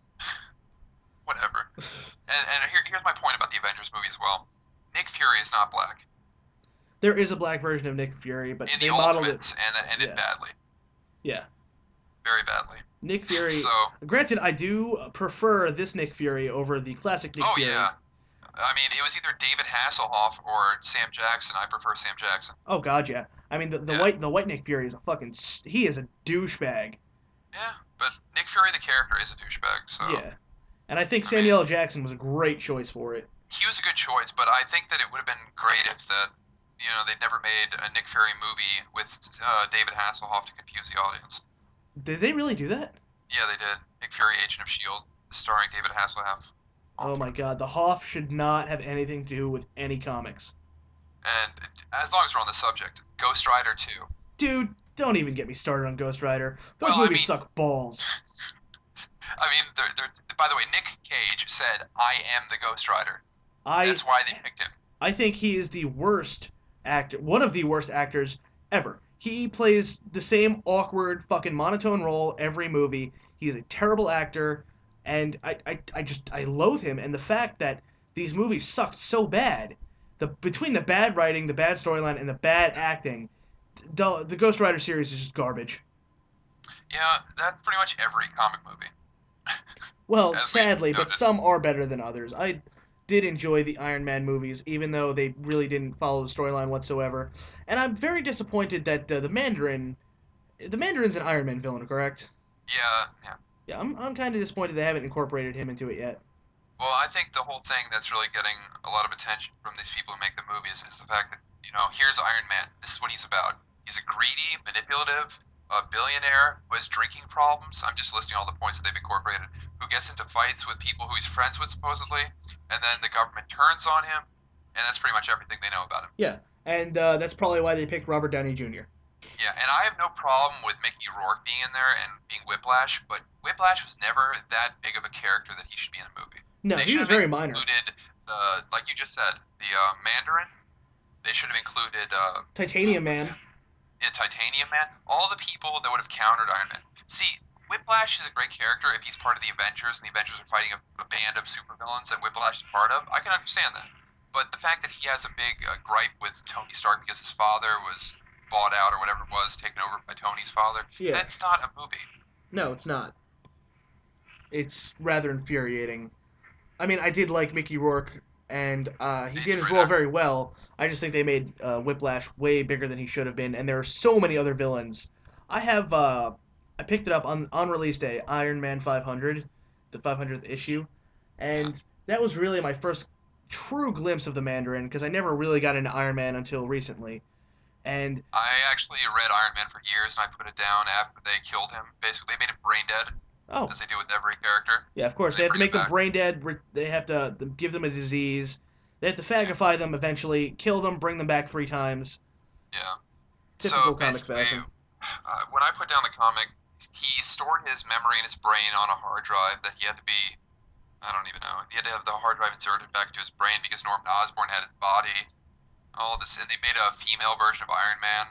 whatever. And, and here, here's my point about the Avengers movie as well. Nick Fury is not black There is a black version of Nick Fury, but in they the modeled Ultimates, it. and that ended Yeah. badly, Yeah. very badly. Nick Fury. So, Granted, I do prefer this Nick Fury over the classic Nick oh Fury. yeah. I mean, it was either David Hasselhoff or Sam Jackson. I prefer Sam Jackson. Oh god, yeah. I mean, the, the Yeah. white the white Nick Fury is a fucking s- he is a douchebag. Yeah, but Nick Fury, the character, is a douchebag. So Yeah. And I think I Samuel L. Jackson was a great choice for it. he was a good choice, but I think that it would have been great if that you know they'd never made a Nick Fury movie with uh, David Hasselhoff to confuse the audience. Did they really do that? Yeah, they did. Nick Fury, Agent of Shield, starring David Hasselhoff. Oh my god, the Hoff should not have anything to do with any comics. And as long as we're on the subject, Ghost Rider two. Dude, don't even get me started on Ghost Rider. Those Well, I movies mean- suck balls. I mean, they're, they're, by the way, Nick Cage said, "I am the Ghost Rider." I That's why they picked him. I think he is the worst actor, one of the worst actors ever. He plays the same awkward, fucking monotone role every movie. He is a terrible actor, and I, I, I just I loathe him. And the fact that these movies sucked so bad, the between the bad writing, the bad storyline, and the bad acting, the the Ghost Rider series is just garbage. Yeah, that's pretty much every comic movie. Well, As we sadly, but noted. some are better than others. I did enjoy the Iron Man movies, even though they really didn't follow the storyline whatsoever. And I'm very disappointed that uh, the Mandarin, the Mandarin's an Iron Man villain, correct? Yeah, yeah. Yeah, I'm I'm kind of disappointed they haven't incorporated him into it yet. Well, I think the whole thing that's really getting a lot of attention from these people who make the movies is the fact that, you know, here's Iron Man. This is what he's about. He's a greedy, manipulative, uh, billionaire who has drinking problems. I'm just listing all the points that they've incorporated. Who gets into fights with people who he's friends with, supposedly, and then the government turns on him, and that's pretty much everything they know about him. Yeah, and uh, that's probably why they picked Robert Downey Junior Yeah, and I have no problem with Mickey Rourke being in there and being Whiplash, but Whiplash was never that big of a character that he should be in the movie. No, They he should was have very minor. included the, like you just said, the uh, Mandarin. They should have included uh, Titanium Man. yeah, Titanium Man. All the people that would have countered Iron Man. See, Whiplash is a great character if he's part of the Avengers and the Avengers are fighting a, a band of supervillains that Whiplash is part of. I can understand that. But the fact that he has a big uh, gripe with Tony Stark because his father was bought out or whatever it was, taken over by Tony's father, Yeah. that's not a movie. No, it's not. It's rather infuriating. I mean, I did like Mickey Rourke, and uh, he He's did his pretty role good. very well. I just think they made uh, Whiplash way bigger than he should have been, and there are so many other villains. I have, uh, I picked it up on on release day, Iron Man five hundred, the five hundredth issue, and that was really my first true glimpse of the Mandarin because I never really got into Iron Man until recently, and I actually read Iron Man for years and I put it down after they killed him. Basically, they made him brain dead, oh as they do with every character. yeah, of course They they have to bring make it them back. brain dead. re- They have to give them a disease. They have to fagify them eventually, kill them, bring them back three times. Yeah. Typical So comics basically, fashion. uh, when I put down the comic, he stored his memory in his brain on a hard drive that he had to be, I don't even know, he had to have the hard drive inserted back to his brain because Norman Osborn had his body. All this, and they made a female version of Iron Man.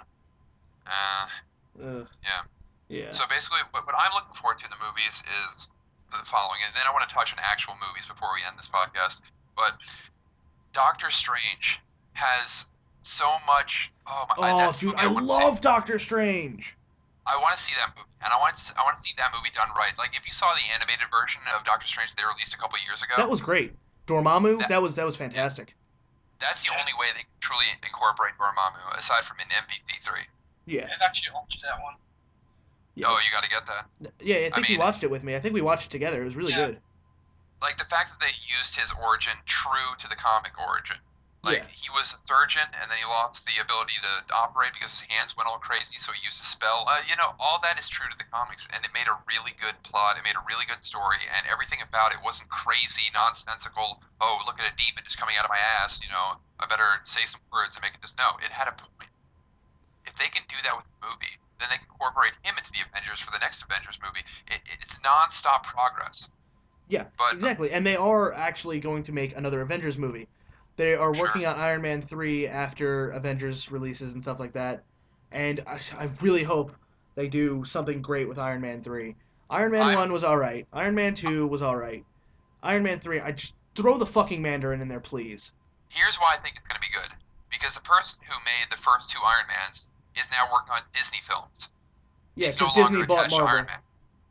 Uh, Ugh. yeah. Yeah. So basically, what, what I'm looking forward to in the movies is the following, and then I want to touch on actual movies before we end this podcast. But Doctor Strange has so much. Oh my! oh, that's dude, the movie I I want to love see. Doctor Strange. I want to see that movie, and I want to, I want to see that movie done right. Like if you saw the animated version of Doctor Strange they released a couple years ago, That was great. Dormammu, That- that was that was fantastic. that's the only way they can truly incorporate Dormammu, aside from in M V P three. Yeah. I've actually watched that one. Yeah. Oh, you got to get that. Yeah, I think I you mean- watched it with me. I think we watched it together. It was really Yeah. good. Like the fact that they used his origin true to the comic origin. Like Yeah. he was a surgeon, and then he lost the ability to operate because his hands went all crazy, so he used a spell. Uh, you know, all that is true to the comics, and it made a really good plot. It made a really good story, and everything about it wasn't crazy, nonsensical. Oh, look at a demon just coming out of my ass. You know, I better say some words and make it just no. It had a point. If they can do that with the movie, then they can incorporate him into the Avengers for the next Avengers movie. It, it's non-stop progress. Yeah, But exactly. And they are actually going to make another Avengers movie. They are Sure. working on Iron Man three after Avengers releases and stuff like that. And I, I really hope they do something great with Iron Man three. Iron Man I'm- one was alright. Iron Man two was alright. Iron Man three, I just throw the fucking Mandarin in there, please. here's why I think it's going to be good. Because the person who made the first two Iron Mans is now working on Disney films. Yeah, He's no because longer Disney bought attached to Marvel. Iron Man.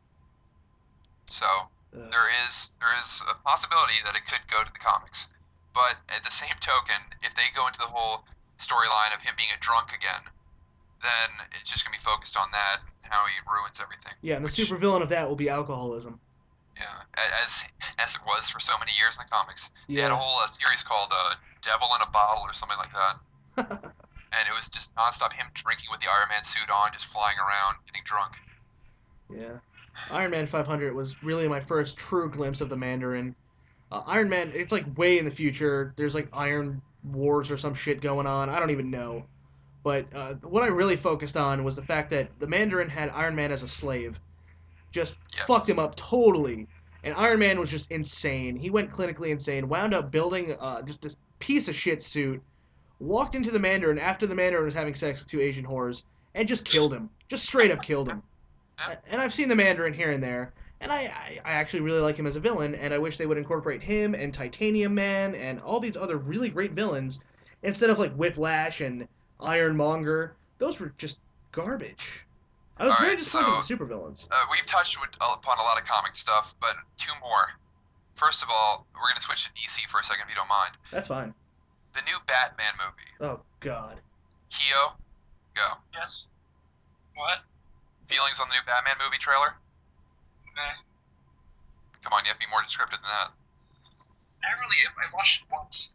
So Ugh. there is there is a possibility that it could go to the comics. But at the same token, if they go into the whole storyline of him being a drunk again, then it's just going to be focused on that and how he ruins everything. Yeah, and the which- supervillain of that will be alcoholism. Yeah, a- as as it was for so many years in the comics. They had a Yeah. whole uh, series called uh, Devil in a Bottle or something like that. And it was just nonstop him drinking with the Iron Man suit on, just flying around, getting drunk. Yeah. Iron Man five hundred was really my first true glimpse of the Mandarin. Uh, Iron Man, it's like way in the future. There's like Iron Wars or some shit going on. I don't even know. But uh, what I really focused on was the fact that the Mandarin had Iron Man as a slave. Just Yes. fucked him up totally. And Iron Man was just insane. He went clinically insane, wound up building uh, just this piece of shit suit, walked into the Mandarin after the Mandarin was having sex with two Asian whores, and just killed him. Just straight up killed him. And I've seen the Mandarin here and there, and I, I, I actually really like him as a villain, and I wish they would incorporate him and Titanium Man and all these other really great villains instead of like Whiplash and Ironmonger. Those were just garbage. I was All very right, disappointed so- with the supervillains. Uh, we've touched with, upon a lot of comic stuff, but two more. First of all, we're gonna switch to D C for a second, if you don't mind. That's fine. The new Batman movie. Oh, God. Keo, go. Yes. What? Feelings on the new Batman movie trailer? Meh. Come on, you have to be more descriptive than that. I really, I watched it once.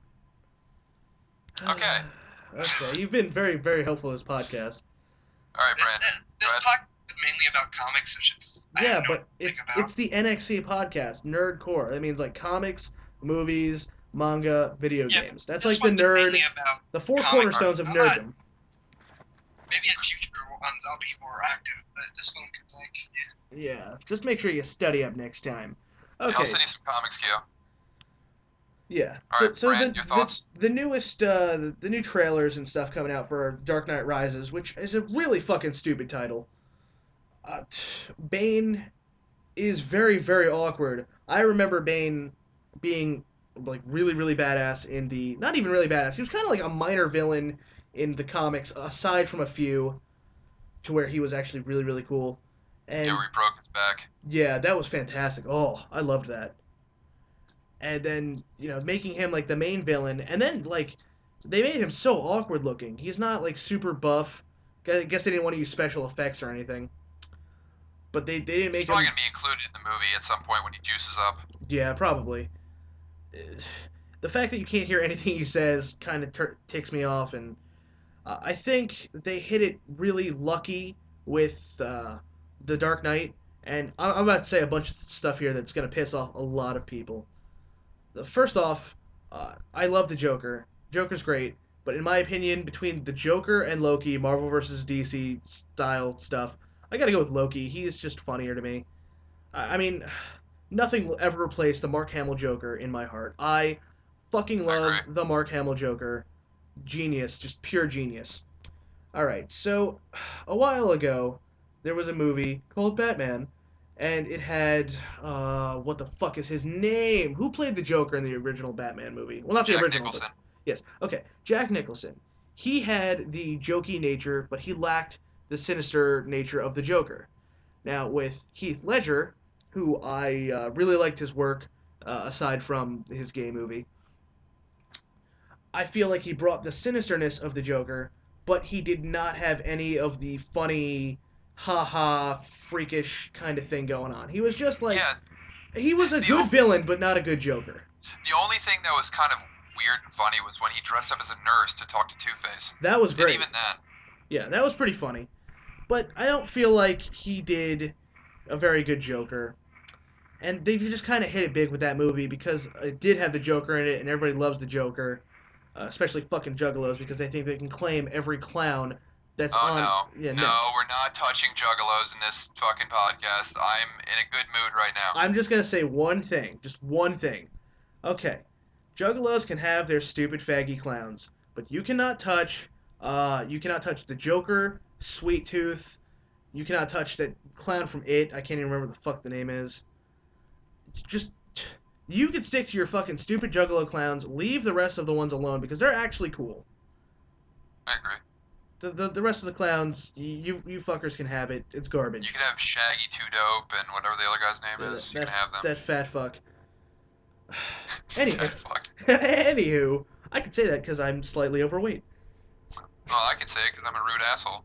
Okay. Okay, you've been very, very helpful in this podcast. All right, Th- Brandon. th- This Go ahead. podcast is mainly about comics, which is I Yeah, have no but idea it's about. it's the N X C podcast, Nerdcore. That means like comics, movies, manga, video Yeah, games. That's This like the one's nerd, mainly about the four comics. cornerstones of I'm not- nerddom. maybe in future ones I'll be more active, but this one could like yeah. Yeah, just make sure you study up next time. Yeah, Okay. I'll send you some comics, Keo. Yeah. All so right, so Brand, the, your thoughts? the the newest uh the, the new trailers and stuff coming out for Dark Knight Rises, which is a really fucking stupid title. Uh, t- Bane is very very awkward. I remember Bane being like really really badass in the not even really badass. He was kind of like a minor villain in the comics aside from a few to where he was actually really really cool. And Yeah, where he broke his back. yeah, that was fantastic. Oh, I loved that. And then, you know, making him like the main villain, and then like they made him so awkward looking. He's not like super buff. I guess they didn't want to use special effects or anything. But they, they didn't It's make probably him. gonna be included in the movie at some point when he juices up. Yeah, probably. The fact that you can't hear anything he says kind of ter- ticks me off, and uh, I think they hit it really lucky with uh, the Dark Knight. And I- I'm about to say a bunch of stuff here that's gonna piss off a lot of people. First off, uh, I love the Joker. Joker's great, but in my opinion, between the Joker and Loki, Marvel versus D C style stuff, I gotta go with Loki. He's just funnier to me. I, I mean, nothing will ever replace the Mark Hamill Joker in my heart. I fucking love agree. the Mark Hamill Joker. Genius, just pure genius. All right, so a while ago, there was a movie called Batman, and it had uh, what the fuck is his name? Who played the Joker in the original Batman movie? Well, not the Jack original, Nicholson. but yes, okay, Jack Nicholson. He had the jokey nature, but he lacked the sinister nature of the Joker. Now with Heath Ledger, who I uh, really liked his work uh, aside from his gay movie, I feel like he brought the sinisterness of the Joker, but he did not have any of the funny, ha-ha, freakish kind of thing going on. He was just like, Yeah, he was a the good o- villain, but not a good Joker. the only thing that was kind of weird and funny was when he dressed up as a nurse to talk to Two-Face. That was And great. even then, Yeah, that was pretty funny. But I don't feel like he did a very good Joker. And they just kind of hit it big with that movie because it did have the Joker in it, and everybody loves the Joker, uh, especially fucking Juggalos, because they think they can claim every clown that's oh on. no, Yeah, no, we're not touching juggalos in this fucking podcast. I'm in a good mood right now. I'm just gonna say one thing, just one thing. Okay, Juggalos can have their stupid faggy clowns, but you cannot touch. Uh, you cannot touch the Joker, Sweet Tooth. You cannot touch that clown from It. I can't even remember what the fuck the name is. It's just you could stick to your fucking stupid Juggalo clowns. Leave the rest of the ones alone because they're actually cool. I agree. The the, the rest of the clowns, you you fuckers can have it. It's garbage. You can have Shaggy Two Dope and whatever the other guy's name Yeah, is. You that, can have them. that fat fuck. Anyway. That fuck. Anywho, I could say that because I'm slightly overweight. Well, I can say it because I'm a rude asshole.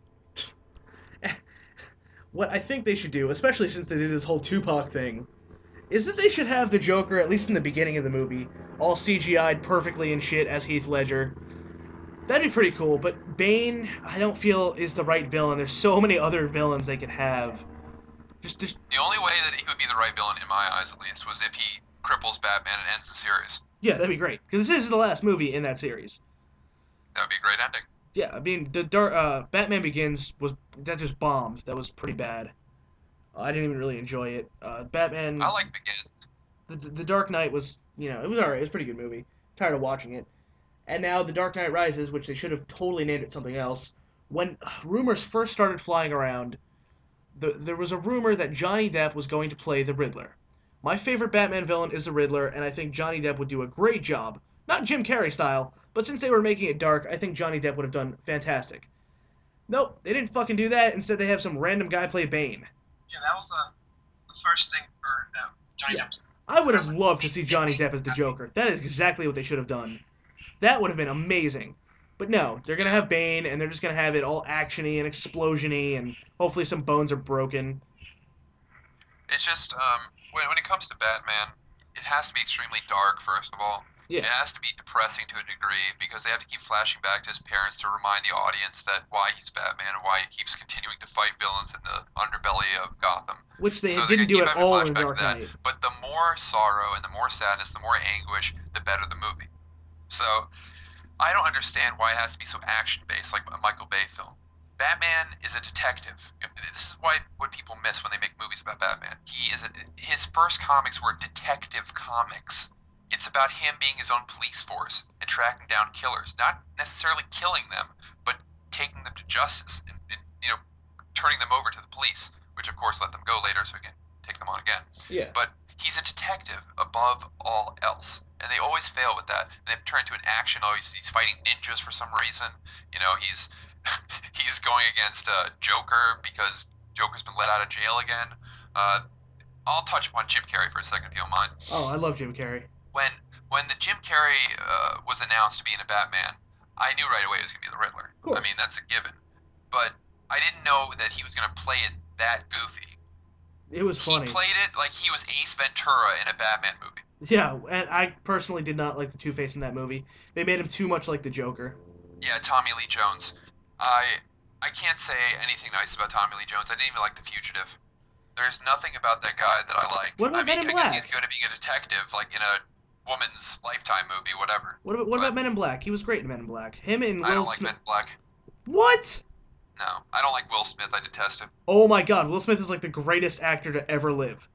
What I think they should do, especially since they did this whole Tupac thing, is that they should have the Joker, at least in the beginning of the movie, all C G I'd perfectly and shit as Heath Ledger. That'd be pretty cool, but Bane, I don't feel is the right villain. There's so many other villains they could have. Just, just The only way that he would be the right villain, in my eyes at least, was if he cripples Batman and ends the series. yeah, that'd be great. Because this is the last movie in that series. That would be a great ending. Yeah, I mean, the Dar- uh, Batman Begins was that just bombed. That was pretty bad. Uh, I didn't even really enjoy it. Uh, Batman. I like Begins. The, the Dark Knight was, you know, it was alright. It was a pretty good movie. Tired of watching it. And now The Dark Knight Rises, which they should have totally named it something else. When uh, rumors first started flying around, the, there was a rumor that Johnny Depp was going to play the Riddler. My favorite Batman villain is the Riddler, and I think Johnny Depp would do a great job. Not Jim Carrey style, but since they were making it dark, I think Johnny Depp would have done fantastic. Nope, they didn't fucking do that. Instead, they have some random guy play Bane. Yeah, that was the, the first thing for uh, Johnny Yeah. Depp's. I would I have would loved to be see Johnny Depp as the Joker. That is exactly what they should have done. That would have been amazing. But no, they're gonna have Bane, and they're just gonna have it all actiony and explosion-y, and hopefully some bones are broken. It's just um, when when it comes to Batman, it has to be extremely dark. First of all, Yeah. it has to be depressing to a degree because they have to keep flashing back to his parents to remind the audience that why he's Batman and why he keeps continuing to fight villains in the underbelly of Gotham. Which they So they're didn't gonna do keep at having all in flashback Dark to that. Knight. But the more sorrow and the more sadness, the more anguish, the better the movie. So I don't understand why it has to be so action based like a Michael Bay film. Batman is a detective. This is why what people miss when they make movies about Batman. He is a, his first comics were detective comics. It's about him being his own police force and tracking down killers, not necessarily killing them, but taking them to justice and, and you know turning them over to the police, which of course let them go later so he can take them on again. Yeah. But he's a detective above all else, and they always fail with that. And they've turned to an action. Oh, he's, he's fighting ninjas for some reason. You know, he's he's going against uh, Joker because Joker's been let out of jail again. Uh, I'll touch upon Jim Carrey for a second, if you don't mind. Oh, I love Jim Carrey. When when the Jim Carrey uh, was announced to be in a Batman, I knew right away it was going to be the Riddler. I mean, that's a given. But I didn't know that he was going to play it that goofy. It was funny. He played it like he was Ace Ventura in a Batman movie. Yeah, and I personally did not like the Two-Face in that movie. They made him too much like the Joker. Yeah, Tommy Lee Jones. I I can't say anything nice about Tommy Lee Jones. I didn't even like The Fugitive. There's nothing about that guy that I like. What about I mean, Men in I guess Black? he's good at being a detective, like in a woman's Lifetime movie, whatever. What about what But about Men in Black? He was great in Men in Black. Him and I Will don't like Smith. Men in Black. What? No, I don't like Will Smith. I detest him. Oh my God, Will Smith is like the greatest actor to ever live.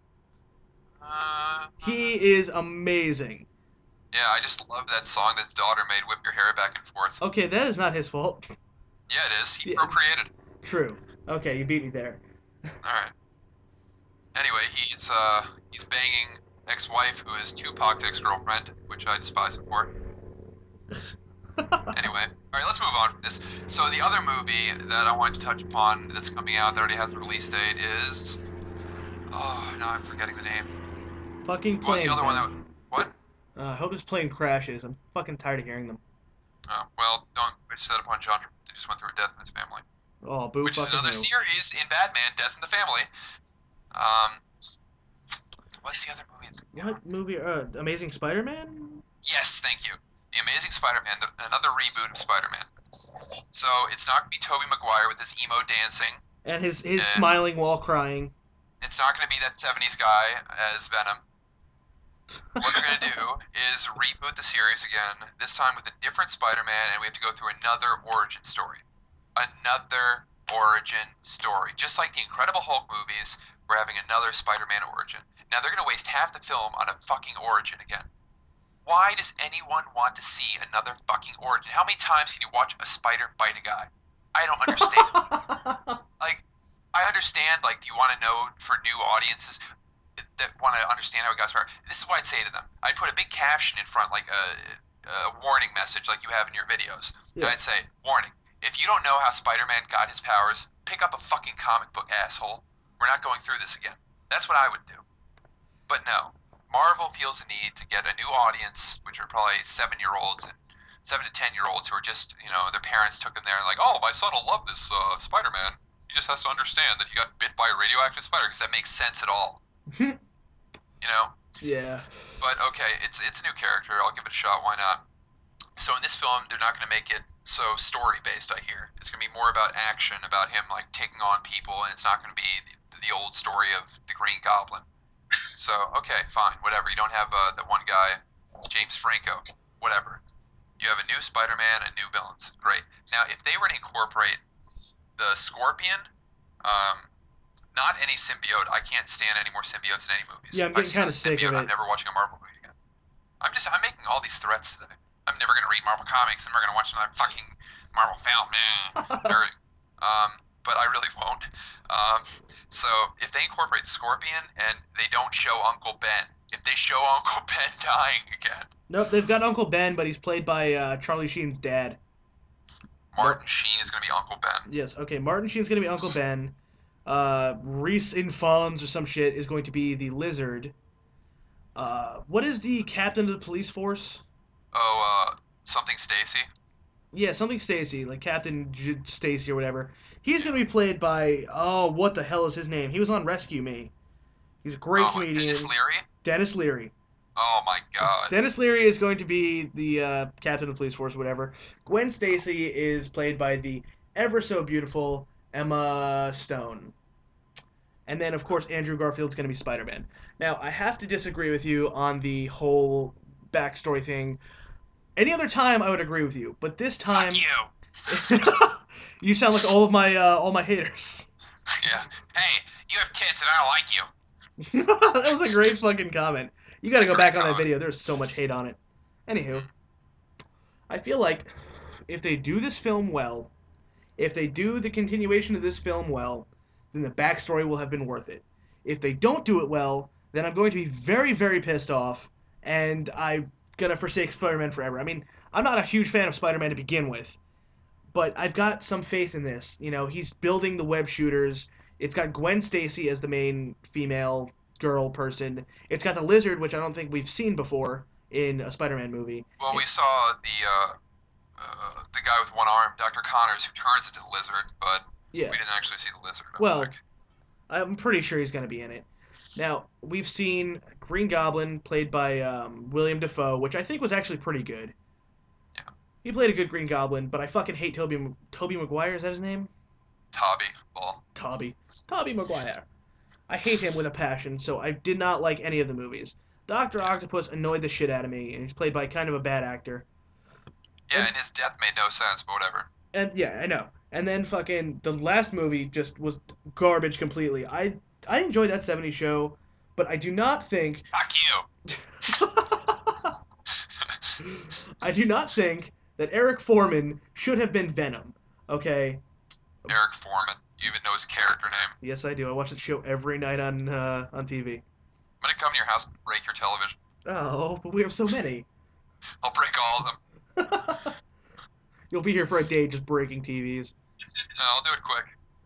Uh, He is amazing. Yeah, I just love that song that his daughter made, "Whip Your Hair Back and Forth." Okay, that is not his fault. Yeah, it is. He Yeah. procreated. True. Okay, you beat me there. All right. Anyway, he's uh he's banging ex-wife who is Tupac's ex-girlfriend, which I despise him for. Anyway, all right, let's move on from this. So the other movie that I wanted to touch upon that's coming out that already has a release date is oh no, I'm forgetting the name. Fucking What was planes, the other one man. that what? Uh, I hope his plane crashes. I'm fucking tired of hearing them. Oh well, don't wish that upon John. They just went through a death in his family, Oh, boo which is fucking another who. series in Batman, Death in the Family. Um, what's the other movie? It's, What movie? Uh, Amazing Spider-Man? Yes, thank you. The Amazing Spider-Man, the, another reboot of Spider-Man. So it's not going to be Tobey Maguire with his emo dancing. And his his And- smiling while crying. It's not going to be that seventies guy as Venom. What they're going to do is reboot the series again, this time with a different Spider-Man, and we have to go through another origin story. Another origin story. Just like the Incredible Hulk movies, we're having another Spider-Man origin. Now they're going to waste half the film on a fucking origin again. Why does anyone want to see another fucking origin? How many times can you watch a spider bite a guy? I don't understand. Like, I understand, like, you want to know for new audiences that want to understand how it got started. This is what I'd say to them. I'd put a big caption in front, like a, a warning message like you have in your videos. Yeah. I'd say, warning, if you don't know how Spider-Man got his powers, pick up a fucking comic book, asshole. We're not going through this again. That's what I would do. But no. Marvel feels the need to get a new audience, which are probably seven-year-olds and seven to ten-year-olds who are just, you know, their parents took them there and like, oh, my son will love this uh, Spider-Man. He just has to understand that he got bit by a radioactive spider because that makes sense at all. You know? Yeah. But okay, it's it's a new character. I'll give it a shot. Why not? So in this film, they're not going to make it so story-based, I hear. It's going to be more about action, about him, like, taking on people, and it's not going to be the, the old story of the Green Goblin. So, okay, fine, whatever. You don't have uh, the one guy, James Franco, whatever. You have a new Spider-Man and new villains. Great. Now, if they were to incorporate the Scorpion, um, not any symbiote. I can't stand any more symbiotes in any movies. Yeah, I'm If getting I see kinda another sick of symbiote, it. I'm never watching a Marvel movie again. I'm just, I'm making all these threats today. I'm never going to read Marvel comics. I'm never going to watch another fucking Marvel film. Eh, nerd. Um, but I really won't. Um, so if they incorporate the Scorpion and they don't show Uncle Ben, if they show Uncle Ben dying again, Nope, they've got Uncle Ben, but he's played by uh, Charlie Sheen's dad. Martin Sheen is going to be Uncle Ben. Yes, okay, Martin Sheen's gonna be Uncle Ben. Uh, Reese Infons or some shit is going to be the Lizard. Uh, what is the captain of the police force? Oh, uh, something Stacy. Yeah, something Stacy, like Captain J- Stacy or whatever. He's gonna be played by oh, what the hell is his name? He was on Rescue Me. He's a great Oh, my, comedian. Dennis Leary. Dennis Leary. Oh my God. Dennis Leary is going to be the uh, captain of the police force, or whatever. Gwen Stacy is played by the ever so beautiful Emma Stone. And then, of course, Andrew Garfield's going to be Spider Man. Now, I have to disagree with you on the whole backstory thing. Any other time, I would agree with you, but this time, Fuck you. you sound like all of my uh, all my haters. Yeah. Hey, you have tits and I don't like you. That was a great fucking comment. You got to It's a go great back on that comment. video. There's so much hate on it. Anywho, I feel like if they do this film well, if they do the continuation of this film well, then the backstory will have been worth it. If they don't do it well, then I'm going to be very, very pissed off, and I'm gonna forsake Spider-Man forever. I mean, I'm not a huge fan of Spider-Man to begin with, but I've got some faith in this. You know, he's building the web shooters. It's got Gwen Stacy as the main female girl person. It's got the Lizard, which I don't think we've seen before in a Spider-Man movie. Well, we saw the uh, uh, the guy with one arm, Doctor Connors, who turns into the lizard, but Yeah. we didn't actually see the lizard. I don't Well, think. I'm pretty sure he's going to be in it. Now, we've seen Green Goblin played by um, William Dafoe, which I think was actually pretty good. Yeah. He played a good Green Goblin, but I fucking hate Toby Toby Maguire, is that his name? Tobby. Well, Toby. Toby Maguire. I hate him with a passion, so I did not like any of the movies. Doctor Octopus annoyed the shit out of me, and he's played by kind of a bad actor. yeah, And- and his death made no sense, but whatever. And yeah, I know. And then fucking the last movie just was garbage completely. I I enjoyed that seventies show, but I do not think Fuck you. I do not think that Eric Foreman should have been Venom. Okay? Eric Foreman. You even know his character name. Yes, I do. I watch that show every night on uh, on T V. I'm gonna come to your house and break your television. Oh, but we have so many. I'll break all of them. You'll be here for a day just breaking T Vs. No, I'll do it quick.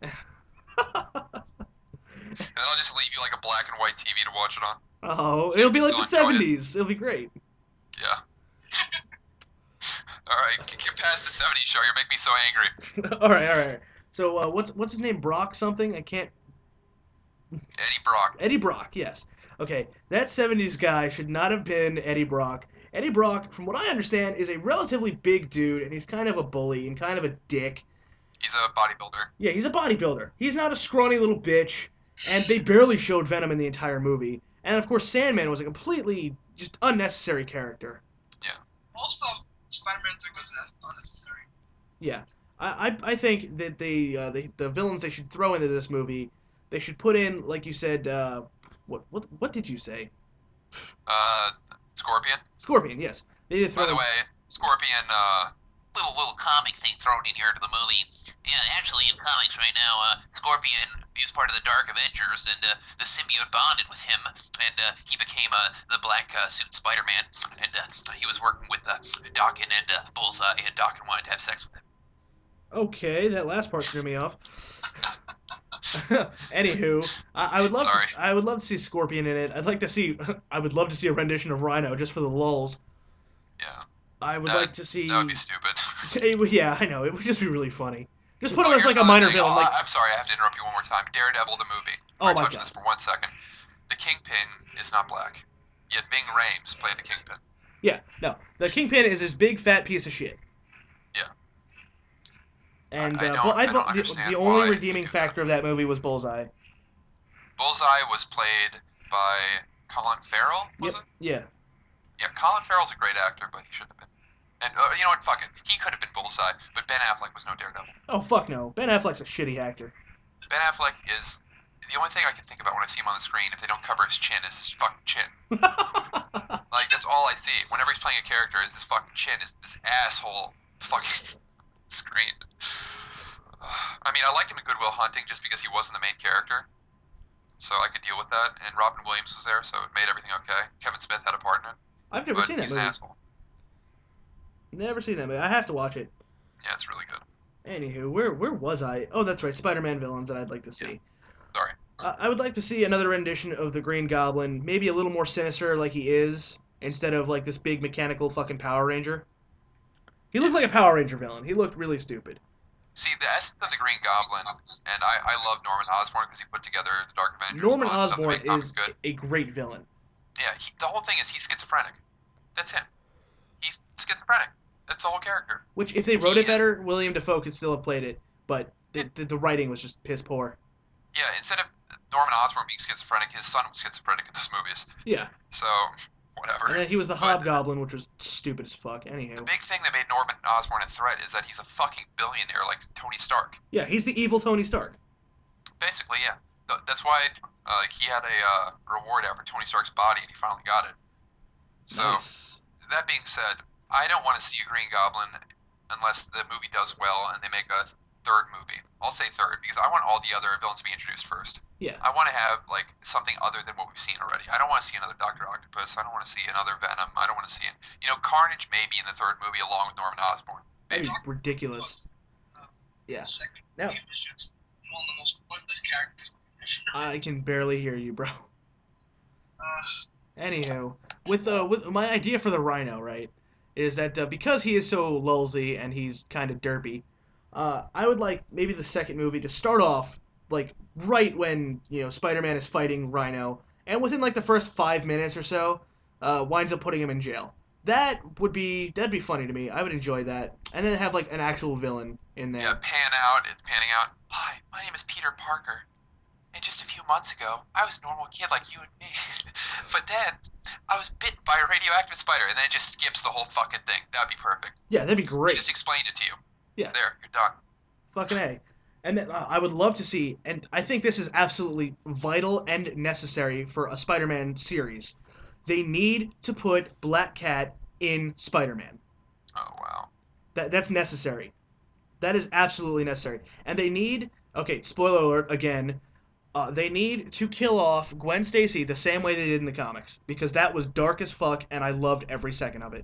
And then I'll just leave you like a black and white T V to watch it on. Oh, So it'll you be can like the still enjoy it. seventies. It'll be great. Yeah. Alright, get get past the seventies show. You're making me so angry. all right, all right. So uh, what's what's his name? Brock something? I can't. Eddie Brock. Eddie Brock. Yes. Okay, that seventies guy should not have been Eddie Brock. Eddie Brock, from what I understand, is a relatively big dude, and he's kind of a bully and kind of a dick. He's a bodybuilder. Yeah, he's a bodybuilder. He's not a scrawny little bitch, and they barely showed Venom in the entire movie. And of course, Sandman was a completely just unnecessary character. Most of Spider-Man three was unnecessary. Yeah, I I, I think that they, uh, they the villains they should throw into this movie, they should put in, like you said, uh, what what what did you say? Uh, Scorpion. Scorpion. Yes, they did throw. By the in- way, Scorpion, uh, little little comic thing thrown in here to the movie. Yeah, actually in comics right now, uh, Scorpion is part of the Dark Avengers, and uh, the symbiote bonded with him, and uh, he became uh, the black uh, suit Spider-Man, and uh, he was working with uh, Dokken and uh, Bullseye, and Dokken wanted to have sex with him. Okay, that last part threw me off. Anywho, I, I would love to, Sorry. I would love to see Scorpion in it. I'd like to see I would love to see a rendition of Rhino just for the lulz. yeah, I would That- like to see. that would be stupid. It would- yeah, I know. It would just be really funny. Just put him Oh, as here's like a another minor thing. villain. Oh, Like, I- I'm sorry, I have to interrupt you one more time. Daredevil, the movie. oh We're my touch god. this for one second. The Kingpin is not black, yet Bing Rames played the Kingpin. Yeah, no. The Kingpin is this big fat piece of shit. Yeah. And I- I uh, don't- Bull- I don't the, the understand only why redeeming you do factor of that movie was Bullseye. Bullseye was played by Colin Farrell, was Yep. it? Yeah. Yeah, Colin Farrell's a great actor, but he shouldn't have been. And uh, you know what? Fuck it. He could have been Bullseye, but Ben Affleck was no Daredevil. Oh fuck no. Ben Affleck's a shitty actor. Ben Affleck is the only thing I can think about when I see him on the screen. If they don't cover his chin, is his fucking chin. Like that's all I see. Whenever he's playing a character, is his fucking chin, is this asshole fucking screen. I mean, I liked him in Good Will Hunting just because he wasn't the main character, so I could deal with that. And Robin Williams was there, so it made everything okay. Kevin Smith had a part in it, I've never but seen that he's an movie. asshole. Never seen that movie. I have to watch it. Yeah, it's really good. Anywho, where where was I? Oh, that's right. Spider-Man villains that I'd like to see. Sorry. Uh, I would like to see another rendition of the Green Goblin, maybe a little more sinister like he is, instead of like this big mechanical fucking Power Ranger. He looked like a Power Ranger villain. He looked really stupid. See, the essence of the Green Goblin, and I, I love Norman Osborn because he put together the Dark Avengers. Norman and all that stuff to Osborn make comics is good. a great villain. Yeah, he, the whole thing is he's schizophrenic. That's him. He's schizophrenic. That's the whole character. Which, if they wrote He it is- better, William Dafoe could still have played it, but the, the, the writing was just piss poor. Yeah, instead of Norman Osborn being schizophrenic, his son was schizophrenic in those movies. Yeah. So, whatever. And then he was the But Hobgoblin, which was stupid as fuck. Anywho. The big thing that made Norman Osborn a threat is that he's a fucking billionaire like Tony Stark. Yeah, he's the evil Tony Stark. Basically, yeah. Th- That's why uh, like he had a uh, reward out for Tony Stark's body, and he finally got it. So, Nice. that being said, I don't want to see a Green Goblin unless the movie does well and they make a third movie. I'll say third because I want all the other villains to be introduced first. Yeah. I want to have like something other than what we've seen already. I don't want to see another Doctor Octopus. I don't want to see another Venom. I don't want to see it. You know, Carnage may be in the third movie along with Norman Osborn. That'd be ridiculous. Uh, Yeah. The second Now- movie was just one of the most pointless characters. I can barely hear you, bro. Uh, Anywho, with uh, with my idea for the Rhino, right, is that uh, because he is so lulzy and he's kind of derpy, uh, I would like maybe the second movie to start off like right when you know Spider-Man is fighting Rhino, and within like the first five minutes or so, uh, winds up putting him in jail. That would be that'd be funny to me. I would enjoy that, and then have like an actual villain in there. Yeah, pan out. It's panning out. Hi, my name is Peter Parker. And just a few months ago, I was a normal kid like you and me. But then, I was bitten by a radioactive spider, and then it just skips the whole fucking thing. That'd be perfect. Yeah, that'd be He great. just explained it to you. Yeah. There, you're done. Fucking A. And then, uh, I would love to see, and I think this is absolutely vital and necessary for a Spider-Man series. They need to put Black Cat in Spider-Man. Oh, wow. That that's necessary. That is absolutely necessary. And they need, okay, spoiler alert again. Uh, they need to kill off Gwen Stacy the same way they did in the comics because that was dark as fuck, and I loved every second of it.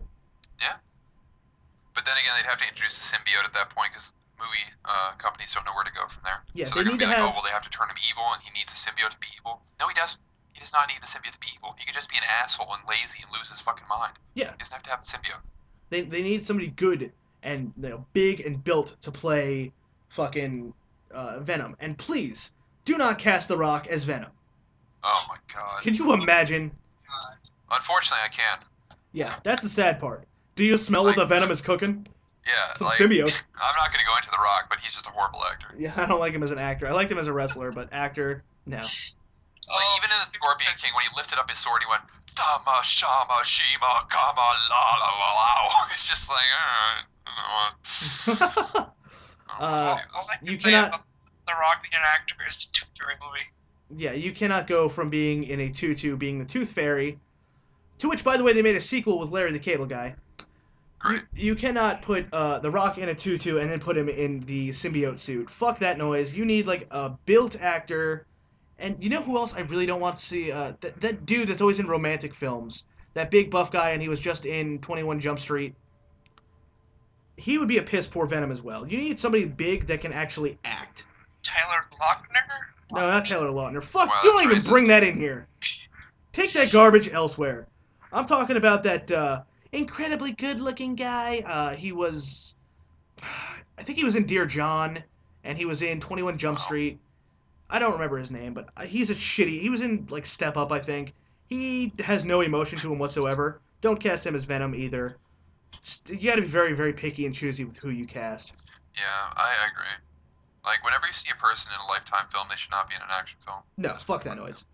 But then again, they'd have to introduce the symbiote at that point because movie uh, companies don't know where to go from there. Yeah, so they they're going need to be to like, have- oh, well, they have to turn him evil, and he needs a symbiote to be evil. No, he doesn't. He does not need the symbiote to be evil. He could just be an asshole and lazy and lose his fucking mind. Yeah. He doesn't have to have the symbiote. They they need somebody good and you know big and built to play fucking uh, Venom. And please do not cast The Rock as Venom. Oh, my God. Can you imagine? God. Unfortunately, I can't. Yeah, that's the sad part. Do you smell what the Like- Venom is cooking? Yeah, Some like, symbiote. I'm not going to go into The Rock, but he's just a horrible actor. Yeah, I don't like him as an actor. I liked him as a wrestler, but actor, no. Like, Oh, even in the Scorpion King, when he lifted up his sword, he went, Dama, Shama, Shima, Kama, La, La, La, La. It's just like, alright. I don't know what- I don't Uh, wanna see all this. I can you say cannot- about The Rock being an actor is the Tooth Fairy movie. Yeah, you cannot go from being in a tutu, being the Tooth Fairy, to which, by the way, they made a sequel with Larry the Cable Guy. You, Great. you cannot put uh, The Rock in a tutu and then put him in the symbiote suit. Fuck that noise. You need, like, a built actor. And you know who else I really don't want to see? Uh, that, that dude that's always in romantic films. That big buff guy, and he was just in twenty-one Jump Street. He would be a piss poor Venom as well. You need somebody big that can actually act. Tyler Lochner? No, not Taylor Lautner. Fuck, Wow, don't that's even racist. bring that in here. Take that garbage elsewhere. I'm talking about that uh, incredibly good-looking guy. Uh, he was, I think he was in Dear John, and he was in twenty-one Jump Wow. Street. I don't remember his name, but uh, he's a shitty. He was in like Step Up, I think. He has no emotion to him whatsoever. Don't cast him as Venom either. Just, you got to be very, very picky and choosy with who you cast. Yeah, I agree. Like, whenever you see a person in a Lifetime film, they should not be in an action film. No, fuck that noise.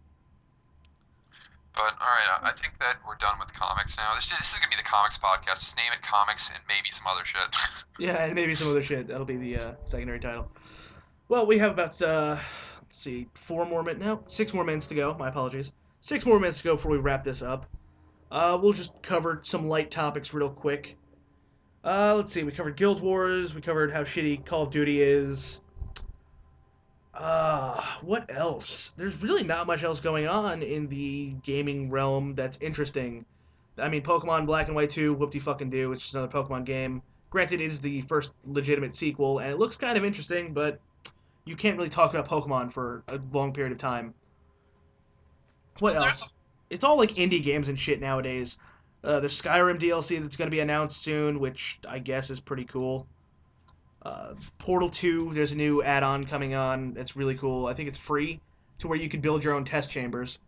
But, alright, I I think that we're done with comics now. This, this is going to be the comics podcast. Just name it comics and maybe some other shit. Yeah, and maybe some other shit. That'll be the uh, secondary title. Well, we have about, uh, let's see, four more minutes. No, six more minutes to go. My apologies. Six more minutes to go before we wrap this up. Uh, we'll just cover some light topics real quick. Uh, let's see. We covered Guild Wars. We covered how shitty Call of Duty is. Uh, what else? There's really not much else going on in the gaming realm that's interesting. I mean, Pokemon Black and White two, whoop-de-fucking-do, it's just another Pokemon game. Granted, it is the first legitimate sequel, and it looks kind of interesting, but you can't really talk about Pokemon for a long period of time. What Well, there's else? It's all like indie games and shit nowadays. Uh, there's Skyrim D L C that's going to be announced soon, which I guess is pretty cool. Uh, Portal two, there's a new add-on coming on. It's really cool. I think it's free to where you can build your own test chambers.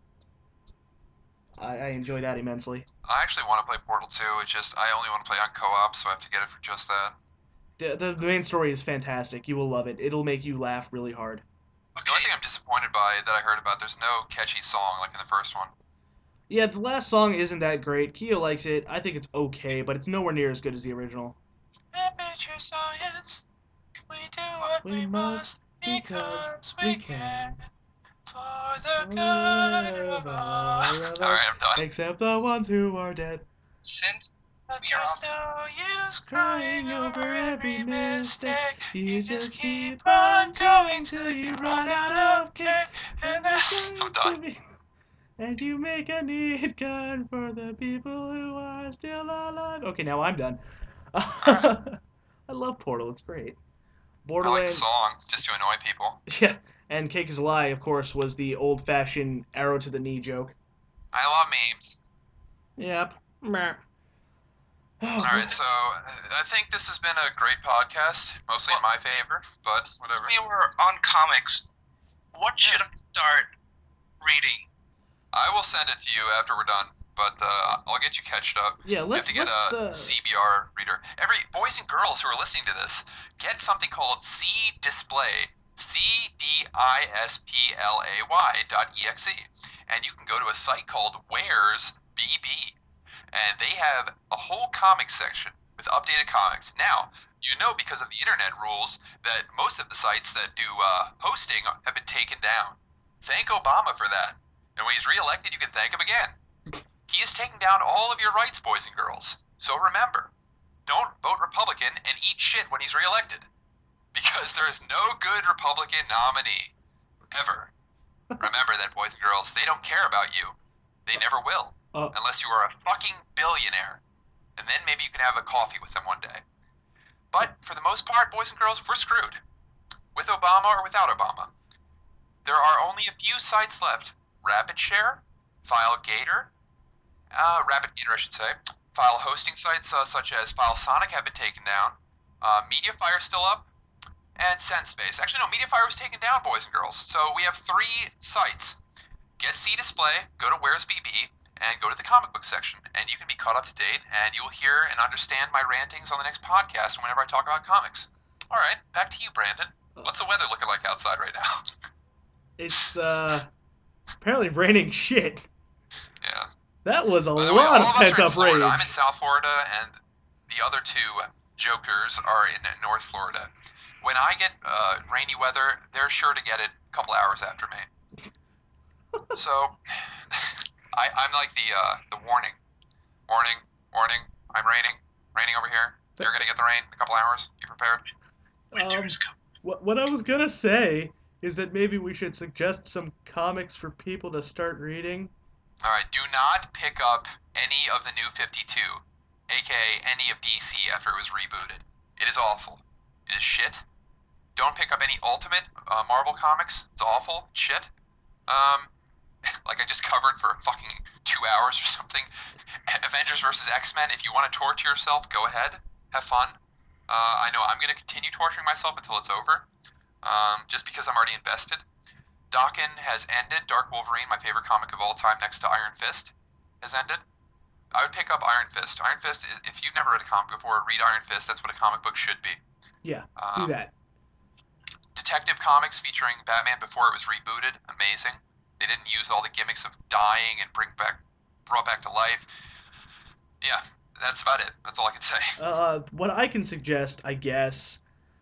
I, I enjoy that immensely. I actually want to play Portal two. It's just I only want to play on co-op, so I have to get it for just that. The, the, the main story is fantastic. You will love it. It'll make you laugh really hard. The only thing I'm disappointed by that I heard about, there's no catchy song like in the first one. Yeah, the last song isn't that great. Keo likes it. I think it's okay, but it's nowhere near as good as the original. Amateur science, we do what we, We must must because we we can. can. For the good of all. Alright, I'm done. Except the ones who are dead. since But we are there's on no use Crying crying over over every every mistake. mistake. You just keep keep on going till you run out of cake. And this. I'm done. And you make a neat gun for the people who are still alive. Okay, now I'm done. I love Portal. It's great. I like the Borderlands. song, just to annoy people. Yeah, and Cake is a Lie, of course, was the old-fashioned arrow to the knee joke. I love memes. Yep. Meh. Alright, so I think this has been a great podcast, mostly in my favor, but whatever. we were on comics, what should I start reading? I will send it to you after we're done, but uh, I'll get you catched up. Yeah, You have let's to get let's. a Uh, C B R reader. Every boys and girls who are listening to this, get something called C Display, C D I S P L A Y dot E X E, and you can go to a site called Where's B B, and they have a whole comics section with updated comics. Now, you know because of the internet rules that most of the sites that do uh, hosting have been taken down. Thank Obama for that. And when he's reelected, you can thank him again. He is taking down all of your rights, boys and girls. So remember, don't vote Republican and eat shit when he's reelected. Because there is no good Republican nominee. Ever. Remember that, boys and girls. They don't care about you. They never will. Uh, Unless you are a fucking billionaire. And then maybe you can have a coffee with them one day. But for the most part, boys and girls, we're screwed. With Obama or without Obama. There are only a few sites left. RapidShare, FileGator, uh, RapidGator I should say, file hosting sites uh, such as FileSonic have been taken down, uh, MediaFire is still up, and SendSpace. Actually, no, MediaFire was taken down, boys and girls. So we have three sites. Get C Display, go to Where's B B, and go to the comic book section, and you can be caught up to date, and you'll hear and understand my rantings on the next podcast whenever I talk about comics. All right, back to you, Brandon. What's the weather looking like outside right now? it's uh apparently raining shit. Yeah. That was a By the way, lot all of of us are pent in up Florida. rage. I'm in South Florida, and the other two jokers are in North Florida. When I get uh, rainy weather, they're sure to get it a couple hours after me. So, I, I'm like the uh, the warning, warning, warning. I'm raining, raining over here. You're gonna get the rain in a couple hours. You prepared? Winter Um, is coming. What, what I was gonna say is that maybe we should suggest some comics for people to start reading. All right. Do not pick up any of the New fifty-two, aka any of D C after it was rebooted. It is awful. It is shit. Don't pick up any Ultimate uh, Marvel comics. It's awful. Shit. Um, like I just covered for fucking two hours or something. Avengers versus X-Men. If you want to torture yourself, go ahead. Have fun. Uh, I know I'm going to continue torturing myself until it's over. Um, just because I'm already invested. Daken has ended. Dark Wolverine, my favorite comic of all time next to Iron Fist, has ended. I would pick up Iron Fist. Iron Fist, if you've never read a comic before, read Iron Fist. That's what a comic book should be. Yeah, Um, do that. Detective Comics featuring Batman before it was rebooted. Amazing. They didn't use all the gimmicks of dying and bring back, brought back to life. Yeah, that's about it. That's all I can say. Uh, what I can suggest, I guess,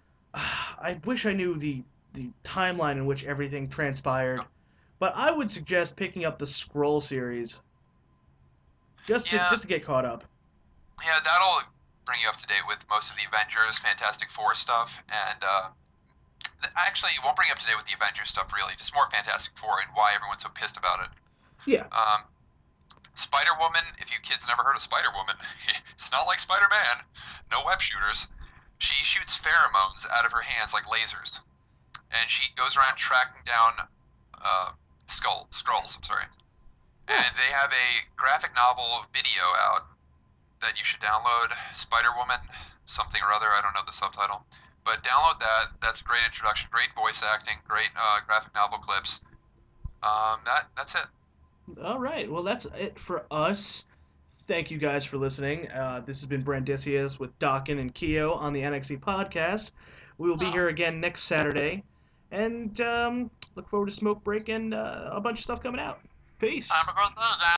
I wish I knew the the timeline in which everything transpired, but I would suggest picking up the Scroll series, just to Yeah. just to get caught up. Yeah, that'll bring you up to date with most of the Avengers, Fantastic Four stuff, and uh, th- actually, it won't bring you up to date with the Avengers stuff really. Just more Fantastic Four and why everyone's so pissed about it. Yeah. Um, Spider Woman. If you kids never heard of Spider Woman, it's not like Spider Man. No web shooters. She shoots pheromones out of her hands like lasers. and she goes around tracking down uh, skull skrulls. I'm sorry, and they have a graphic novel video out that you should download. Spider Woman, something or other. I don't know the subtitle, but download that. That's a great introduction. Great voice acting. Great uh, graphic novel clips. Um, that that's it. All right. Well, that's it for us. Thank you guys for listening. Uh, this has been Brandisius with Dakin and Keo on the N X E podcast. We will be here again next Saturday. And um, look forward to Smoke Break and uh, a bunch of stuff coming out. Peace. Time to go to the